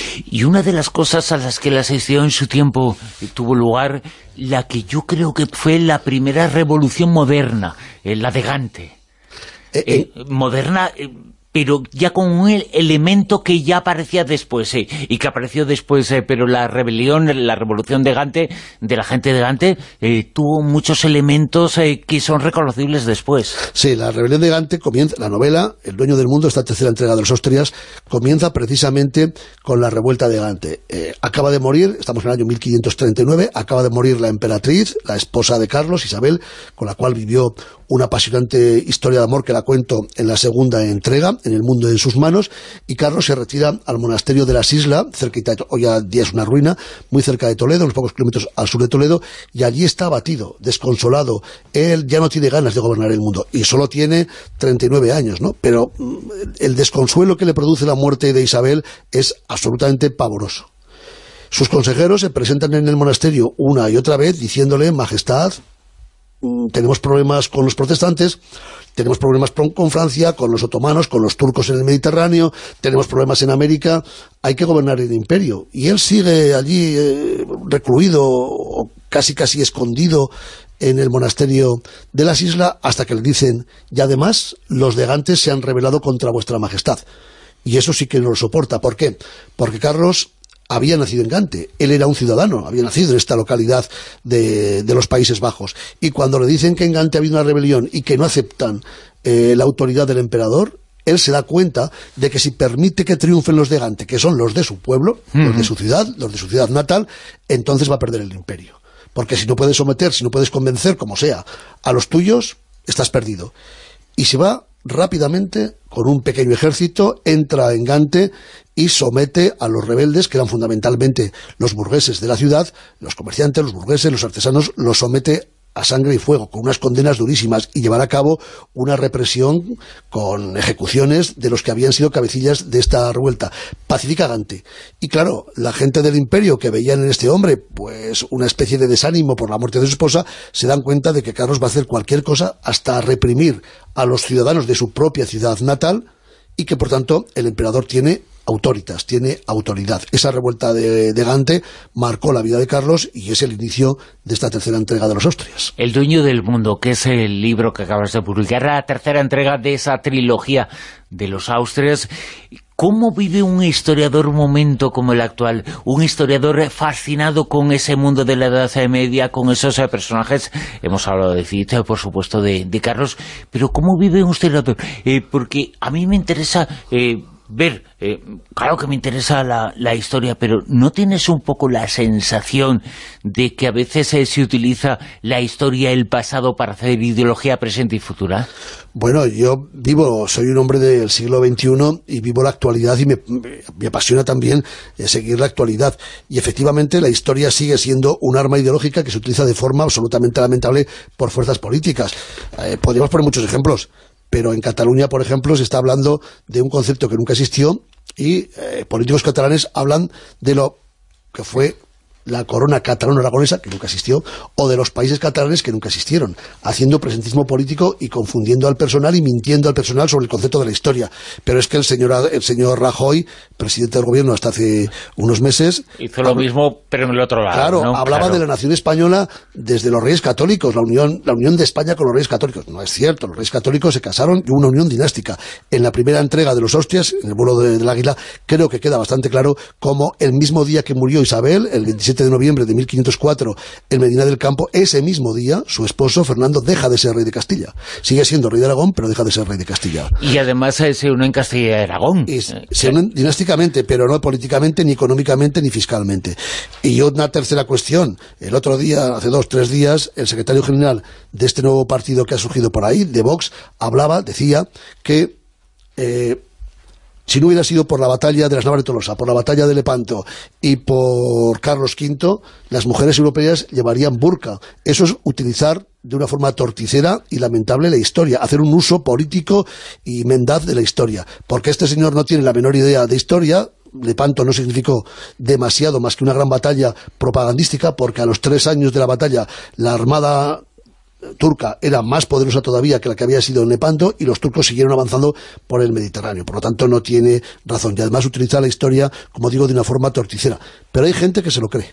Y una de las cosas a las que la asistió en su tiempo tuvo lugar, la que yo creo que fue la primera revolución moderna, eh, la de Gante. Eh, eh, eh, moderna... Eh, pero ya con un elemento que ya aparecía después, eh, y que apareció después, eh, pero la rebelión, la revolución de Gante, de la gente de Gante, eh, tuvo muchos elementos eh, que son reconocibles después. Sí, la rebelión de Gante comienza, la novela, El dueño del mundo, esta tercera entrega de los Austrias, comienza precisamente con la revuelta de Gante. Eh, acaba de morir, estamos en el año mil quinientos treinta y nueve, acaba de morir la emperatriz, la esposa de Carlos, Isabel, con la cual vivió una apasionante historia de amor que la cuento en la segunda entrega, en El mundo en sus manos, y Carlos se retira al monasterio de las Islas, cerquita de, hoy en día es una ruina, muy cerca de Toledo, unos pocos kilómetros al sur de Toledo, y allí está abatido, desconsolado. Él ya no tiene ganas de gobernar el mundo, y solo tiene treinta y nueve años, ¿no? Pero el desconsuelo que le produce la muerte de Isabel es absolutamente pavoroso. Sus consejeros se presentan en el monasterio una y otra vez diciéndole: Majestad, tenemos problemas con los protestantes, tenemos problemas con Francia, con los otomanos, con los turcos en el Mediterráneo, tenemos problemas en América, hay que gobernar el imperio. Y él sigue allí eh, recluido, o casi casi escondido en el monasterio de las Islas, hasta que le dicen: y además los de Gante se han rebelado contra vuestra majestad. Y eso sí que no lo soporta. ¿Por qué? Porque Carlos había nacido en Gante, él era un ciudadano, había nacido en esta localidad de, de los Países Bajos, y cuando le dicen que en Gante ha habido una rebelión y que no aceptan eh, la autoridad del emperador, él se da cuenta de que si permite que triunfen los de Gante, que son los de su pueblo, uh-huh. los de su ciudad, los de su ciudad natal, entonces va a perder el imperio. Porque si no puedes someter, si no puedes convencer, como sea, a los tuyos, estás perdido. Y se va rápidamente, con un pequeño ejército, entra en Gante y somete a los rebeldes, que eran fundamentalmente los burgueses de la ciudad, los comerciantes, los burgueses, los artesanos, los somete a sangre y fuego, con unas condenas durísimas, y llevar a cabo una represión con ejecuciones de los que habían sido cabecillas de esta revuelta. Pacifica Gante. Y claro, la gente del imperio, que veían en este hombre pues una especie de desánimo por la muerte de su esposa, se dan cuenta de que Carlos va a hacer cualquier cosa hasta reprimir a los ciudadanos de su propia ciudad natal, y que por tanto el emperador tiene autoritas, tiene autoridad. Esa revuelta de, de Gante marcó la vida de Carlos y es el inicio de esta tercera entrega de los Austrias. El dueño del mundo, que es el libro que acabas de publicar, la tercera entrega de esa trilogía de los Austrias. ¿Cómo vive un historiador un momento como el actual? Un historiador fascinado con ese mundo de la Edad Media, con esos eh, personajes. Hemos hablado de Fichte, por supuesto, de, de Carlos. Pero ¿cómo vive un historiador? Eh, porque a mí me interesa Eh, ver, eh, claro que me interesa la, la historia, pero ¿no tienes un poco la sensación de que a veces eh, se utiliza la historia, el pasado, para hacer ideología presente y futura? Bueno, yo vivo, soy un hombre del siglo veintiuno y vivo la actualidad, y me, me apasiona también eh, seguir la actualidad. Y efectivamente la historia sigue siendo un arma ideológica que se utiliza de forma absolutamente lamentable por fuerzas políticas. Eh, podríamos poner muchos ejemplos. pero en Cataluña, por ejemplo, se está hablando de un concepto que nunca existió y eh, políticos catalanes hablan de lo que fue la corona catalano-aragonesa, que nunca existió, o de los países catalanes que nunca existieron, haciendo presentismo político y confundiendo al personal y mintiendo al personal sobre el concepto de la historia. Pero es que el señor el señor Rajoy, presidente del gobierno hasta hace unos meses... Hizo lo mismo, pero en el otro lado, Claro, ¿no? hablaba Claro. de la nación española desde los reyes católicos, la unión, la unión de España con los reyes católicos. No es cierto, los reyes católicos se casaron y hubo una unión dinástica. En la primera entrega de los Hostias, en el vuelo de, del Águila, creo que queda bastante claro cómo el mismo día que murió Isabel, el veintisiete de noviembre de mil quinientos cuatro, en Medina del Campo, ese mismo día, su esposo, Fernando, deja de ser rey de Castilla. Sigue siendo rey de Aragón, pero deja de ser rey de Castilla. Y además eh, se une en Castilla y Aragón. Y se unen dinásticamente, pero no políticamente, ni económicamente, ni fiscalmente. Y una tercera cuestión. El otro día, hace dos, tres días, el secretario general de este nuevo partido que ha surgido por ahí, de Vox, hablaba, decía que... Eh, si no hubiera sido por la batalla de las Navas de Tolosa, por la batalla de Lepanto y por Carlos quinto, las mujeres europeas llevarían burka. Eso es utilizar de una forma torticera y lamentable la historia, hacer un uso político y mendaz de la historia. Porque este señor no tiene la menor idea de historia. Lepanto no significó demasiado más que una gran batalla propagandística, porque a los tres años de la batalla la armada turca era más poderosa todavía que la que había sido en Lepanto y los turcos siguieron avanzando por el Mediterráneo. Por lo tanto, no tiene razón. Y además utiliza la historia, como digo, de una forma torticera. Pero hay gente que se lo cree.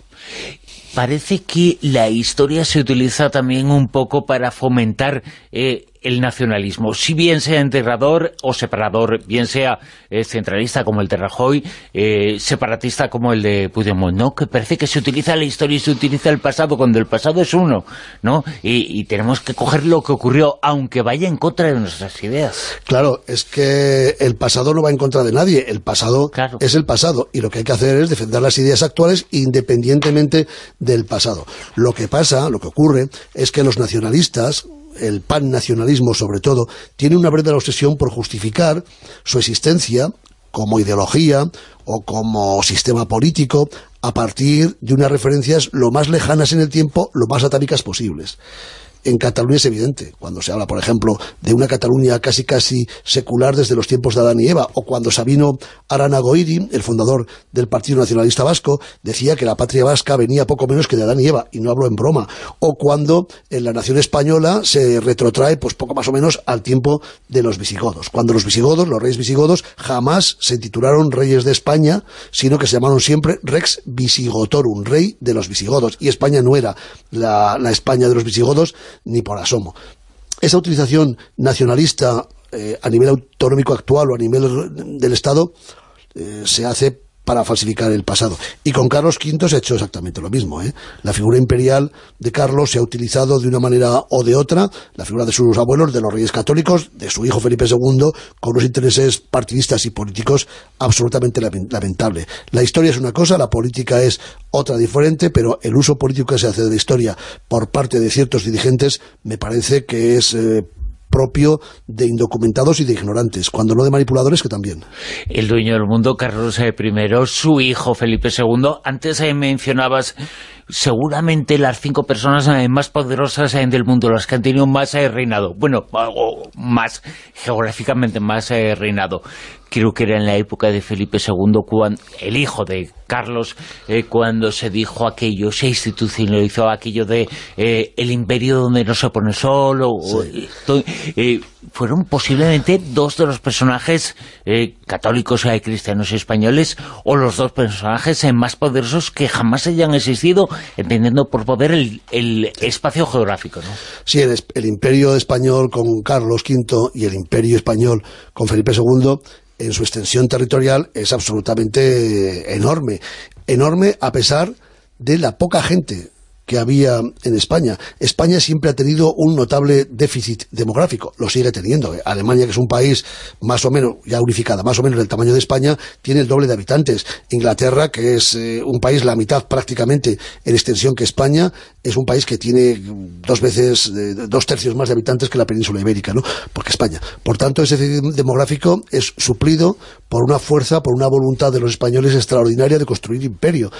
Parece que la historia se utiliza también un poco para fomentar eh, el nacionalismo, si bien sea integrador o separador, bien sea eh, centralista como el de Rajoy, eh, separatista como el de Puigdemont, ¿no? Que parece que se utiliza la historia y se utiliza el pasado cuando el pasado es uno, ¿no? Y, y tenemos que coger lo que ocurrió, aunque vaya en contra de nuestras ideas. Claro, es que el pasado no va en contra de nadie, el pasado claro. es el pasado, y lo que hay que hacer es defender las ideas actuales independientemente del pasado. Lo que pasa, lo que ocurre, es que los nacionalistas, el pannacionalismo sobre todo, tiene una verdadera obsesión por justificar su existencia como ideología o como sistema político a partir de unas referencias lo más lejanas en el tiempo, lo más atávicas posibles. En Cataluña es evidente, cuando se habla, por ejemplo, de una Cataluña casi casi secular desde los tiempos de Adán y Eva, o cuando Sabino Arana Goiri, el fundador del Partido Nacionalista Vasco, decía que la patria vasca venía poco menos que de Adán y Eva, y no hablo en broma, o cuando en la nación española se retrotrae pues poco más o menos al tiempo de los visigodos, cuando los visigodos, los reyes visigodos, jamás se titularon reyes de España, sino que se llamaron siempre Rex Visigotorum, rey de los visigodos, y España no era la, la España de los visigodos, ni por asomo. Esa utilización nacionalista eh, a nivel autonómico actual o a nivel del Estado eh, se hace para falsificar el pasado. Y con Carlos quinto se ha hecho exactamente lo mismo, ¿eh? La figura imperial de Carlos se ha utilizado de una manera o de otra, la figura de sus abuelos, de los reyes católicos, de su hijo Felipe segundo, con unos intereses partidistas y políticos absolutamente lamentable. La historia es una cosa, la política es otra diferente, pero el uso político que se hace de la historia por parte de ciertos dirigentes me parece que es... Eh, propio de indocumentados y de ignorantes, cuando no de manipuladores, que también. El dueño del mundo, Carlos primero, su hijo Felipe segundo, antes eh, mencionabas seguramente las cinco personas eh, más poderosas eh, del mundo, las que han tenido más eh, reinado, bueno, o más, geográficamente más eh, reinado. Creo que era en la época de Felipe segundo, cuando, el hijo de Carlos, eh, cuando se dijo aquello, se institucionalizó aquello de eh, el imperio donde no se pone solo. Sí. O, eh, fueron posiblemente dos de los personajes eh, católicos y eh, cristianos y españoles, o los dos personajes eh, más poderosos que jamás hayan existido, entendiendo por poder el, el espacio geográfico, ¿no? Sí, el, el imperio español con Carlos quinto y el imperio español con Felipe segundo, en su extensión territorial, es absolutamente enorme. Enorme a pesar de la poca gente que había en España. España siempre ha tenido un notable déficit demográfico, lo sigue teniendo. Alemania, que es un país más o menos, ya unificada, más o menos del tamaño de España, tiene el doble de habitantes. Inglaterra, que es eh, un país la mitad prácticamente en extensión que España, es un país que tiene dos veces, eh, dos tercios más de habitantes que la península ibérica, ¿no? Porque España. Por tanto, ese déficit demográfico es suplido por una fuerza, por una voluntad de los españoles extraordinaria de construir imperio.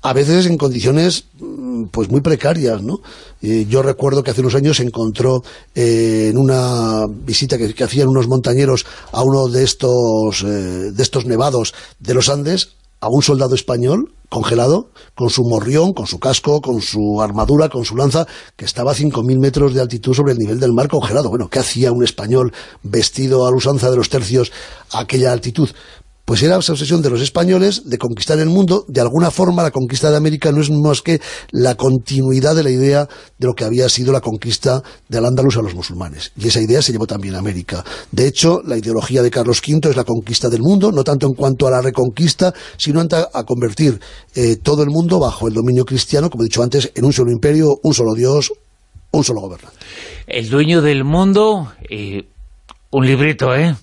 a veces en condiciones pues muy precarias, ¿no? Eh, yo recuerdo que hace unos años se encontró eh, en una visita que, que hacían unos montañeros a uno de estos, eh, de estos nevados de los Andes, a un soldado español congelado, con su morrión, con su casco, con su armadura, con su lanza, que estaba a cinco mil metros de altitud sobre el nivel del mar congelado. Bueno, ¿qué hacía un español vestido a la usanza de los tercios a aquella altitud? Pues era esa obsesión de los españoles de conquistar el mundo. De alguna forma la conquista de América no es más que la continuidad de la idea de lo que había sido la conquista de Al-Ándalus a los musulmanes, y esa idea se llevó también a América. De hecho, la ideología de Carlos quinto es la conquista del mundo, no tanto en cuanto a la reconquista, sino a convertir eh, todo el mundo bajo el dominio cristiano, como he dicho antes, en un solo imperio, un solo Dios, un solo gobernante. El dueño del mundo, eh, un librito, ¿eh?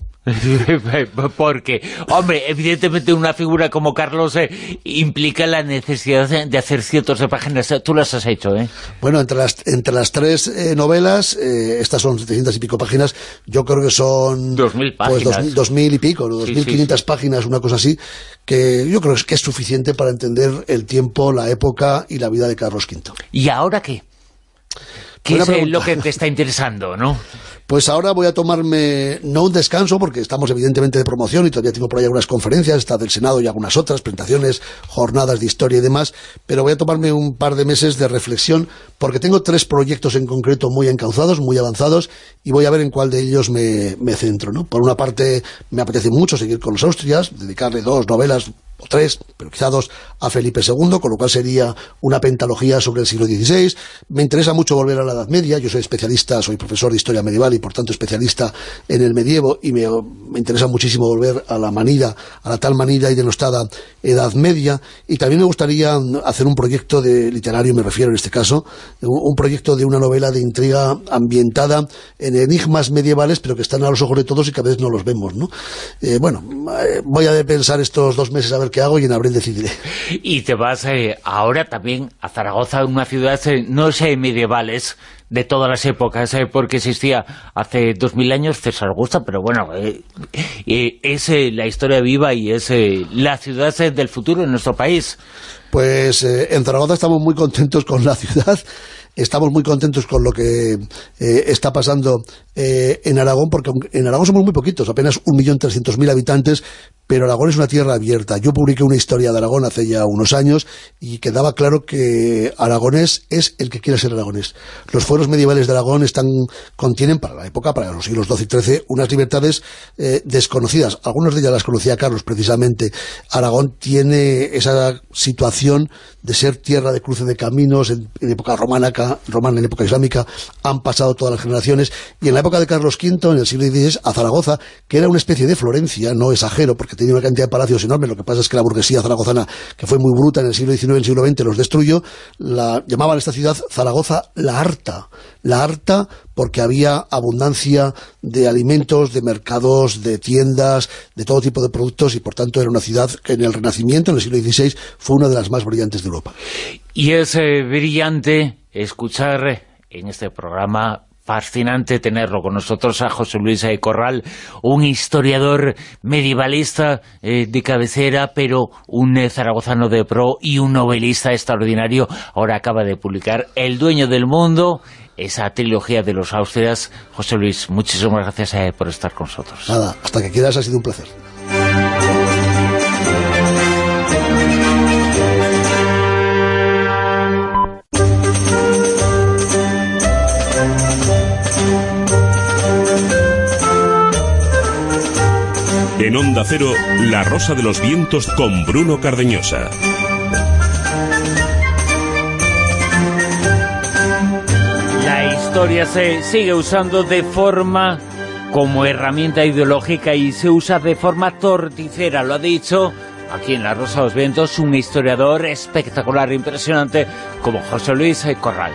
Porque, hombre, evidentemente una figura como Carlos eh, implica la necesidad de, de hacer cientos de páginas. Tú las has hecho, ¿eh? Bueno, entre las, entre las tres eh, novelas, eh, estas son setecientas y pico páginas, yo creo que son... Dos mil páginas. Pues dos, dos mil y pico, ¿no? Dos mil quinientas sí, sí, sí. páginas, una cosa así, que yo creo que es suficiente para entender el tiempo, la época y la vida de Carlos quinto. ¿Y ahora qué? ¿Qué Buena es pregunta. Lo que te está interesando, no? Pues ahora voy a tomarme, no un descanso, porque estamos evidentemente de promoción y todavía tengo por ahí algunas conferencias, está del Senado y algunas otras, presentaciones, jornadas de historia y demás, pero voy a tomarme un par de meses de reflexión, porque tengo tres proyectos en concreto muy encauzados, muy avanzados, y voy a ver en cuál de ellos me, me centro, ¿no? Por una parte, me apetece mucho seguir con los Austrias, dedicarle dos novelas, o tres, pero quizá dos, a Felipe segundo, con lo cual sería una pentalogía sobre el siglo dieciséis. Me interesa mucho volver a la Edad Media, yo soy especialista, soy profesor de historia medieval y por tanto especialista en el medievo, y me, me interesa muchísimo volver a la manida, a la tal manida y denostada Edad Media, y también me gustaría hacer un proyecto de literario, me refiero en este caso, un proyecto de una novela de intriga ambientada en enigmas medievales, pero que están a los ojos de todos y que a veces no los vemos, ¿no? Eh, bueno, eh, voy a pensar estos dos meses a ver qué hago y en abril decidiré. Y te vas eh, ahora también a Zaragoza, una ciudad, eh, no sé, medievales, de todas las épocas, eh, porque existía hace dos mil años César Augusta, pero bueno, eh, eh, es eh, la historia viva y es eh, la ciudad eh, del futuro en nuestro país. Pues eh, en Zaragoza estamos muy contentos con la ciudad. Estamos muy contentos con lo que eh, está pasando eh, en Aragón, porque en Aragón somos muy poquitos, apenas un millón trescientos mil habitantes, pero Aragón es una tierra abierta. Yo publiqué una historia de Aragón hace ya unos años y quedaba claro que aragonés es el que quiere ser aragonés. Los fueros medievales de Aragón están contienen para la época, para los siglos doce y trece, unas libertades eh, desconocidas. Algunas de ellas las conocía Carlos precisamente. Aragón tiene esa situación de ser tierra de cruce de caminos en, en época romana, romana, en época islámica, han pasado todas las generaciones, y en la época de Carlos quinto, en el siglo dieciséis, a Zaragoza, que era una especie de Florencia, no exagero, porque tenía una cantidad de palacios enormes, lo que pasa es que la burguesía zaragozana, que fue muy bruta en el siglo diecinueve y en el siglo veinte, los destruyó. La, llamaban a esta ciudad Zaragoza la Harta, la Harta porque había abundancia de alimentos, de mercados, de tiendas, de todo tipo de productos, y por tanto era una ciudad que en el Renacimiento, en el siglo dieciséis, fue una de las más brillantes de Europa. Y es eh, brillante escuchar en este programa, fascinante tenerlo con nosotros, a José Luis eh, Corral, un historiador medievalista eh, de cabecera, pero un eh, zaragozano de pro y un novelista extraordinario. Ahora acaba de publicar El dueño del mundo, esa trilogía de los Austrias. José Luis, muchísimas gracias eh, por estar con nosotros. Nada, hasta que quieras, ha sido un placer. En Onda Cero, La Rosa de los Vientos con Bruno Cardeñosa. La historia se sigue usando de forma como herramienta ideológica y se usa de forma torticera, lo ha dicho aquí en La Rosa de los Vientos un historiador espectacular, impresionante, como José Luis Corral.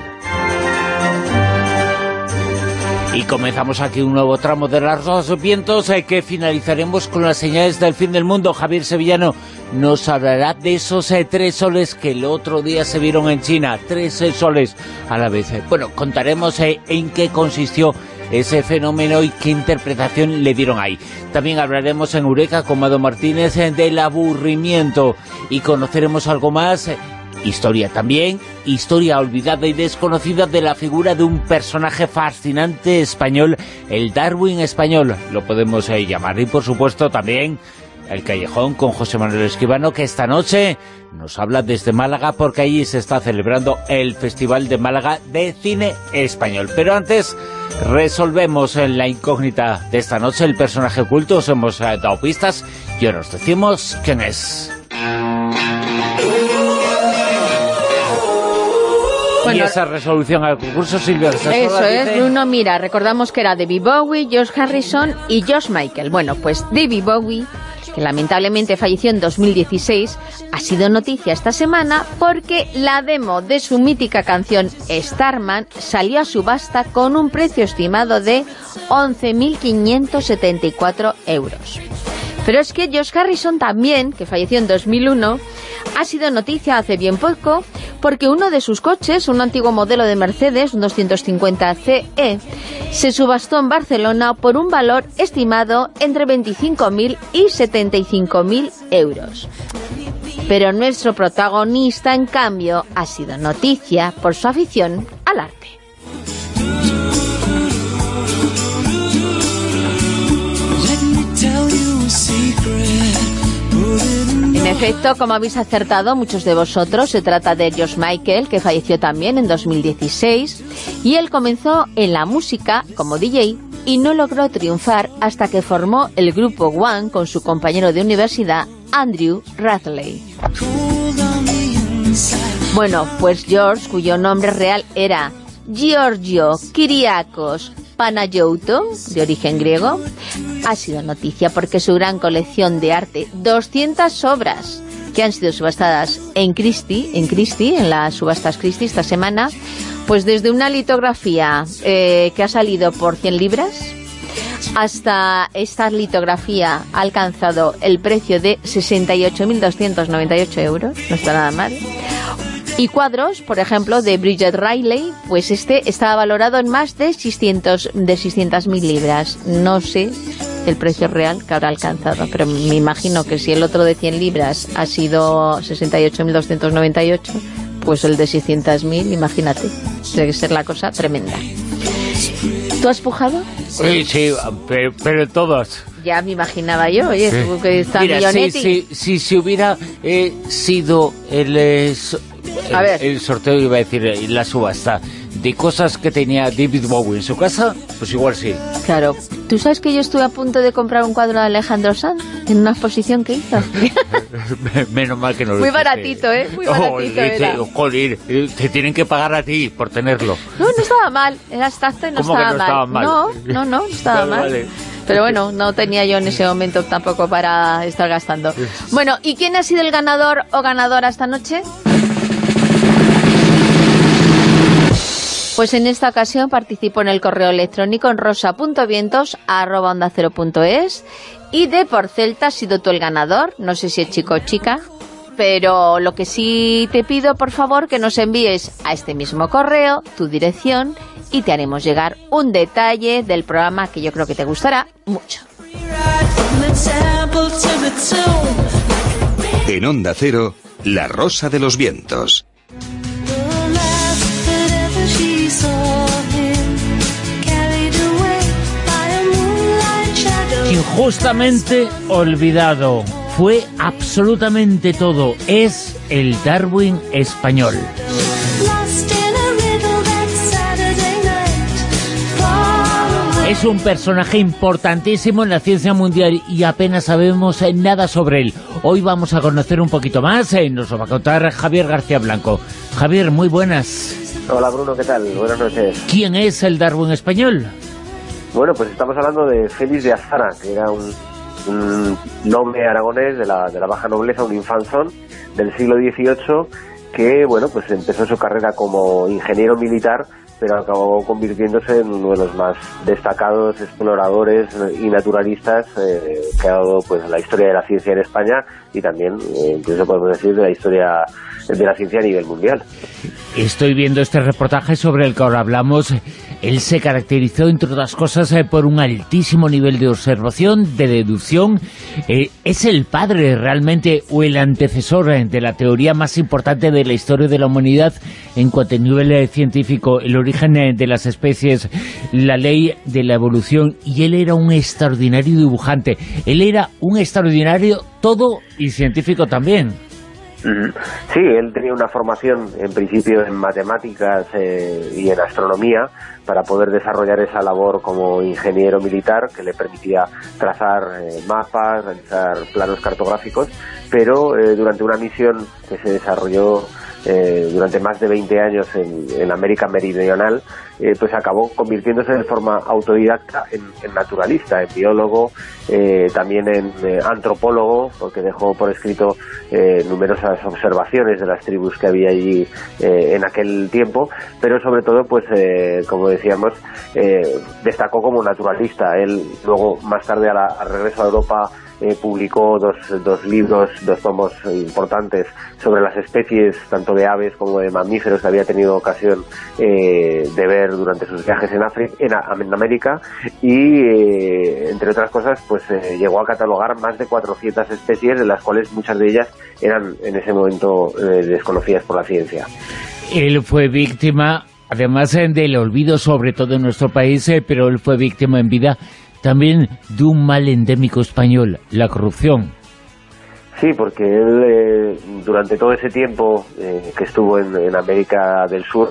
Y comenzamos aquí un nuevo tramo de Las Rosas de los Vientos eh, que finalizaremos con las señales del fin del mundo. Javier Sevillano nos hablará de esos eh, tres soles que el otro día se vieron en China, tres eh, soles a la vez. Bueno, contaremos eh, en qué consistió ese fenómeno y qué interpretación le dieron ahí. También hablaremos en Eureka con Mado Martínez eh, del aburrimiento y conoceremos algo más eh, historia también, historia olvidada y desconocida de la figura de un personaje fascinante español, el Darwin español, lo podemos eh, llamar, y por supuesto también El Callejón con José Manuel Escribano, que esta noche nos habla desde Málaga porque allí se está celebrando el Festival de Málaga de Cine Español. Pero antes resolvemos la incógnita de esta noche, el personaje oculto, os hemos eh, dado pistas y ahora os decimos quién es. Bueno, y esa resolución al concurso, Silvia. Eso es, dice... Bruno, mira, recordamos que era David Bowie, George Harrison y George Michael. Bueno, pues David Bowie, que lamentablemente falleció en dos mil dieciséis, ha sido noticia esta semana porque la demo de su mítica canción Starman salió a subasta con un precio estimado de once mil quinientos setenta y cuatro euros. Pero es que George Harrison también, que falleció en dos mil uno, ha sido noticia hace bien poco porque uno de sus coches, un antiguo modelo de Mercedes, un doscientos cincuenta C E, se subastó en Barcelona por un valor estimado entre veinticinco mil y setenta y cinco mil euros. Pero nuestro protagonista, en cambio, ha sido noticia por su afición al arte. En efecto, como habéis acertado muchos de vosotros, se trata de George Michael, que falleció también en dos mil dieciséis, y él comenzó en la música como D J y no logró triunfar hasta que formó el grupo One con su compañero de universidad, Andrew Radley. Bueno, pues George, cuyo nombre real era Giorgio Kyriakos Panayiotou, de origen griego, ha sido noticia porque su gran colección de arte, doscientas obras que han sido subastadas en Christie, en Christie, en las subastas Christie esta semana, pues desde una litografía eh, que ha salido por cien libras, hasta esta litografía ha alcanzado el precio de sesenta y ocho mil doscientos noventa y ocho euros, no está nada mal. Y cuadros, por ejemplo, de Bridget Riley, pues este estaba valorado en más de seiscientos mil libras. No sé el precio real que habrá alcanzado, pero me imagino que si el otro de cien libras ha sido sesenta y ocho mil doscientos noventa y ocho, pues el de seiscientos mil, imagínate, debe ser la cosa tremenda. ¿Tú has pujado? Sí, sí, pero, pero todos. Ya me imaginaba yo, oye, sí. Tú que está Mira, Millonetti. Si, si, si, si hubiera eh, sido el, eh, el, a ver. el sorteo, iba a decir, eh, la subasta de cosas que tenía David Bowie en su casa, pues igual sí. Claro. ¿Tú sabes que yo estuve a punto de comprar un cuadro de Alejandro Sanz en una exposición que hizo? Menos mal que no lo Muy hiciste. baratito, ¿eh? Muy baratito oh, era. Te, joder, te tienen que pagar a ti por tenerlo. No, no estaba mal. Era abstracto y no ¿Cómo estaba, que no mal. estaba mal. No, no, no, no estaba vale, mal. Vale. Pero bueno, no tenía yo en ese momento tampoco para estar gastando. Bueno, ¿y quién ha sido el ganador o ganadora esta noche? Pues en esta ocasión participó en el correo electrónico en rosa punto vientos arroba onda cero punto es y de por Celta has sido tú el ganador, no sé si es chico o chica, pero lo que sí te pido, por favor, que nos envíes a este mismo correo tu dirección y te haremos llegar un detalle del programa que yo creo que te gustará mucho. En Onda Cero, La Rosa de los Vientos. Injustamente olvidado, fue absolutamente todo, es el Darwin español. Es un personaje importantísimo en la ciencia mundial y apenas sabemos nada sobre él. Hoy vamos a conocer un poquito más y nos lo va a contar Javier García Blanco. Javier, muy buenas. Hola Bruno, ¿qué tal? Buenas noches. ¿Quién es el Darwin español? Bueno, pues estamos hablando de Félix de Azara, que era un, un noble aragonés de la, de la baja nobleza, un infanzón del siglo dieciocho, que bueno, pues empezó su carrera como ingeniero militar, pero acabó convirtiéndose en uno de los más destacados exploradores y naturalistas eh, que ha dado pues la historia de la ciencia en España y también, eh, incluso podemos decir, de la historia de la ciencia a nivel mundial. Estoy viendo este reportaje sobre el que ahora hablamos Él se caracterizó, entre otras cosas, eh, por un altísimo nivel de observación, de deducción. Eh, es el padre realmente, o el antecesor eh, de la teoría más importante de la historia de la humanidad en cuanto a nivel eh, científico, el origen eh, de las especies, la ley de la evolución. Y él era un extraordinario dibujante. Él era un extraordinario todo y científico también. Sí, él tenía una formación en principio en matemáticas eh, y en astronomía para poder desarrollar esa labor como ingeniero militar que le permitía trazar eh, mapas, realizar planos cartográficos, pero eh, durante una misión que se desarrolló eh, durante más de veinte años en, en América Meridional, eh, pues acabó convirtiéndose de forma autodidacta en, en naturalista, en biólogo, eh, también en eh, antropólogo, porque dejó por escrito eh, numerosas observaciones de las tribus que había allí eh, en aquel tiempo, pero sobre todo, pues eh, como decíamos, eh, destacó como naturalista. Él luego, más tarde, a la, al regreso a Europa, Eh, publicó dos, dos libros, dos tomos importantes sobre las especies, tanto de aves como de mamíferos, que había tenido ocasión eh, de ver durante sus viajes en, África, en, en América, y eh, entre otras cosas, pues eh, llegó a catalogar más de cuatrocientas especies, de las cuales muchas de ellas eran en ese momento eh, desconocidas por la ciencia. Él fue víctima, además del olvido, sobre todo en nuestro país, eh, pero él fue víctima en vida también de un mal endémico español, la corrupción. Sí, porque él eh, durante todo ese tiempo eh, que estuvo en, en América del Sur,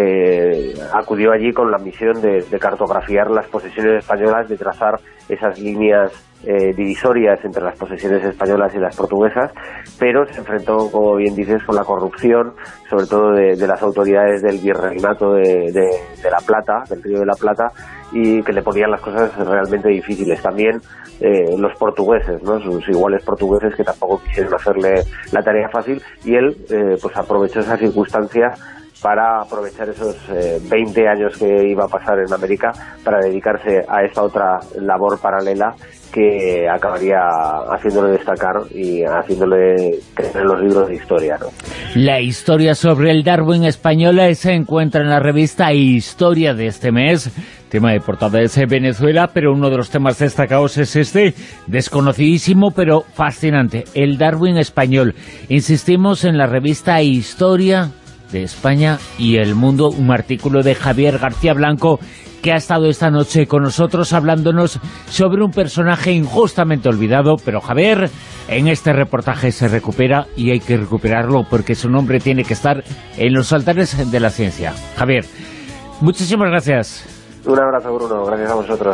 eh, acudió allí con la misión de, de cartografiar las posesiones españolas, de trazar esas líneas eh, divisorias entre las posesiones españolas y las portuguesas, pero se enfrentó, como bien dices, con la corrupción, sobre todo de, de las autoridades del virreinato de, de, de La Plata, del Río de la Plata, y que le ponían las cosas realmente difíciles. También eh, los portugueses, ¿no?, sus iguales portugueses, que tampoco quisieron hacerle la tarea fácil, y él eh, pues aprovechó esa circunstancia para aprovechar esos eh, veinte años que iba a pasar en América para dedicarse a esta otra labor paralela que acabaría haciéndole destacar y haciéndole creer en los libros de historia, ¿no? La historia sobre el Darwin español se encuentra en la revista Historia de este mes. Tema de portada es Venezuela, pero uno de los temas destacados es este, desconocidísimo pero fascinante, el Darwin español. Insistimos en la revista Historia de España y el Mundo, un artículo de Javier García Blanco, que ha estado esta noche con nosotros hablándonos sobre un personaje injustamente olvidado, pero Javier en este reportaje se recupera, y hay que recuperarlo porque su nombre tiene que estar en los altares de la ciencia. Javier, muchísimas gracias. Un abrazo, Bruno, gracias a vosotros.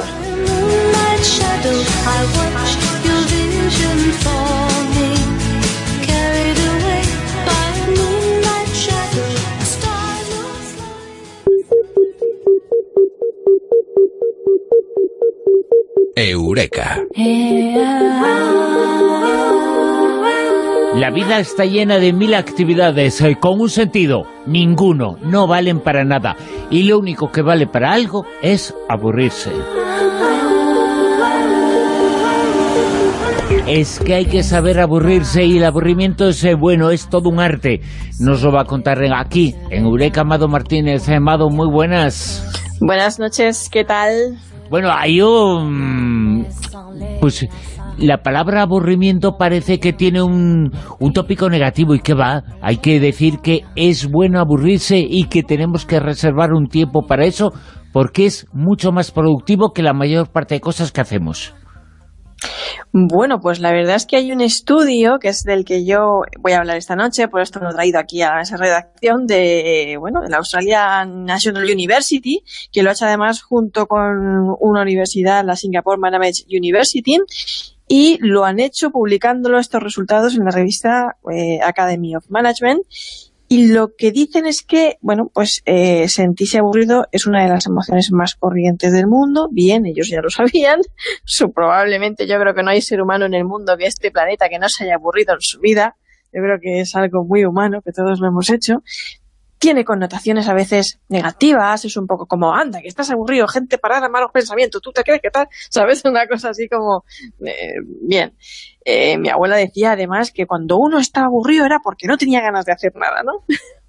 Eureka. La vida está llena de mil actividades eh, con un sentido. Ninguno, no valen para nada. Y lo único que vale para algo es aburrirse. Es que hay que saber aburrirse, y el aburrimiento es, eh, bueno, es todo un arte. Nos lo va a contar aquí, en Eureka, Amado Martínez. Amado, muy buenas. Buenas noches, ¿qué tal? Bueno, hay un... Pues la palabra aburrimiento parece que tiene un, un tópico negativo, y que va, hay que decir que es bueno aburrirse y que tenemos que reservar un tiempo para eso, porque es mucho más productivo que la mayor parte de cosas que hacemos. Bueno, pues la verdad es que hay un estudio que es del que yo voy a hablar esta noche, por esto lo he traído aquí a esa redacción de, bueno, de la Australian National University, que lo ha hecho además junto con una universidad, la Singapore Management University, y lo han hecho publicándolo estos resultados en la revista eh, Academy of Management. Y lo que dicen es que, bueno, pues eh, sentirse aburrido es una de las emociones más corrientes del mundo. Bien, ellos ya lo sabían. So, probablemente yo creo que no hay ser humano en el mundo, que este planeta, que no se haya aburrido en su vida. Yo creo que es algo muy humano, que todos lo hemos hecho. Tiene connotaciones a veces negativas, es un poco como, anda, que estás aburrido, gente parada, malos pensamientos, ¿tú te crees que tal? ¿Sabes? Una cosa así como, eh, bien. Eh, mi abuela decía además que cuando uno estaba aburrido era porque no tenía ganas de hacer nada, ¿no?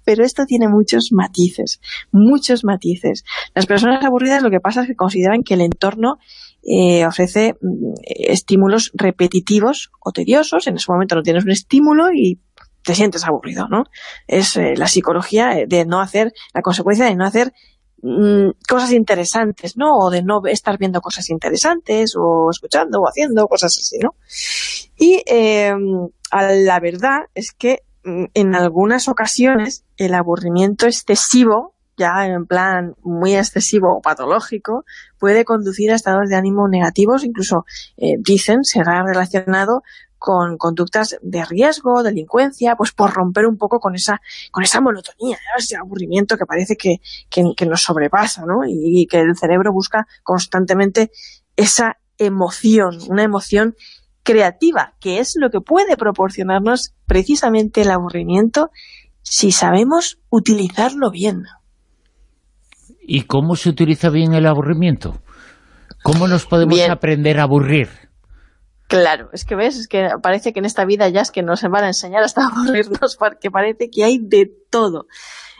pero esto tiene muchos matices, muchos matices. Las personas aburridas lo que pasa es que consideran que el entorno eh, ofrece mm, estímulos repetitivos o tediosos. En ese momento no tienes un estímulo y te sientes aburrido, ¿no? Es eh, la psicología de no hacer, la consecuencia de no hacer mmm, cosas interesantes, ¿no? O de no estar viendo cosas interesantes, o escuchando, o haciendo cosas así, ¿no? Y eh, la verdad es que en algunas ocasiones el aburrimiento excesivo, ya en plan muy excesivo o patológico, puede conducir a estados de ánimo negativos, incluso eh, dicen será relacionado con conductas de riesgo, delincuencia, pues por romper un poco con esa con esa monotonía, ¿no? Ese aburrimiento que parece que, que, que nos sobrepasa, ¿no? Y, y que el cerebro busca constantemente esa emoción, una emoción creativa, que es lo que puede proporcionarnos precisamente el aburrimiento si sabemos utilizarlo bien. ¿Y cómo se utiliza bien el aburrimiento? ¿Cómo nos podemos bien. aprender a aburrir? Claro, es que ves, es que parece que en esta vida ya es que nos van a enseñar hasta aburrirnos, porque parece que hay de todo.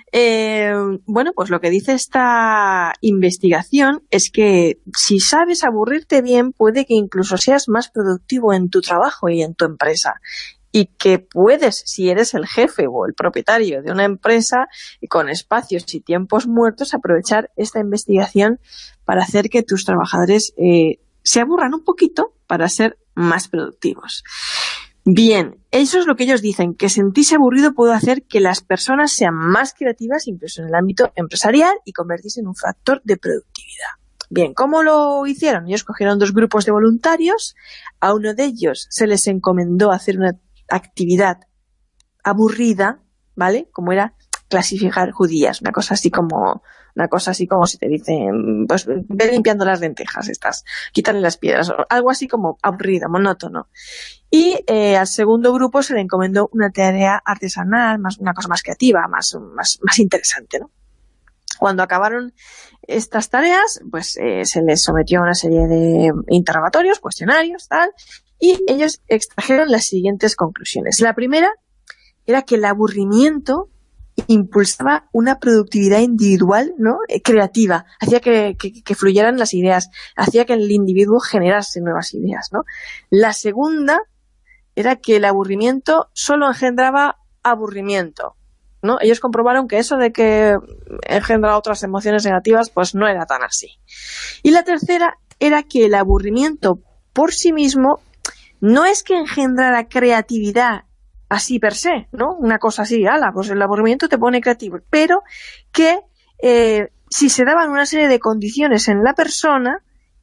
Eh, bueno, pues lo que dice esta investigación es que si sabes aburrirte bien, puede que incluso seas más productivo en tu trabajo y en tu empresa. Y que puedes, si eres el jefe o el propietario de una empresa con espacios y tiempos muertos, aprovechar esta investigación para hacer que tus trabajadores eh, se aburran un poquito para ser más productivos. Bien, eso es lo que ellos dicen, que sentirse aburrido puede hacer que las personas sean más creativas, incluso en el ámbito empresarial, y convertirse en un factor de productividad. Bien, ¿cómo lo hicieron? Ellos cogieron dos grupos de voluntarios, a uno de ellos se les encomendó hacer una actividad aburrida, ¿vale? Como era clasificar judías, una cosa así como... Una cosa así como si te dicen, pues ve limpiando las lentejas estas, quítale las piedras, algo así como aburrido, monótono. Y eh, al segundo grupo se le encomendó una tarea artesanal, más una cosa más creativa, más, más, más interesante, ¿no? Cuando acabaron estas tareas, pues eh, se les sometió a una serie de interrogatorios, cuestionarios, tal, y ellos extrajeron las siguientes conclusiones. La primera era que el aburrimiento impulsaba una productividad individual, ¿no? Eh, creativa, hacía que, que, que fluyeran las ideas, hacía que el individuo generase nuevas ideas, ¿no? La segunda era que el aburrimiento solo engendraba aburrimiento, ¿no? Ellos comprobaron que eso de que engendra otras emociones negativas, pues no era tan así. Y la tercera era que el aburrimiento por sí mismo no es que engendrara creatividad así per se, ¿no? Una cosa así, ala, pues el aburrimiento te pone creativo, pero que eh, si se daban una serie de condiciones en la persona,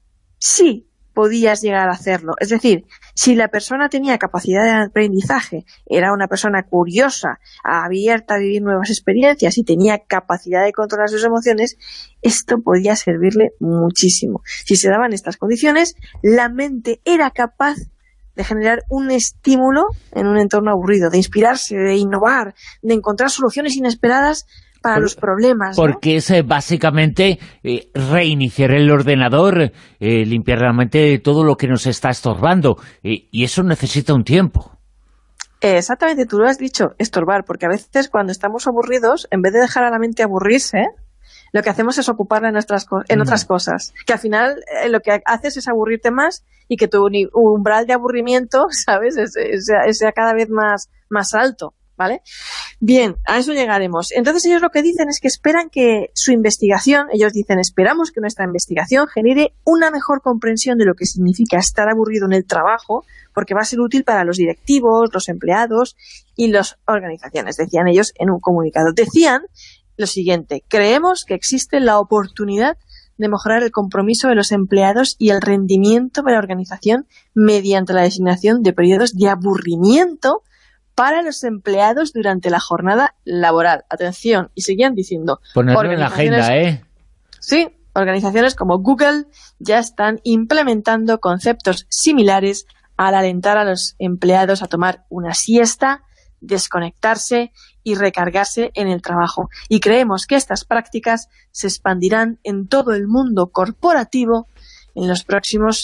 sí podías llegar a hacerlo. Es decir, si la persona tenía capacidad de aprendizaje, era una persona curiosa, abierta a vivir nuevas experiencias y tenía capacidad de controlar sus emociones, esto podía servirle muchísimo. Si se daban estas condiciones, la mente era capaz de generar un estímulo en un entorno aburrido, de inspirarse, de innovar, de encontrar soluciones inesperadas para Por, los problemas, ¿no? Porque es eh, básicamente eh, reiniciar el ordenador, eh, limpiar la mente de todo lo que nos está estorbando, eh, y eso necesita un tiempo. Exactamente, tú lo has dicho, estorbar, porque a veces cuando estamos aburridos, en vez de dejar a la mente aburrirse, lo que hacemos es ocuparla en, nuestras en otras cosas, que al final eh, lo que haces es aburrirte más y que tu umbral de aburrimiento, ¿sabes?, sea cada vez más, más alto, ¿vale? Bien, a eso llegaremos. Entonces ellos lo que dicen es que esperan que su investigación, ellos dicen, esperamos que nuestra investigación genere una mejor comprensión de lo que significa estar aburrido en el trabajo, porque va a ser útil para los directivos, los empleados y las organizaciones, decían ellos en un comunicado. Decían lo siguiente: creemos que existe la oportunidad de mejorar el compromiso de los empleados y el rendimiento de la organización mediante la designación de periodos de aburrimiento para los empleados durante la jornada laboral. Atención, y seguían diciendo... Ponerlo en la agenda, ¿eh? Sí, organizaciones como Google ya están implementando conceptos similares al alentar a los empleados a tomar una siesta, desconectarse y recargarse en el trabajo. Y creemos que estas prácticas se expandirán en todo el mundo corporativo en los próximos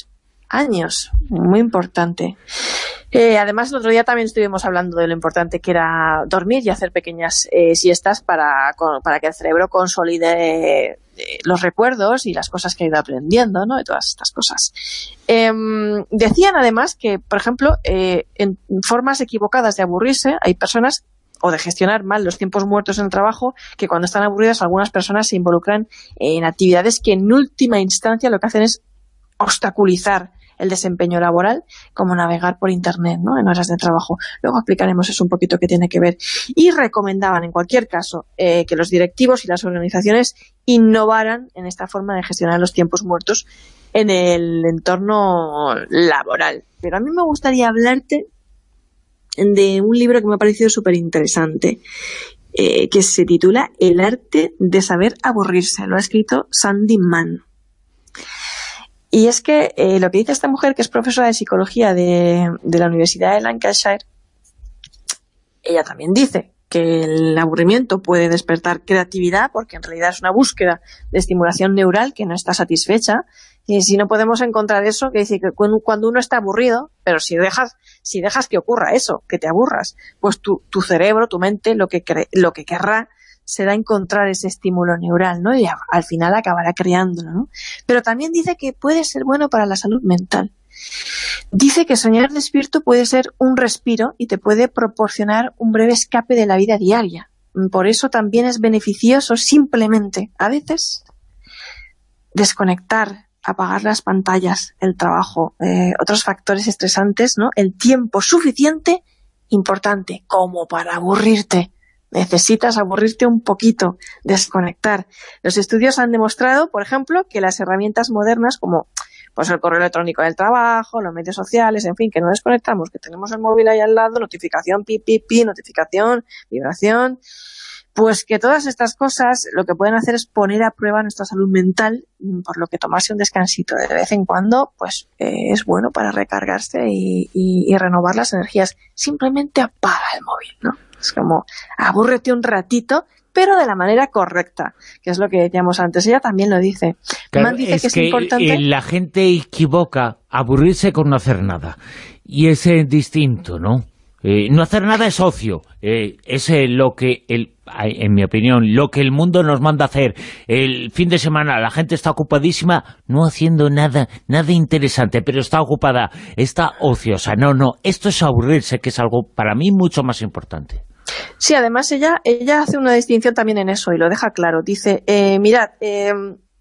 años. Muy importante. Eh, además, el otro día también estuvimos hablando de lo importante que era dormir y hacer pequeñas eh, siestas para, con, para que el cerebro consolide eh, los recuerdos y las cosas que ha ido aprendiendo, ¿no? De todas estas cosas. Eh, decían además que, por ejemplo, eh, en formas equivocadas de aburrirse, hay personas, o de gestionar mal los tiempos muertos en el trabajo, que cuando están aburridas algunas personas se involucran en actividades que en última instancia lo que hacen es obstaculizar el desempeño laboral, como navegar por internet, ¿no?, en horas de trabajo. Luego explicaremos eso un poquito qué tiene que ver. Y recomendaban, en cualquier caso, eh, que los directivos y las organizaciones innovaran en esta forma de gestionar los tiempos muertos en el entorno laboral. Pero a mí me gustaría hablarte de un libro que me ha parecido súper interesante, eh, que se titula El arte de saber aburrirse. Lo ha escrito Sandi Mann. Y es que eh, lo que dice esta mujer, que es profesora de psicología de, de la Universidad de Lancashire, ella también dice que el aburrimiento puede despertar creatividad, porque en realidad es una búsqueda de estimulación neural que no está satisfecha. Y si no podemos encontrar eso, que dice que cuando uno está aburrido, pero si dejas si dejas que ocurra eso, que te aburras, pues tu, tu cerebro, tu mente, lo que cre, lo que querrá será encontrar ese estímulo neural, ¿no? Y a, al final acabará creándolo, ¿no? Pero también dice que puede ser bueno para la salud mental. Dice que soñar despierto puede ser un respiro y te puede proporcionar un breve escape de la vida diaria. Por eso también es beneficioso simplemente, a veces, desconectar, apagar las pantallas, el trabajo, eh, otros factores estresantes, ¿no? El tiempo suficiente, importante, como para aburrirte. Necesitas aburrirte un poquito, desconectar. Los estudios han demostrado, por ejemplo, que las herramientas modernas como pues el correo electrónico del trabajo, los medios sociales, en fin, que no desconectamos, que tenemos el móvil ahí al lado, notificación, pi, pi, pi, notificación, vibración, pues que todas estas cosas lo que pueden hacer es poner a prueba nuestra salud mental, por lo que tomarse un descansito de vez en cuando pues eh, es bueno para recargarse y, y, y renovar las energías. Simplemente apaga el móvil, ¿no? Es como, abúrrete un ratito, pero de la manera correcta, que es lo que decíamos antes. Ella también lo dice. Claro, Man dice es que es que importante. Eh, la gente equivoca aburrirse con no hacer nada. Y es eh, distinto, ¿no? Eh, no hacer nada es ocio. Eh, es eh, lo que, el, en mi opinión, lo que el mundo nos manda hacer. El fin de semana la gente está ocupadísima, no haciendo nada, nada interesante, pero está ocupada, está ociosa. No, no, esto es aburrirse, que es algo para mí mucho más importante. Sí, además ella ella hace una distinción también en eso y lo deja claro. Dice, eh, mirad, eh,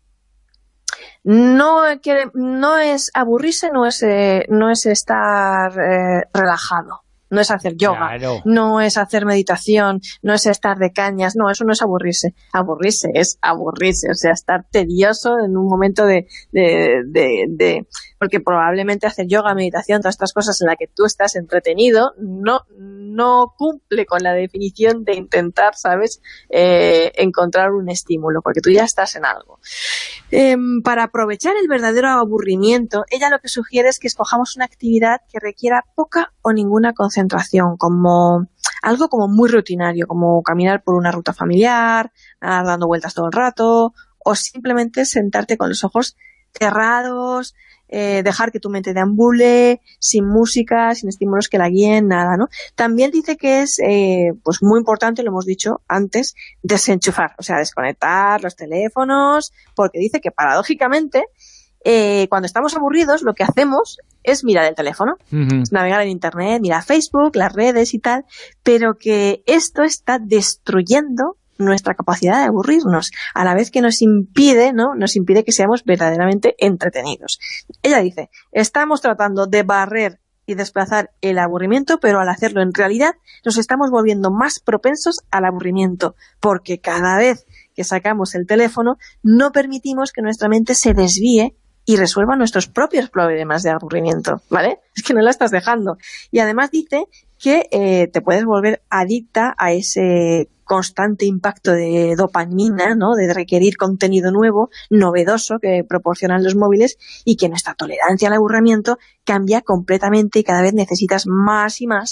no, quiere, no es aburrirse, no es, eh, no es estar eh, relajado. No es hacer yoga, claro. No es hacer meditación, no es estar de cañas, no, eso no es aburrirse. Aburrirse es aburrirse, o sea, estar tedioso en un momento de... de, de, de porque probablemente hacer yoga, meditación, todas estas cosas en las que tú estás entretenido, no, no cumple con la definición de intentar, ¿sabes?, eh, encontrar un estímulo, porque tú ya estás en algo. Eh, para aprovechar el verdadero aburrimiento, ella lo que sugiere es que escojamos una actividad que requiera poca o ninguna concentración, como algo como muy rutinario, como caminar por una ruta familiar, dando vueltas todo el rato, o simplemente sentarte con los ojos cerrados, eh, dejar que tu mente deambule, sin música, sin estímulos que la guíen, nada, ¿no? También dice que es eh, pues muy importante, lo hemos dicho antes, desenchufar, o sea, desconectar los teléfonos, porque dice que paradójicamente eh, cuando estamos aburridos lo que hacemos es mirar el teléfono, uh-huh. es navegar en internet, mirar Facebook, las redes y tal, pero que esto está destruyendo nuestra capacidad de aburrirnos, a la vez que nos impide, ¿no? Nos impide que seamos verdaderamente entretenidos. Ella dice, estamos tratando de barrer y desplazar el aburrimiento, pero al hacerlo en realidad nos estamos volviendo más propensos al aburrimiento, porque cada vez que sacamos el teléfono no permitimos que nuestra mente se desvíe y resuelva nuestros propios problemas de aburrimiento, ¿vale? Es que no la estás dejando. Y además dice que eh, te puedes volver adicta a ese constante impacto de dopamina, ¿no?, de requerir contenido nuevo, novedoso, que proporcionan los móviles, y que nuestra tolerancia al aburrimiento cambia completamente y cada vez necesitas más y más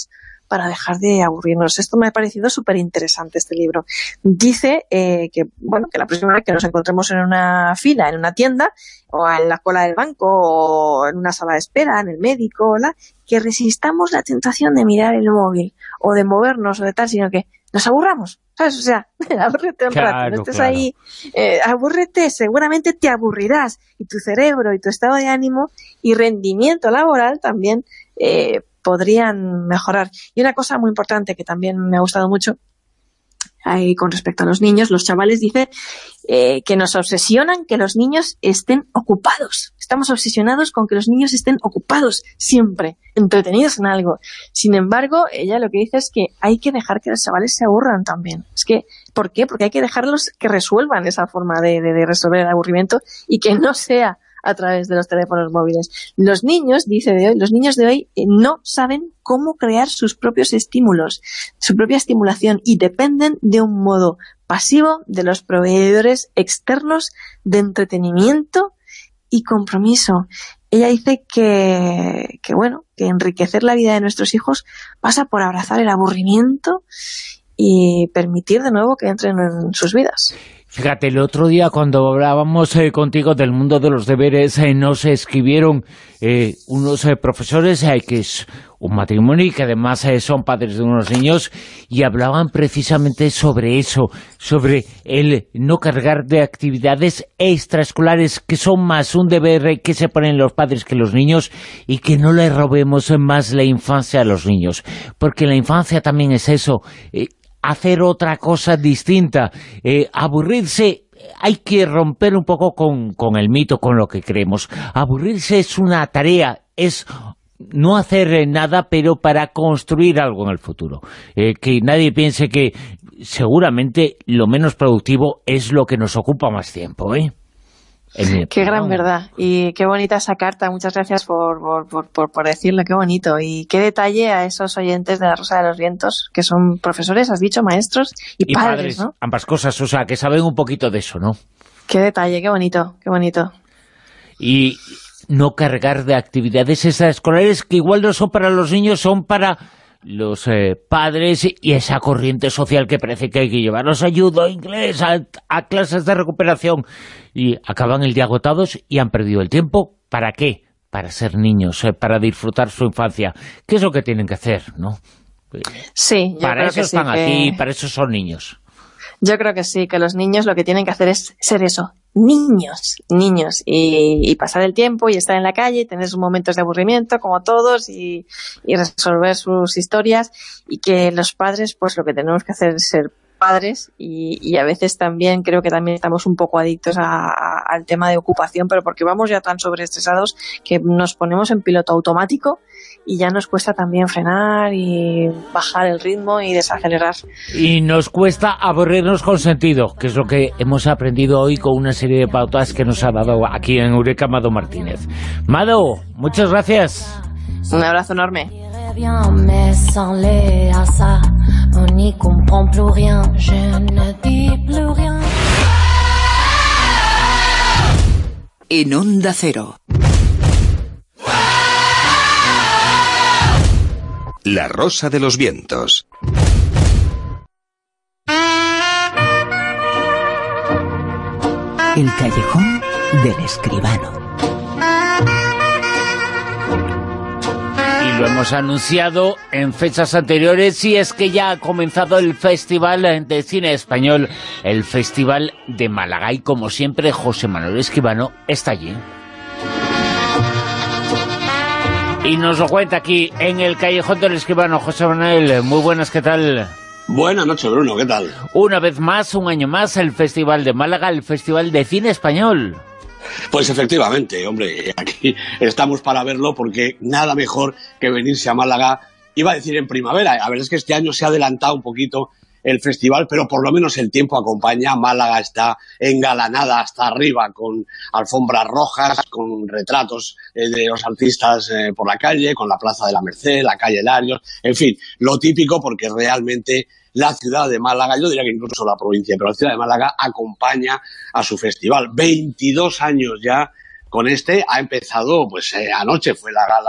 para dejar de aburrirnos. Esto me ha parecido súper interesante, este libro. Dice eh, que, bueno, que la próxima vez que nos encontremos en una fila, en una tienda, o en la cola del banco, o en una sala de espera, en el médico, ¿la? que resistamos la tentación de mirar el móvil, o de movernos, o de tal, sino que nos aburramos, ¿sabes? O sea, abúrrete un claro, rato, no estés claro. ahí, eh, abúrrete, seguramente te aburrirás, y tu cerebro, y tu estado de ánimo, y rendimiento laboral también eh, podrían mejorar. Y una cosa muy importante que también me ha gustado mucho, ahí con respecto a los niños, los chavales dicen eh, que nos obsesionan que los niños estén ocupados. Estamos obsesionados con que los niños estén ocupados siempre, entretenidos en algo. Sin embargo, ella lo que dice es que hay que dejar que los chavales se aburran también. Es que, ¿por qué? Porque hay que dejarlos que resuelvan esa forma de, de, de resolver el aburrimiento y que no sea a través de los teléfonos móviles. Los niños, dice de hoy, los niños de hoy eh, no saben cómo crear sus propios estímulos, su propia estimulación, y dependen de un modo pasivo de los proveedores externos de entretenimiento y compromiso. Ella dice que, que bueno, que enriquecer la vida de nuestros hijos pasa por abrazar el aburrimiento y permitir de nuevo que entren en sus vidas. Fíjate, el otro día cuando hablábamos eh, contigo del mundo de los deberes, eh, nos escribieron eh, unos eh, profesores eh, que es un matrimonio y que además eh, son padres de unos niños, y hablaban precisamente sobre eso, sobre el no cargar de actividades extraescolares que son más un deber eh, que se ponen los padres que los niños, y que no le robemos eh, más la infancia a los niños, porque la infancia también es eso, eh, hacer otra cosa distinta, eh, aburrirse. Hay que romper un poco con, con el mito, con lo que creemos. Aburrirse es una tarea, es no hacer nada, pero para construir algo en el futuro. Eh, que nadie piense que seguramente lo menos productivo es lo que nos ocupa más tiempo, ¿eh? Qué gran verdad, y qué bonita esa carta. Muchas gracias por, por, por, por, por decirlo, qué bonito, y qué detalle a esos oyentes de La Rosa de los Vientos, que son profesores, has dicho, maestros y, y padres, padres, ¿no? Ambas cosas, o sea, que saben un poquito de eso, ¿no? Qué detalle, qué bonito, qué bonito. Y no cargar de actividades extraescolares que igual no son para los niños, son para los eh, padres y esa corriente social que parece que hay que llevarlos a judo, inglés, a, a clases de recuperación, y acaban el día agotados y han perdido el tiempo. ¿Para qué? Para ser niños, eh, para disfrutar su infancia, que es lo que tienen que hacer, ¿no? Sí, yo para creo eso que están sí, aquí, que... para eso son niños. Yo creo que sí, que los niños lo que tienen que hacer es ser eso, niños, niños, y, y pasar el tiempo y estar en la calle, y tener sus momentos de aburrimiento como todos, y, y resolver sus historias, y que los padres, pues lo que tenemos que hacer es ser padres, y, y a veces también creo que también estamos un poco adictos a, a, al tema de ocupación, pero porque vamos ya tan sobreestresados que nos ponemos en piloto automático y ya nos cuesta también frenar y bajar el ritmo y desacelerar. Y nos cuesta aburrirnos con sentido, que es lo que hemos aprendido hoy con una serie de pautas que nos ha dado aquí en Eureka Mado Martínez. Mado, muchas gracias. Un abrazo enorme. En Onda Cero. La Rosa de los Vientos. El callejón del escribano. Y lo hemos anunciado en fechas anteriores, y es que ya ha comenzado el Festival de Cine Español, el Festival de Málaga, y como siempre José Manuel Escribano está allí. Y nos lo cuenta aquí en el Callejón del Escribano. José Manuel, muy buenas, ¿qué tal? Buenas noches, Bruno, ¿qué tal? Una vez más, un año más, el Festival de Málaga, el Festival de Cine Español. Pues efectivamente, hombre, aquí estamos para verlo, porque nada mejor que venirse a Málaga, iba a decir en primavera. A ver, es que este año se ha adelantado un poquito el festival, pero por lo menos el tiempo acompaña. Málaga está engalanada hasta arriba con alfombras rojas, con retratos eh, de los artistas eh, por la calle, con la Plaza de la Merced, la calle Larios, en fin, lo típico, porque realmente la ciudad de Málaga, yo diría que incluso la provincia, pero la ciudad de Málaga acompaña a su festival. veintidós años ya con este, ha empezado, pues eh, anoche fue la gala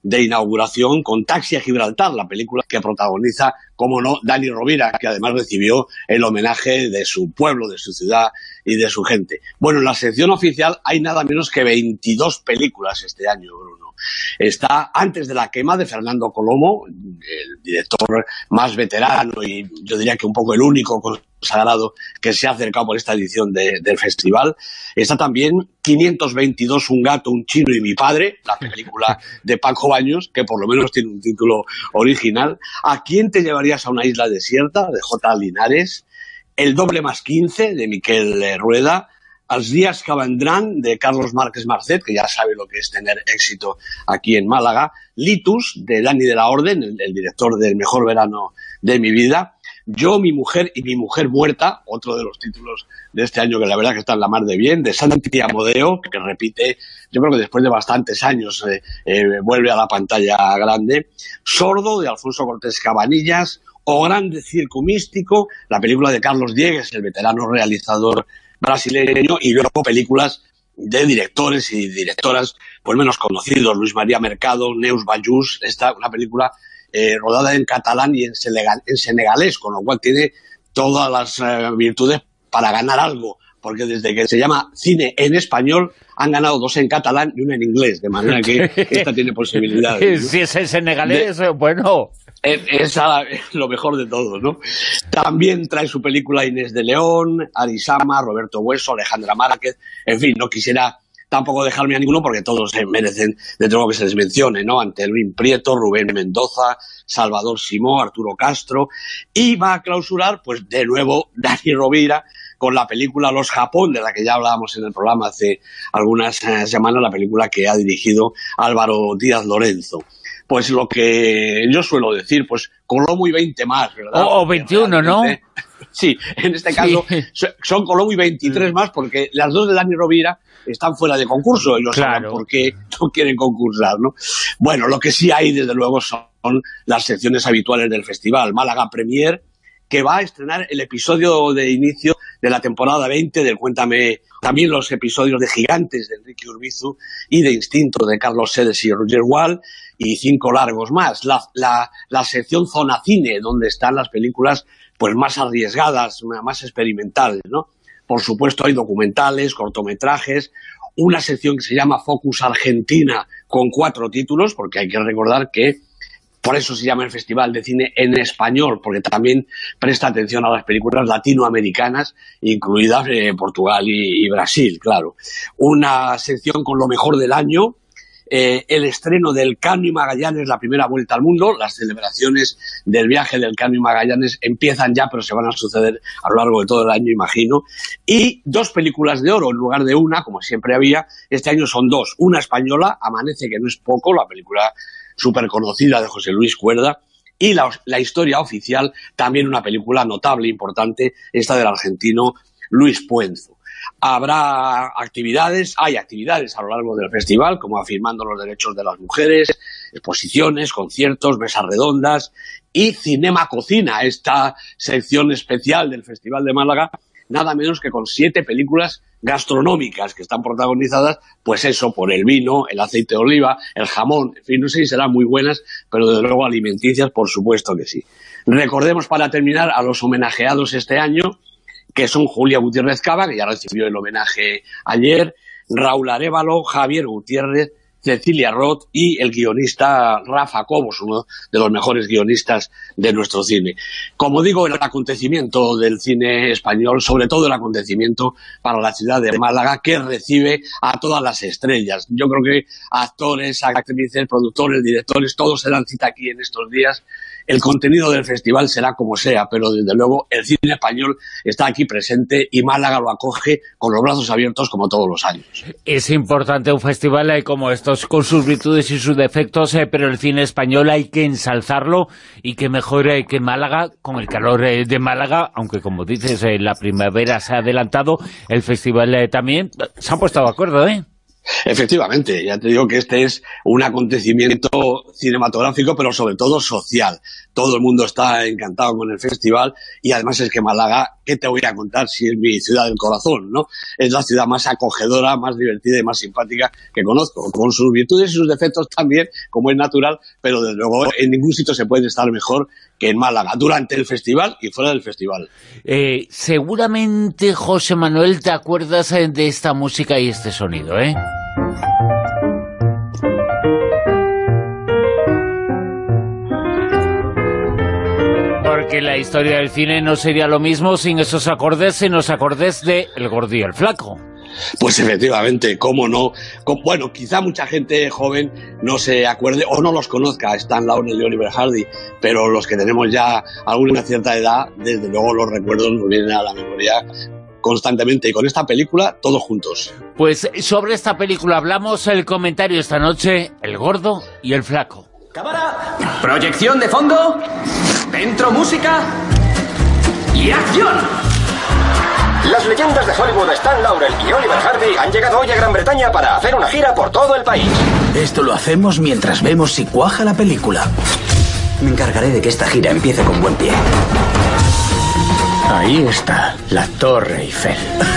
de inauguración con Taxi a Gibraltar, la película que protagoniza, como no, Dani Rovira, que además recibió el homenaje de su pueblo, de su ciudad y de su gente. Bueno, en la sección oficial hay nada menos que veintidós películas este año, Bruno. Está Antes de la quema, de Fernando Colomo, el director más veterano y yo diría que un poco el único consagrado que se ha acercado por esta edición de, del festival. Está también quinientos veintidós, Un gato, un chino y mi padre, la película de Paco Baños, que por lo menos tiene un título original. ¿A quién te llevarías a una isla desierta?, de J. Linares. El doble más quince, de Miquel Rueda. Els días que vendrán, de Carlos Márquez Marcet, que ya sabe lo que es tener éxito aquí en Málaga. Litus, de Dani de la Orden, el, el director del Mejor verano de mi vida. Yo, mi mujer y mi mujer muerta, otro de los títulos de este año que la verdad que está en la mar de bien, de Santi Amodeo, que repite, yo creo que después de bastantes años eh, eh, vuelve a la pantalla grande. Sordo, de Alfonso Cortés Cabanillas. O Grande Circo Místico, la película de Carlos Diegues, el veterano realizador brasileño, y luego películas de directores y directoras pues menos conocidos, Luis María Mercado, Neus Bayús. Esta una película eh, rodada en catalán y en, senegal, en senegalés, con lo cual tiene todas las eh, virtudes para ganar algo, porque desde que se llama cine en español han ganado dos en catalán y una en inglés, de manera que esta tiene posibilidades, ¿no? Si es en senegalés, de, bueno... Es, es, a, es lo mejor de todo, ¿no? También trae su película Inés de León, Arisama, Roberto Hueso, Alejandra Márquez. En fin, no quisiera tampoco dejarme a ninguno porque todos se merecen de todo lo que se les mencione, ¿no? Antelín Prieto, Rubén Mendoza, Salvador Simó, Arturo Castro. Y va a clausurar, pues de nuevo, Dani Rovira, con la película Los Japón, de la que ya hablábamos en el programa hace algunas eh, semanas, la película que ha dirigido Álvaro Díaz Lorenzo. Pues lo que yo suelo decir, pues Colomo y veinte más, ¿verdad? O, o veintiuno, ¿no? Sí, en este caso sí. Son Colomo y veintitrés sí. más, porque las dos de Dani Rovira están fuera de concurso, ellos claro. saben por qué no quieren concursar, ¿no? Bueno, lo que sí hay, desde luego, son las secciones habituales del festival. Málaga Premier, que va a estrenar el episodio de inicio de la temporada veinte del Cuéntame, también los episodios de Gigantes de Enrique Urbizu y de Instinto de Carlos Sedes y Roger Wall, y cinco largos más. La, la, la sección Zona Cine, donde están las películas pues más arriesgadas, más experimentales, ¿no? Por supuesto hay documentales, cortometrajes, una sección que se llama Focus Argentina con cuatro títulos, porque hay que recordar que por eso se llama el Festival de Cine en Español, porque también presta atención a las películas latinoamericanas, incluidas eh, Portugal y, y Brasil, claro. Una sección con lo mejor del año, eh, el estreno del Cano y Magallanes, la primera vuelta al mundo. Las celebraciones del viaje del Cano y Magallanes empiezan ya, pero se van a suceder a lo largo de todo el año, imagino. Y dos películas de oro en lugar de una, como siempre había. Este año son dos. Una española, Amanece, que no es poco, la película súper conocida de José Luis Cuerda, y la, la historia oficial, también una película notable, importante, esta del argentino Luis Puenzo. Habrá actividades, hay actividades a lo largo del festival, como Afirmando los Derechos de las Mujeres, exposiciones, conciertos, mesas redondas y Cinema Cocina, esta sección especial del Festival de Málaga, nada menos que con siete películas gastronómicas que están protagonizadas, pues eso, por el vino, el aceite de oliva, el jamón, en fin, no sé si serán muy buenas, pero desde luego alimenticias, por supuesto que sí. Recordemos, para terminar, a los homenajeados este año, que son Julia Gutiérrez Cava, que ya recibió el homenaje ayer, Raúl Arévalo, Javier Gutiérrez, Cecilia Roth y el guionista Rafa Cobos, uno de los mejores guionistas de nuestro cine. Como digo, el acontecimiento del cine español, sobre todo el acontecimiento para la ciudad de Málaga, que recibe a todas las estrellas. Yo creo que actores, actrices, productores, directores, todos se dan cita aquí en estos días. El contenido del festival será como sea, pero desde luego el cine español está aquí presente y Málaga lo acoge con los brazos abiertos como todos los años. Es importante un festival eh, como estos, con sus virtudes y sus defectos, eh, pero el cine español hay que ensalzarlo, y que mejor eh, que Málaga, con el calor eh, de Málaga, aunque como dices, eh, la primavera se ha adelantado, el festival eh, también se han puesto de acuerdo, ¿eh? Efectivamente, ya te digo que este es un acontecimiento cinematográfico, pero sobre todo social. Todo el mundo está encantado con el festival y además es que Málaga, ¿qué te voy a contar si es mi ciudad del corazón, ¿no? Es la ciudad más acogedora, más divertida y más simpática que conozco, con sus virtudes y sus defectos también, como es natural, pero desde luego en ningún sitio se puede estar mejor que en Málaga, durante el festival y fuera del festival. Eh, seguramente, José Manuel, te acuerdas de esta música y este sonido, ¿eh? Porque la historia del cine no sería lo mismo sin esos acordes, sin los acordes de El Gordo y el Flaco. Pues efectivamente, cómo no. Bueno, quizá mucha gente joven no se acuerde o no los conozca, Stan Laurel y Oliver Hardy, pero los que tenemos ya alguna cierta edad, desde luego los recuerdos nos vienen a la memoria constantemente, y con esta película todos juntos. Pues sobre esta película hablamos, el comentario esta noche, El Gordo y el Flaco. Cámara, proyección de fondo, dentro música y acción. Las leyendas de Hollywood Stan Laurel y Oliver Hardy han llegado hoy a Gran Bretaña para hacer una gira por todo el país. Esto lo hacemos mientras vemos si cuaja la película. Me encargaré de que esta gira empiece con buen pie. Ahí está, la Torre Eiffel.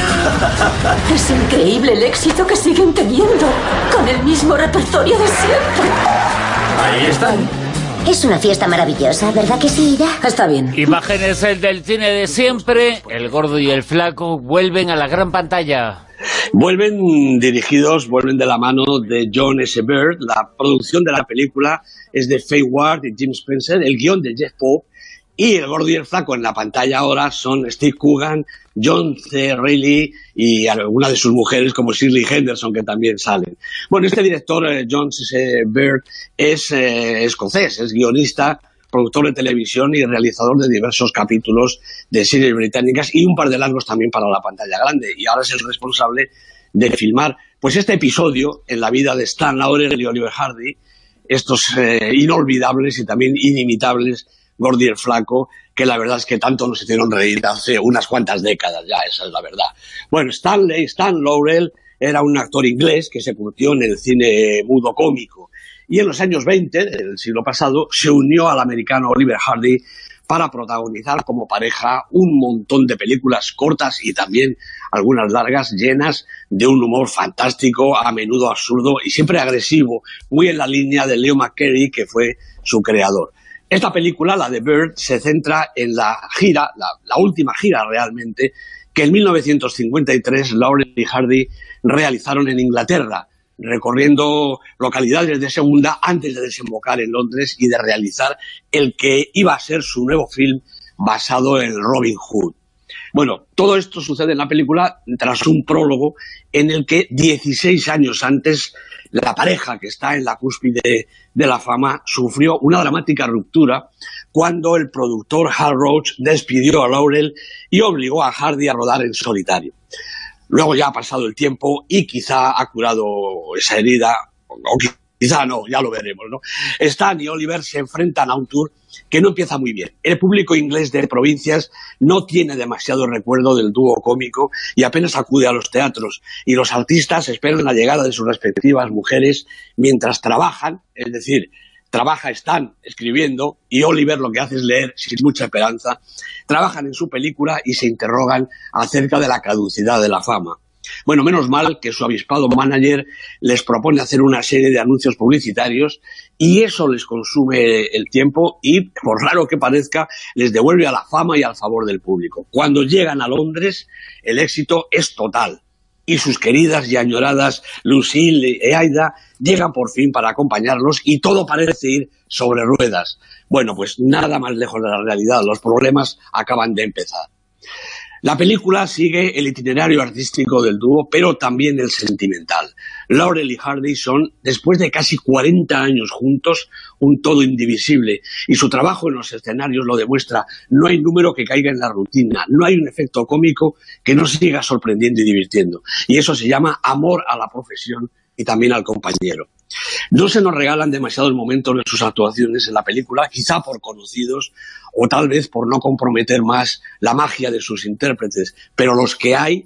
Es increíble el éxito que siguen teniendo, con el mismo repertorio de siempre. Ahí están. Es una fiesta maravillosa, ¿verdad que sí, Ira? Está bien. Imágenes del cine de siempre, El Gordo y el Flaco vuelven a la gran pantalla. Vuelven dirigidos, vuelven de la mano de John S. Bird. La producción de la película es de Fay Ward y Jim Spencer, el guión de Jeff Pope, y El Gordo y el Flaco en la pantalla ahora son Steve Coogan, John C. Reilly y alguna de sus mujeres como Shirley Henderson, que también salen. Bueno, este director, eh, John C. Bird, es eh, escocés, es guionista, productor de televisión y realizador de diversos capítulos de series británicas y un par de largos también para la pantalla grande, y ahora es el responsable de filmar pues este episodio en la vida de Stan Laurel y Oliver Hardy, estos eh, inolvidables y también inimitables Gordo y el Flaco, que la verdad es que tanto nos hicieron reír hace unas cuantas décadas ya, esa es la verdad. Bueno, Stanley, Stan Laurel era un actor inglés que se curtió en el cine mudo cómico y en los años veinte del siglo pasado se unió al americano Oliver Hardy para protagonizar como pareja un montón de películas cortas y también algunas largas llenas de un humor fantástico, a menudo absurdo y siempre agresivo, muy en la línea de Leo McCarey, que fue su creador. Esta película, la de Bird, se centra en la gira, la, la última gira realmente, que en mil novecientos cincuenta y tres Laurel y Hardy realizaron en Inglaterra, recorriendo localidades de segunda antes de desembocar en Londres y de realizar el que iba a ser su nuevo film basado en Robin Hood. Bueno, todo esto sucede en la película tras un prólogo en el que dieciséis años antes la pareja que está en la cúspide de la fama sufrió una dramática ruptura cuando el productor Hal Roach despidió a Laurel y obligó a Hardy a rodar en solitario. Luego ya ha pasado el tiempo y quizá ha curado esa herida, o quizá no, ya lo veremos, ¿no? Stan y Oliver se enfrentan a un tour que no empieza muy bien. El público inglés de provincias no tiene demasiado recuerdo del dúo cómico y apenas acude a los teatros, y los artistas esperan la llegada de sus respectivas mujeres mientras trabajan, es decir, trabaja Stan escribiendo y Oliver lo que hace es leer sin mucha esperanza. Trabajan en su película y se interrogan acerca de la caducidad de la fama. Bueno, menos mal que su avispado manager les propone hacer una serie de anuncios publicitarios y eso les consume el tiempo y, por raro que parezca, les devuelve a la fama y al favor del público. Cuando llegan a Londres, el éxito es total y sus queridas y añoradas Lucille y Aida llegan por fin para acompañarlos y todo parece ir sobre ruedas. Bueno, pues nada más lejos de la realidad, los problemas acaban de empezar. La película sigue el itinerario artístico del dúo, pero también el sentimental. Laurel y Hardy son, después de casi cuarenta años juntos, un todo indivisible, y su trabajo en los escenarios lo demuestra. No hay número que caiga en la rutina, no hay un efecto cómico que no siga sorprendiendo y divirtiendo. Y eso se llama amor a la profesión y también al compañero. No se nos regalan demasiados momentos de sus actuaciones en la película, quizá por conocidos o tal vez por no comprometer más la magia de sus intérpretes, pero los que hay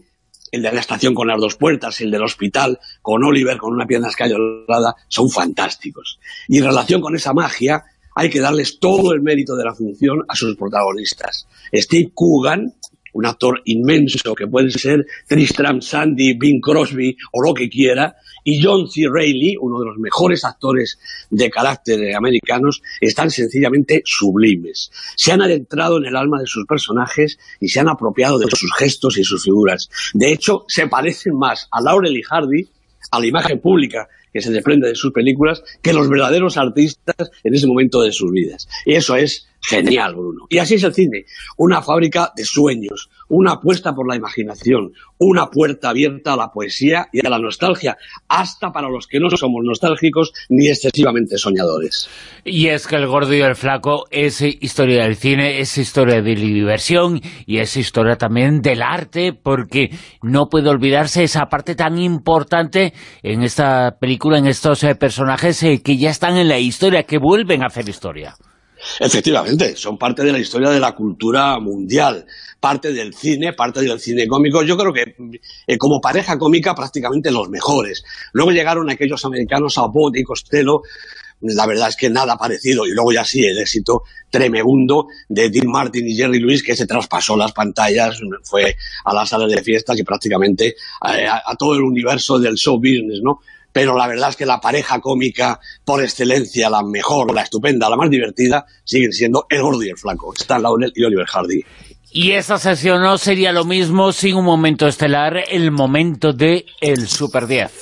el de la estación con las dos puertas, el del hospital con Oliver con una pierna escayolada, son fantásticos. Y en relación con esa magia, hay que darles todo el mérito de la función a sus protagonistas. Steve Coogan, un actor inmenso que puede ser Tristram Shandy, Bing Crosby o lo que quiera, y John C. Reilly, uno de los mejores actores de carácter americanos, están sencillamente sublimes. Se han adentrado en el alma de sus personajes y se han apropiado de sus gestos y sus figuras. De hecho, se parecen más a Laurel y Hardy, a la imagen pública que se desprende de sus películas, que los verdaderos artistas en ese momento de sus vidas. Y eso es genial, Bruno. Y así es el cine, una fábrica de sueños, una apuesta por la imaginación, una puerta abierta a la poesía y a la nostalgia, hasta para los que no somos nostálgicos ni excesivamente soñadores. Y es que El Gordo y el Flaco es historia del cine, es historia de la diversión y es historia también del arte, porque no puede olvidarse esa parte tan importante en esta película, en estos eh, personajes eh, que ya están en la historia, que vuelven a hacer historia. Efectivamente, son parte de la historia de la cultura mundial, parte del cine, parte del cine cómico. Yo creo que eh, como pareja cómica prácticamente los mejores. Luego llegaron aquellos americanos, Abbott y Costello, la verdad es que nada parecido. Y luego ya sí, el éxito tremebundo de Dean Martin y Jerry Lewis, que se traspasó las pantallas, fue a las salas de fiestas y prácticamente a, a, a todo el universo del show business, ¿no? Pero la verdad es que la pareja cómica por excelencia, la mejor, la estupenda, la más divertida, siguen siendo El Gordo y el Flaco, Stan Laurel y Oliver Hardy. Y esa sesión no sería lo mismo sin un momento estelar, el momento de el Super diez.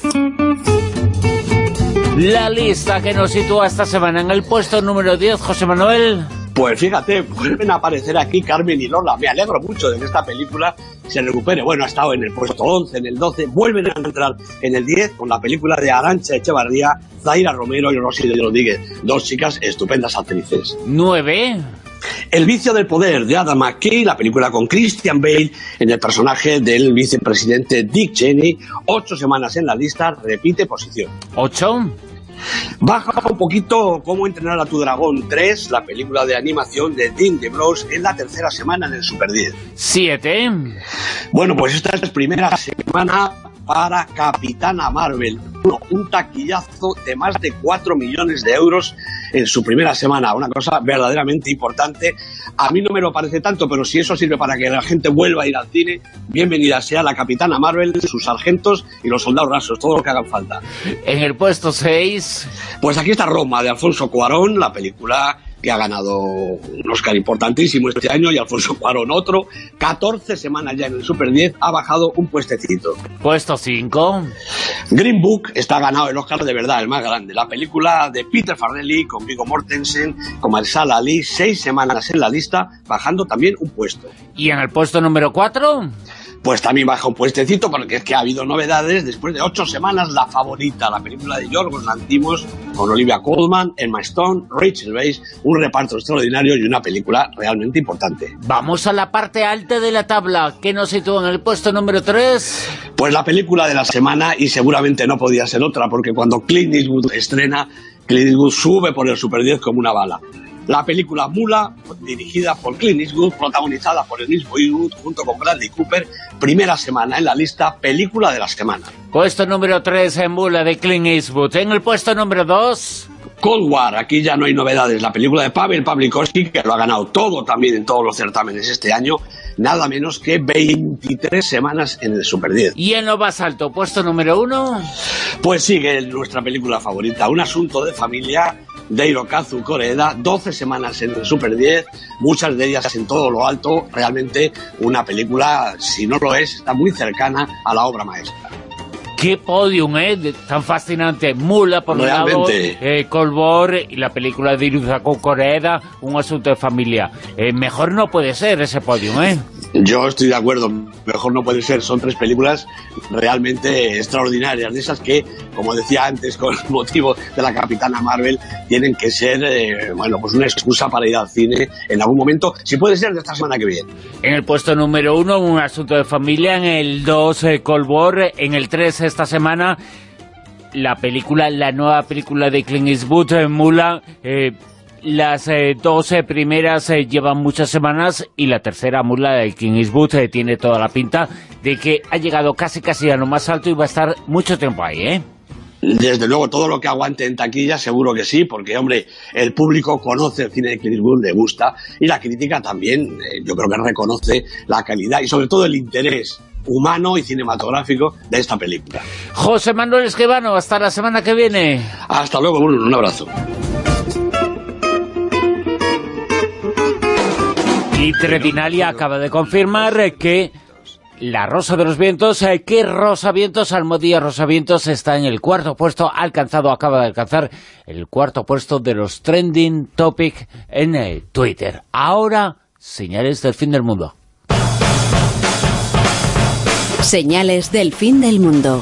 La lista que nos sitúa esta semana en el puesto número diez, José Manuel. Pues fíjate, vuelven a aparecer aquí Carmen y Lola. Me alegro mucho de que esta película se recupere. Bueno, ha estado en el puesto once, en el doce, vuelven a entrar en el diez con la película de Arantxa Echevarría, Zaira Romero y Rosy de Rodríguez, dos chicas estupendas actrices. nueve. El vicio del poder, de Adam McKay, la película con Christian Bale en el personaje del vicepresidente Dick Cheney, ocho semanas en la lista, repite posición. ocho. Baja un poquito Cómo entrenar a tu dragón tres, la película de animación de Dean DeBlois, en la tercera semana en el Super diez. siete. Bueno, pues esta es la primera semana para Capitana Marvel, un taquillazo de más de cuatro millones de euros en su primera semana, una cosa verdaderamente importante. A mí no me lo parece tanto, pero si eso sirve para que la gente vuelva a ir al cine, bienvenida sea la Capitana Marvel, sus sargentos y los soldados rasos, todo lo que hagan falta. En el puesto seis... Pues aquí está Roma, de Alfonso Cuarón, la película que ha ganado un Oscar importantísimo este año, y Alfonso Cuarón otro. catorce semanas ya en el Super diez, ha bajado un puestecito. Puesto cinco. Green Book está ganado el Oscar de verdad, el más grande. La película de Peter Farrelly con Viggo Mortensen, con Mahershala Ali, seis semanas en la lista, bajando también un puesto. ¿Y en el puesto número cuatro? Pues también baja un puestecito, porque es que ha habido novedades. Después de ocho semanas, La Favorita, la película de Yorgos Lanthimos, con Olivia Colman, Emma Stone, Rachel Weisz, un reparto extraordinario y una película realmente importante. Vamos a la parte alta de la tabla, que nos sitúa en el puesto número tres. Pues la película de la semana, y seguramente no podía ser otra, porque cuando Clint Eastwood estrena, Clint Eastwood sube por el Super diez como una bala. La película Mula, dirigida por Clint Eastwood, protagonizada por el mismo Eastwood junto con Bradley Cooper, primera semana en la lista, película de la semana. Puesto número tres en Mula, de Clint Eastwood. En el puesto número dos... Cold War, aquí ya no hay novedades. La película de Pavel Pawlikowski, que lo ha ganado todo también en todos los certámenes este año, nada menos que veintitrés semanas en el Super diez. ¿Y en lo más alto, puesto número uno? Pues sigue nuestra película favorita, Un asunto de familia, de Hirokazu Koreeda, doce semanas en el Super diez, muchas de ellas en todo lo alto. Realmente una película, si no lo es, está muy cercana a la obra maestra. ¡Qué podium, eh! Tan fascinante. Mula, por un lado, eh, Cold War y la película de Hirokazu Koreeda, Un asunto de familia. Eh, mejor no puede ser ese podium, ¿eh? Yo estoy de acuerdo, mejor no puede ser. Son tres películas realmente extraordinarias, de esas que, como decía antes, con el motivo de la Capitana Marvel, tienen que ser, eh, bueno, pues una excusa para ir al cine en algún momento, si puede ser de esta semana que viene. En el puesto número uno, Un asunto de familia. En el dos, eh, Cold War. En el tres, esta semana, la película, la nueva película de Clint Eastwood, eh, Mula, eh, Las eh, dos eh, primeras eh, llevan muchas semanas y la tercera, Mula de King Eastwood, eh, tiene toda la pinta de que ha llegado casi casi a lo más alto y va a estar mucho tiempo ahí, ¿eh? Desde luego, todo lo que aguante en taquilla, seguro que sí, porque, hombre, el público conoce el cine de Clint Eastwood, le gusta, y la crítica también, eh, yo creo que reconoce la calidad y sobre todo el interés humano y cinematográfico de esta película. José Manuel Esquivano, hasta la semana que viene. Hasta luego, Bruno, un abrazo. Y Tredinalia acaba de confirmar que La Rosa de los Vientos, que Rosavientos, Almodía Rosavientos, está en el cuarto puesto, ha alcanzado, acaba de alcanzar el cuarto puesto de los trending topic en el Twitter. Ahora, señales del fin del mundo. Señales del fin del mundo.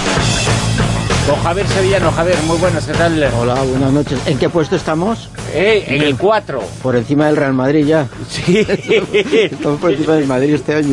Con Javier Sevillano. Javier, muy buenas, ¿qué tal? Hola, buenas noches. ¿En qué puesto estamos? Eh, en el cuatro. Por encima del Real Madrid ya. Sí. Estamos por encima del Madrid este año.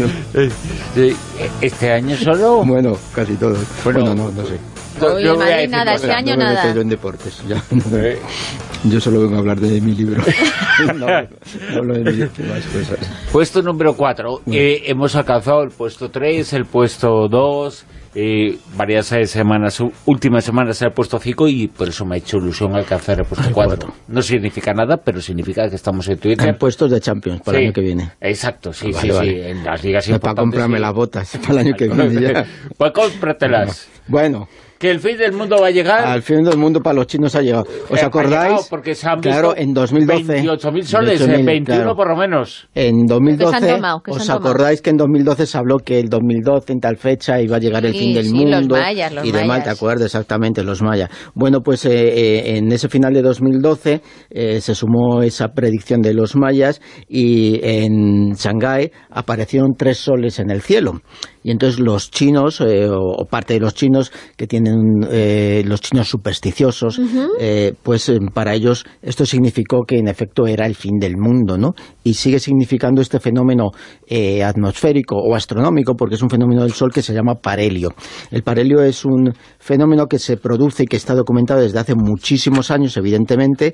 Sí. ¿Este año solo? Bueno, casi todos. Bueno, bueno no, no sé. Hoy el Madrid nada, este año no me nada. meto yo en deportes. Ya, no, eh. Yo solo vengo a hablar de mi libro. no, no hablo de mis demás cosas. Puesto número cuatro. Bueno. Eh, hemos alcanzado el puesto tres, el puesto dos... Eh, varias eh, semanas, últimas semanas el puesto cinco y por eso me ha hecho ilusión alcanzar el puesto cuatro. No significa nada, pero significa que estamos en Twitter. En puestos de Champions para sí, el año que viene. Exacto, sí, vale, sí, vale. sí, en las ligas no importantes. Para comprarme sí. las botas para el año que viene ya. Pues cómpratelas. Bueno. Que el fin del mundo va a llegar. Al fin del mundo para los chinos ha llegado. ¿Os eh, acordáis? Porque se han claro, en dos mil doce. veintiocho mil soles, veintiocho mil, veintiuno claro. Por lo menos. En dos mil doce, tomado, ¿os acordáis que en dos mil doce se habló que el dos mil doce en tal fecha iba a llegar el sí, fin del sí, mundo? Los mayas, los y demás, mayas. ¿te acuerdas? Exactamente, los mayas. Bueno, pues eh, eh, en ese final de dos mil doce eh, se sumó esa predicción de los mayas y en Shanghái aparecieron tres soles en el cielo. Y entonces los chinos, eh, o parte de los chinos que tienen, eh, los chinos supersticiosos, uh-huh. eh, pues eh, para ellos esto significó que en efecto era el fin del mundo, ¿no? Y sigue significando este fenómeno eh, atmosférico o astronómico, porque es un fenómeno del Sol que se llama parhelio. El parhelio es un fenómeno que se produce y que está documentado desde hace muchísimos años, evidentemente,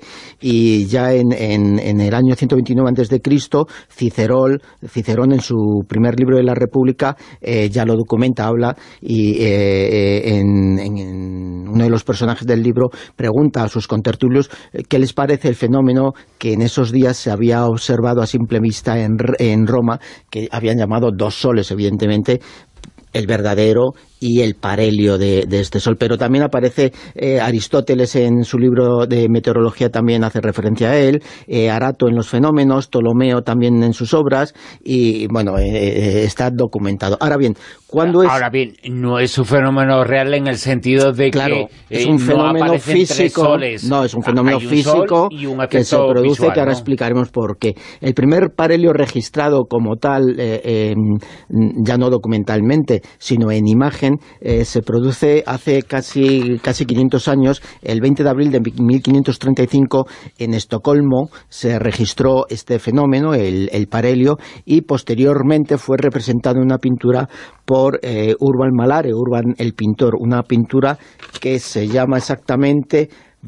y ya en, en, en el año ciento veintinueve antes de Cristo, Cicerón, Cicerón en su primer libro de la República, eh, ya lo documenta, habla y eh, en, en uno de los personajes del libro pregunta a sus contertulios eh, qué les parece el fenómeno que en esos días se había observado a simple vista en, en Roma, que habían llamado dos soles, evidentemente, el verdadero y el parhelio de, de este sol. Pero también aparece eh, Aristóteles en su libro de meteorología, también hace referencia a él, eh, Arato en los fenómenos, Ptolomeo también en sus obras, y bueno, eh, eh, está documentado. Ahora bien, ¿cuándo es...? Ahora bien, no es un fenómeno real en el sentido de claro, que es un eh, fenómeno no físico, soles. No, es un fenómeno un físico un que se produce, visual, que ahora ¿no? explicaremos por qué. El primer parhelio registrado como tal, eh, eh, ya no documentalmente, sino en imagen, eh, se produce hace casi casi quinientos años, el veinte de abril de mil quinientos treinta y cinco, en Estocolmo se registró este fenómeno, el, el parhelio, y posteriormente fue representado en una pintura por eh, Urban Malare, Urban el pintor, una pintura que se llama exactamente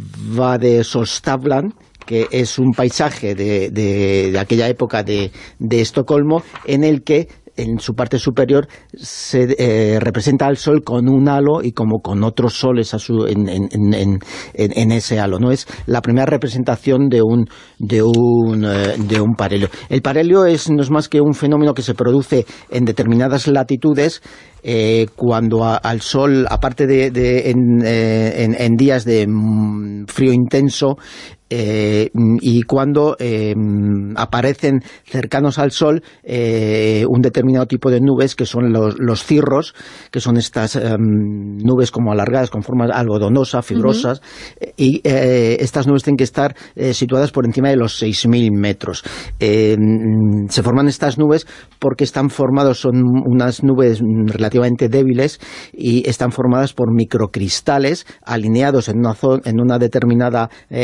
Vadesolstavlan, que es un paisaje de, de, de aquella época de, de Estocolmo, en el que en su parte superior se eh, representa al sol con un halo y como con otros soles a su, en, en, en, en, en ese halo, ¿no? Es la primera representación de un de un eh, de un parhelio. El parhelio es, no es más que un fenómeno que se produce en determinadas latitudes, eh, cuando a, al sol, aparte de, de en, eh, en, en días de mm, frío intenso, Eh, y cuando eh, aparecen cercanos al sol eh, un determinado tipo de nubes que son los, los cirros, que son estas eh, nubes como alargadas con forma algodonosa, fibrosas, uh-huh. y eh, estas nubes tienen que estar eh, situadas por encima de los seis mil metros. Eh, se forman estas nubes porque están formados, son unas nubes relativamente débiles y están formadas por microcristales alineados en una, zona, en una determinada eh, dirección,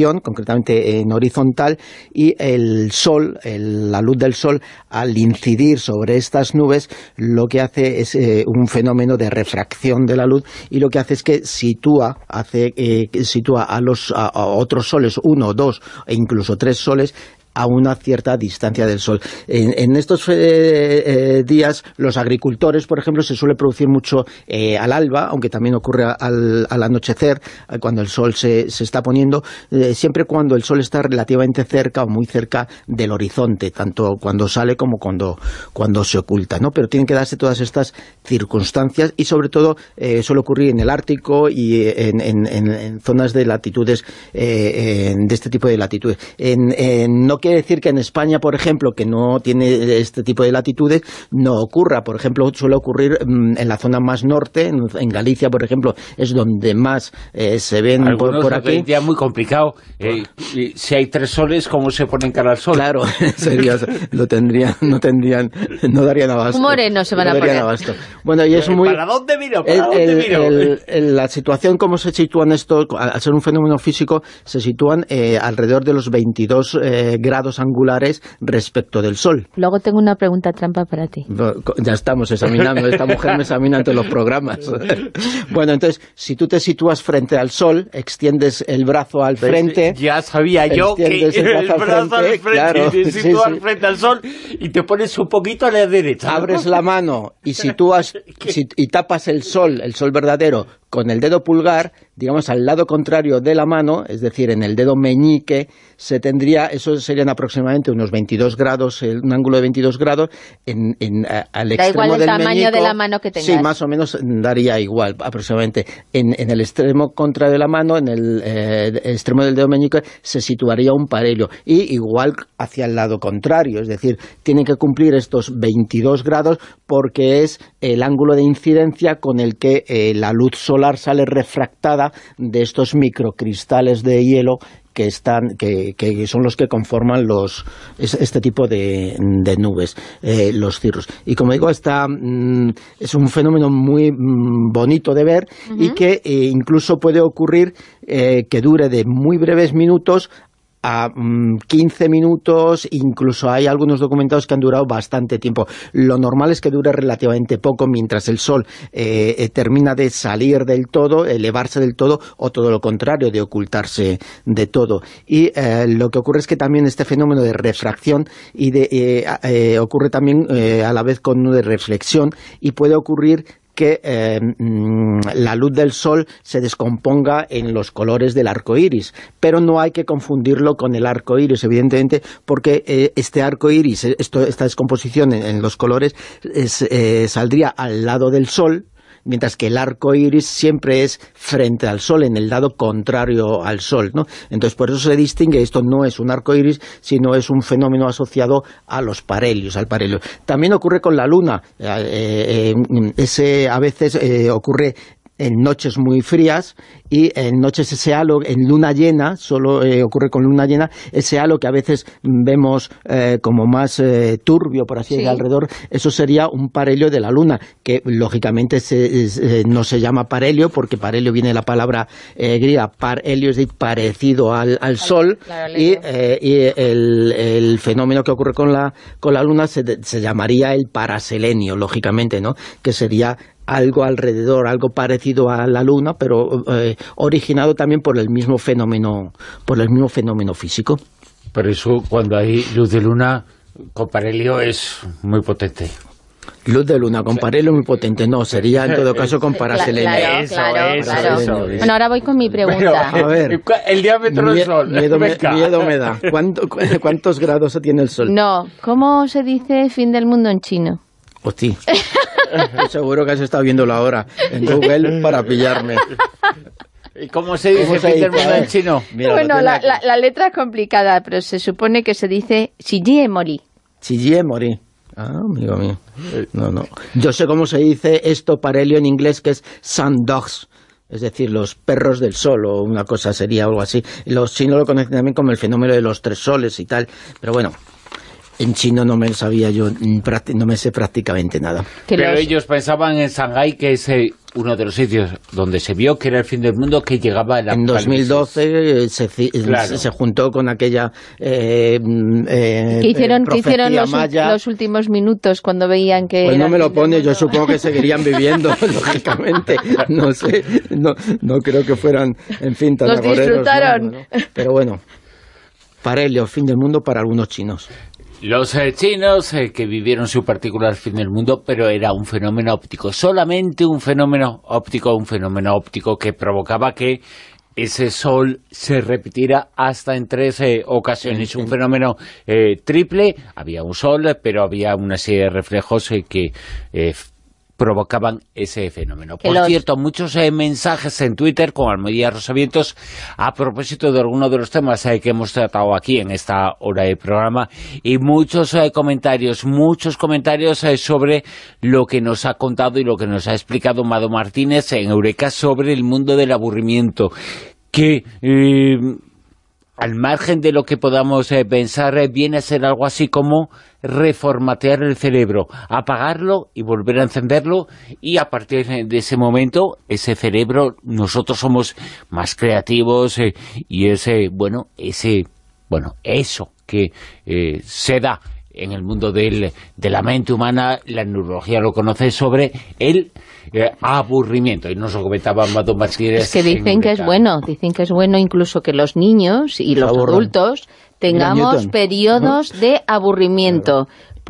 refracción, concretamente en horizontal, y el sol, el, la luz del sol, al incidir sobre estas nubes, lo que hace es eh, un fenómeno de refracción de la luz, y lo que hace es que sitúa, hace, eh, sitúa a, los, a, a otros soles, uno, dos e incluso tres soles, a una cierta distancia del sol. En, en estos eh, eh, días, los agricultores, por ejemplo, se suele producir mucho eh, al alba, aunque también ocurre al, al anochecer, cuando el sol se, se está poniendo, eh, siempre cuando el sol está relativamente cerca o muy cerca del horizonte, tanto cuando sale como cuando, cuando se oculta, ¿no? Pero tienen que darse todas estas circunstancias, y sobre todo eh, suele ocurrir en el Ártico y en, en, en, en zonas de latitudes, eh, en, de este tipo de latitudes. En, en, no quiere decir que en España, por ejemplo, que no tiene este tipo de latitudes, no ocurra. Por ejemplo, suele ocurrir mmm, en la zona más norte, en, en Galicia, por ejemplo, es donde más eh, se ven por, por aquí. Algunos, muy complicado. Eh, si hay tres soles, ¿cómo se ponen cara al sol? Claro, sería, lo tendrían, no tendrían, no darían abasto. Morenos se van no a poner. Abasto. Bueno, y es muy... ¿Para dónde miro? ¿Para el, dónde el, miro? El, el, la situación, cómo se sitúan esto, al ser un fenómeno físico, se sitúan eh, alrededor de los veintidós eh, grados angulares respecto del Sol. Luego tengo una pregunta trampa para ti. Ya estamos examinando, esta mujer me examina ante los programas. Bueno, entonces, si tú te sitúas frente al Sol, extiendes el brazo al frente... Ya sabía yo que el brazo, el brazo al frente, frente claro, y te sitúas sí, sí. frente al Sol y te pones un poquito a la derecha. Abres la mano y sitúas si, y tapas el Sol, el Sol verdadero, con el dedo pulgar, digamos, al lado contrario de la mano, es decir, en el dedo meñique, se tendría, eso serían aproximadamente unos veintidós grados, un ángulo de veintidós grados, en, en, a, al da extremo igual el del tamaño meñico, de la mano que tengas. Sí, más o menos daría igual, aproximadamente. En, en el extremo contrario de la mano, en el eh, extremo del dedo meñique, se situaría un parello. Y igual hacia el lado contrario, es decir, tienen que cumplir estos veintidós grados porque es el ángulo de incidencia con el que eh, la luz solar sale refractada de estos microcristales de hielo que están que, que son los que conforman los este tipo de, de nubes, eh, los cirrus. Y como digo, está, mm, es un fenómeno muy mm, bonito de ver. Uh-huh. Y que eh, incluso puede ocurrir eh, que dure de muy breves minutos a mmm, quince minutos, incluso hay algunos documentados que han durado bastante tiempo. Lo normal es que dure relativamente poco mientras el Sol eh, eh, termina de salir del todo, elevarse del todo, o todo lo contrario, de ocultarse de todo. Y eh, lo que ocurre es que también este fenómeno de refracción y de, eh, eh, ocurre también eh, a la vez con uno de reflexión, y puede ocurrir que eh, la luz del Sol se descomponga en los colores del arco iris, pero no hay que confundirlo con el arco iris, evidentemente, porque eh, este arco iris, esto, esta descomposición en, en los colores, es, eh, saldría al lado del Sol, mientras que el arco iris siempre es frente al Sol, en el lado contrario al Sol, ¿no? Entonces, por eso se distingue, esto no es un arco iris, sino es un fenómeno asociado a los parhelios, al parhelio. También ocurre con la Luna, eh, eh, ese a veces eh, ocurre en noches muy frías, y en noches ese halo, en luna llena, solo eh, ocurre con luna llena, ese halo que a veces vemos eh, como más eh, turbio, por así decirlo, sí. alrededor, eso sería un parhelio de la Luna, que lógicamente se, eh, no se llama parhelio, porque parhelio viene de la palabra eh, griega, parhelio, es decir, parecido al, al Sol, claro, y, eh, y el, el fenómeno que ocurre con la, con la Luna se, se llamaría el paraselenio, lógicamente, ¿no? Que sería algo alrededor, algo parecido a la Luna, pero eh, originado también por el mismo fenómeno, por el mismo fenómeno físico. Por eso, cuando hay luz de luna, con parhelio es muy potente. Luz de luna con parhelio muy potente, no, sería en todo caso con paraselenio. Claro, claro, eso, claro. Eso, eso. Bueno, ahora voy con mi pregunta. Pero, a ver, el diámetro del Sol. Miedo me, miedo me da. ¿Cuánto, ¿Cuántos grados tiene el Sol? No, ¿cómo se dice fin del mundo en chino? Hostia. Seguro que has estado viéndolo ahora en Google para pillarme. ¿Y cómo se dice fin del mundo en chino? Mira, bueno, la, la, la letra es complicada, pero se supone que se dice Shijie Mori. Shijie Mori. Ah, amigo mío. No, no. Yo sé cómo se dice esto parhelio en inglés, que es sun dogs. Es decir, los perros del sol, o una cosa sería algo así. Los chinos lo conocen también como el fenómeno de los tres soles y tal. Pero bueno, En chino no me sabía yo, no me sé prácticamente nada. Pero los... ellos pensaban en Shanghái, que es eh, uno de los sitios donde se vio que era el fin del mundo, que llegaba el en dos mil doce se, claro. se juntó con aquella eh, eh, ¿Qué hicieron, ¿qué hicieron los, maya? los últimos minutos cuando veían que... Pues no me lo pone, yo supongo que seguirían viviendo, lógicamente. No sé, no, no creo que fueran, en fin, tan los agoreros, disfrutaron. ¿no? Pero bueno, parelio, fin del mundo para algunos chinos. Los eh, chinos eh, que vivieron su particular fin del mundo, pero era un fenómeno óptico, solamente un fenómeno óptico, un fenómeno óptico que provocaba que ese sol se repitiera hasta en tres eh, ocasiones. Un fenómeno eh, triple, había un sol, pero había una serie de reflejos eh, que... Eh, provocaban ese fenómeno. Por los... cierto, muchos eh, mensajes en Twitter con Almohadilla Rosavientos a propósito de alguno de los temas eh, que hemos tratado aquí en esta hora de programa, y muchos eh, comentarios, muchos comentarios eh, sobre lo que nos ha contado y lo que nos ha explicado Mado Martínez en Eureka sobre el mundo del aburrimiento, que... Eh, al margen de lo que podamos eh, pensar, eh, viene a ser algo así como reformatear el cerebro, apagarlo y volver a encenderlo, y a partir de ese momento, ese cerebro, nosotros somos más creativos eh, y ese, bueno, ese, bueno, eso que eh, se da en el mundo del, de la mente humana, la neurología lo conoce, sobre el eh, aburrimiento, y nos lo comentaba Mado Martínez. Es que dicen que es bueno, dicen que es bueno incluso que los niños y los Aburran. adultos tengamos periodos ¿no? de aburrimiento,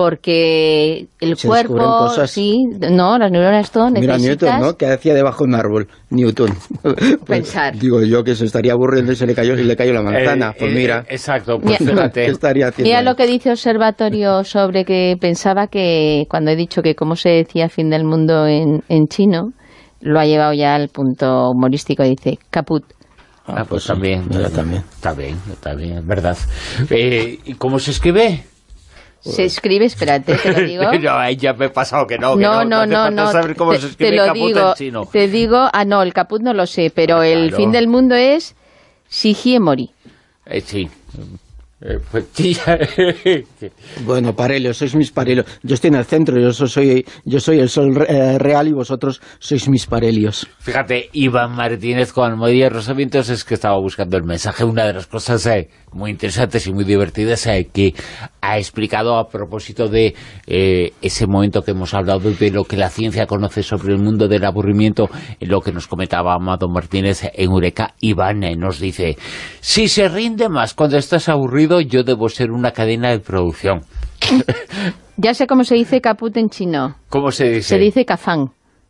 porque el se cuerpo, sí, no, las neuronas todo necesitas... Mira Newton, ¿no? Que hacía debajo de un árbol, Newton. Pensar. Pues, digo yo que se estaría aburriendo y se le cayó, y le cayó la manzana, eh, pues eh, mira. Exacto, pues mira, fíjate. ¿Qué estaría haciendo? Mira lo que dice Observatorio sobre que pensaba que, cuando he dicho que cómo se decía fin del mundo en, en chino, lo ha llevado ya al punto humorístico, dice caput. Ah, ah pues, pues también, sí, también. Está bien, está bien, es verdad. Eh, ¿Y cómo se escribe? Se escribe, espérate, te lo digo. No, ya me he pasado que no, que no, no, no, no, no saber cómo te, se escribe te lo caput digo, en chino. Te digo, ah no, el caput no lo sé, pero ah, el claro. fin del mundo es Shihiemori. Eh, sí. Eh, pues, bueno, parelio, sois mis parelios. Yo estoy en el centro, yo soy yo soy el sol eh, real y vosotros sois mis parelios. Fíjate, Iván Martínez con Almohadilla Rosavientos es que estaba buscando el mensaje. Una de las cosas eh, muy interesantes y muy divertidas eh, que ha explicado a propósito de eh, ese momento que hemos hablado, de lo que la ciencia conoce sobre el mundo del aburrimiento, en lo que nos comentaba Mado Martínez en Eureka. Iván eh, nos dice: si se rinde más cuando estás aburrido, yo debo ser una cadena de producción. Ya sé cómo se dice caput en chino. ¿Cómo se dice? Se dice kafang.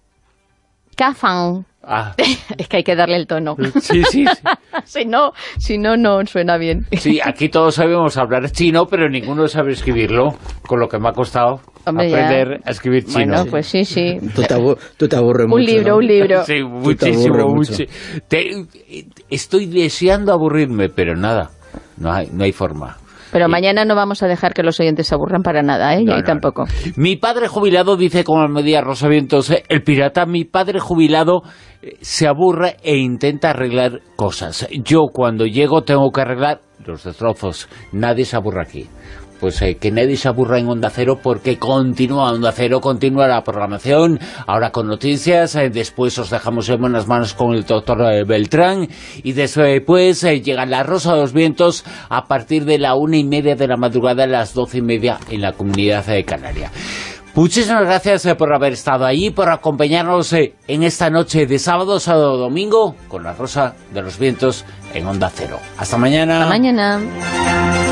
Kafang. Ah. Es que hay que darle el tono. Sí, sí, sí. si no, si no, no suena bien. Sí, aquí todos sabemos hablar chino, pero ninguno sabe escribirlo, con lo que me ha costado Hombre, aprender ya. a escribir chino. Bueno, pues sí, sí. Tú te, abu tú te aburres mucho. Un libro, ¿no? un libro. Sí, muchísimo, mucho. Te, estoy deseando aburrirme, pero nada, no hay, no hay forma. Pero mañana no vamos a dejar que los oyentes se aburran para nada, ¿eh? No, y no, tampoco. No. Mi padre jubilado, dice con Almohadilla Rosavientos, eh, el pirata, mi padre jubilado eh, se aburre e intenta arreglar cosas. Yo cuando llego tengo que arreglar los destrozos. Nadie se aburre aquí. Pues eh, que nadie se aburra en Onda Cero, porque continúa Onda Cero, continúa la programación, ahora con noticias, eh, después os dejamos en buenas manos con el doctor eh, Beltrán, y después eh, llega La Rosa de los Vientos a partir de la una y media de la madrugada, a las doce y media en la Comunidad de Canaria. Muchísimas gracias eh, por haber estado ahí, por acompañarnos eh, en esta noche de sábado, sábado domingo, con La Rosa de los Vientos en Onda Cero. Hasta mañana. Hasta mañana.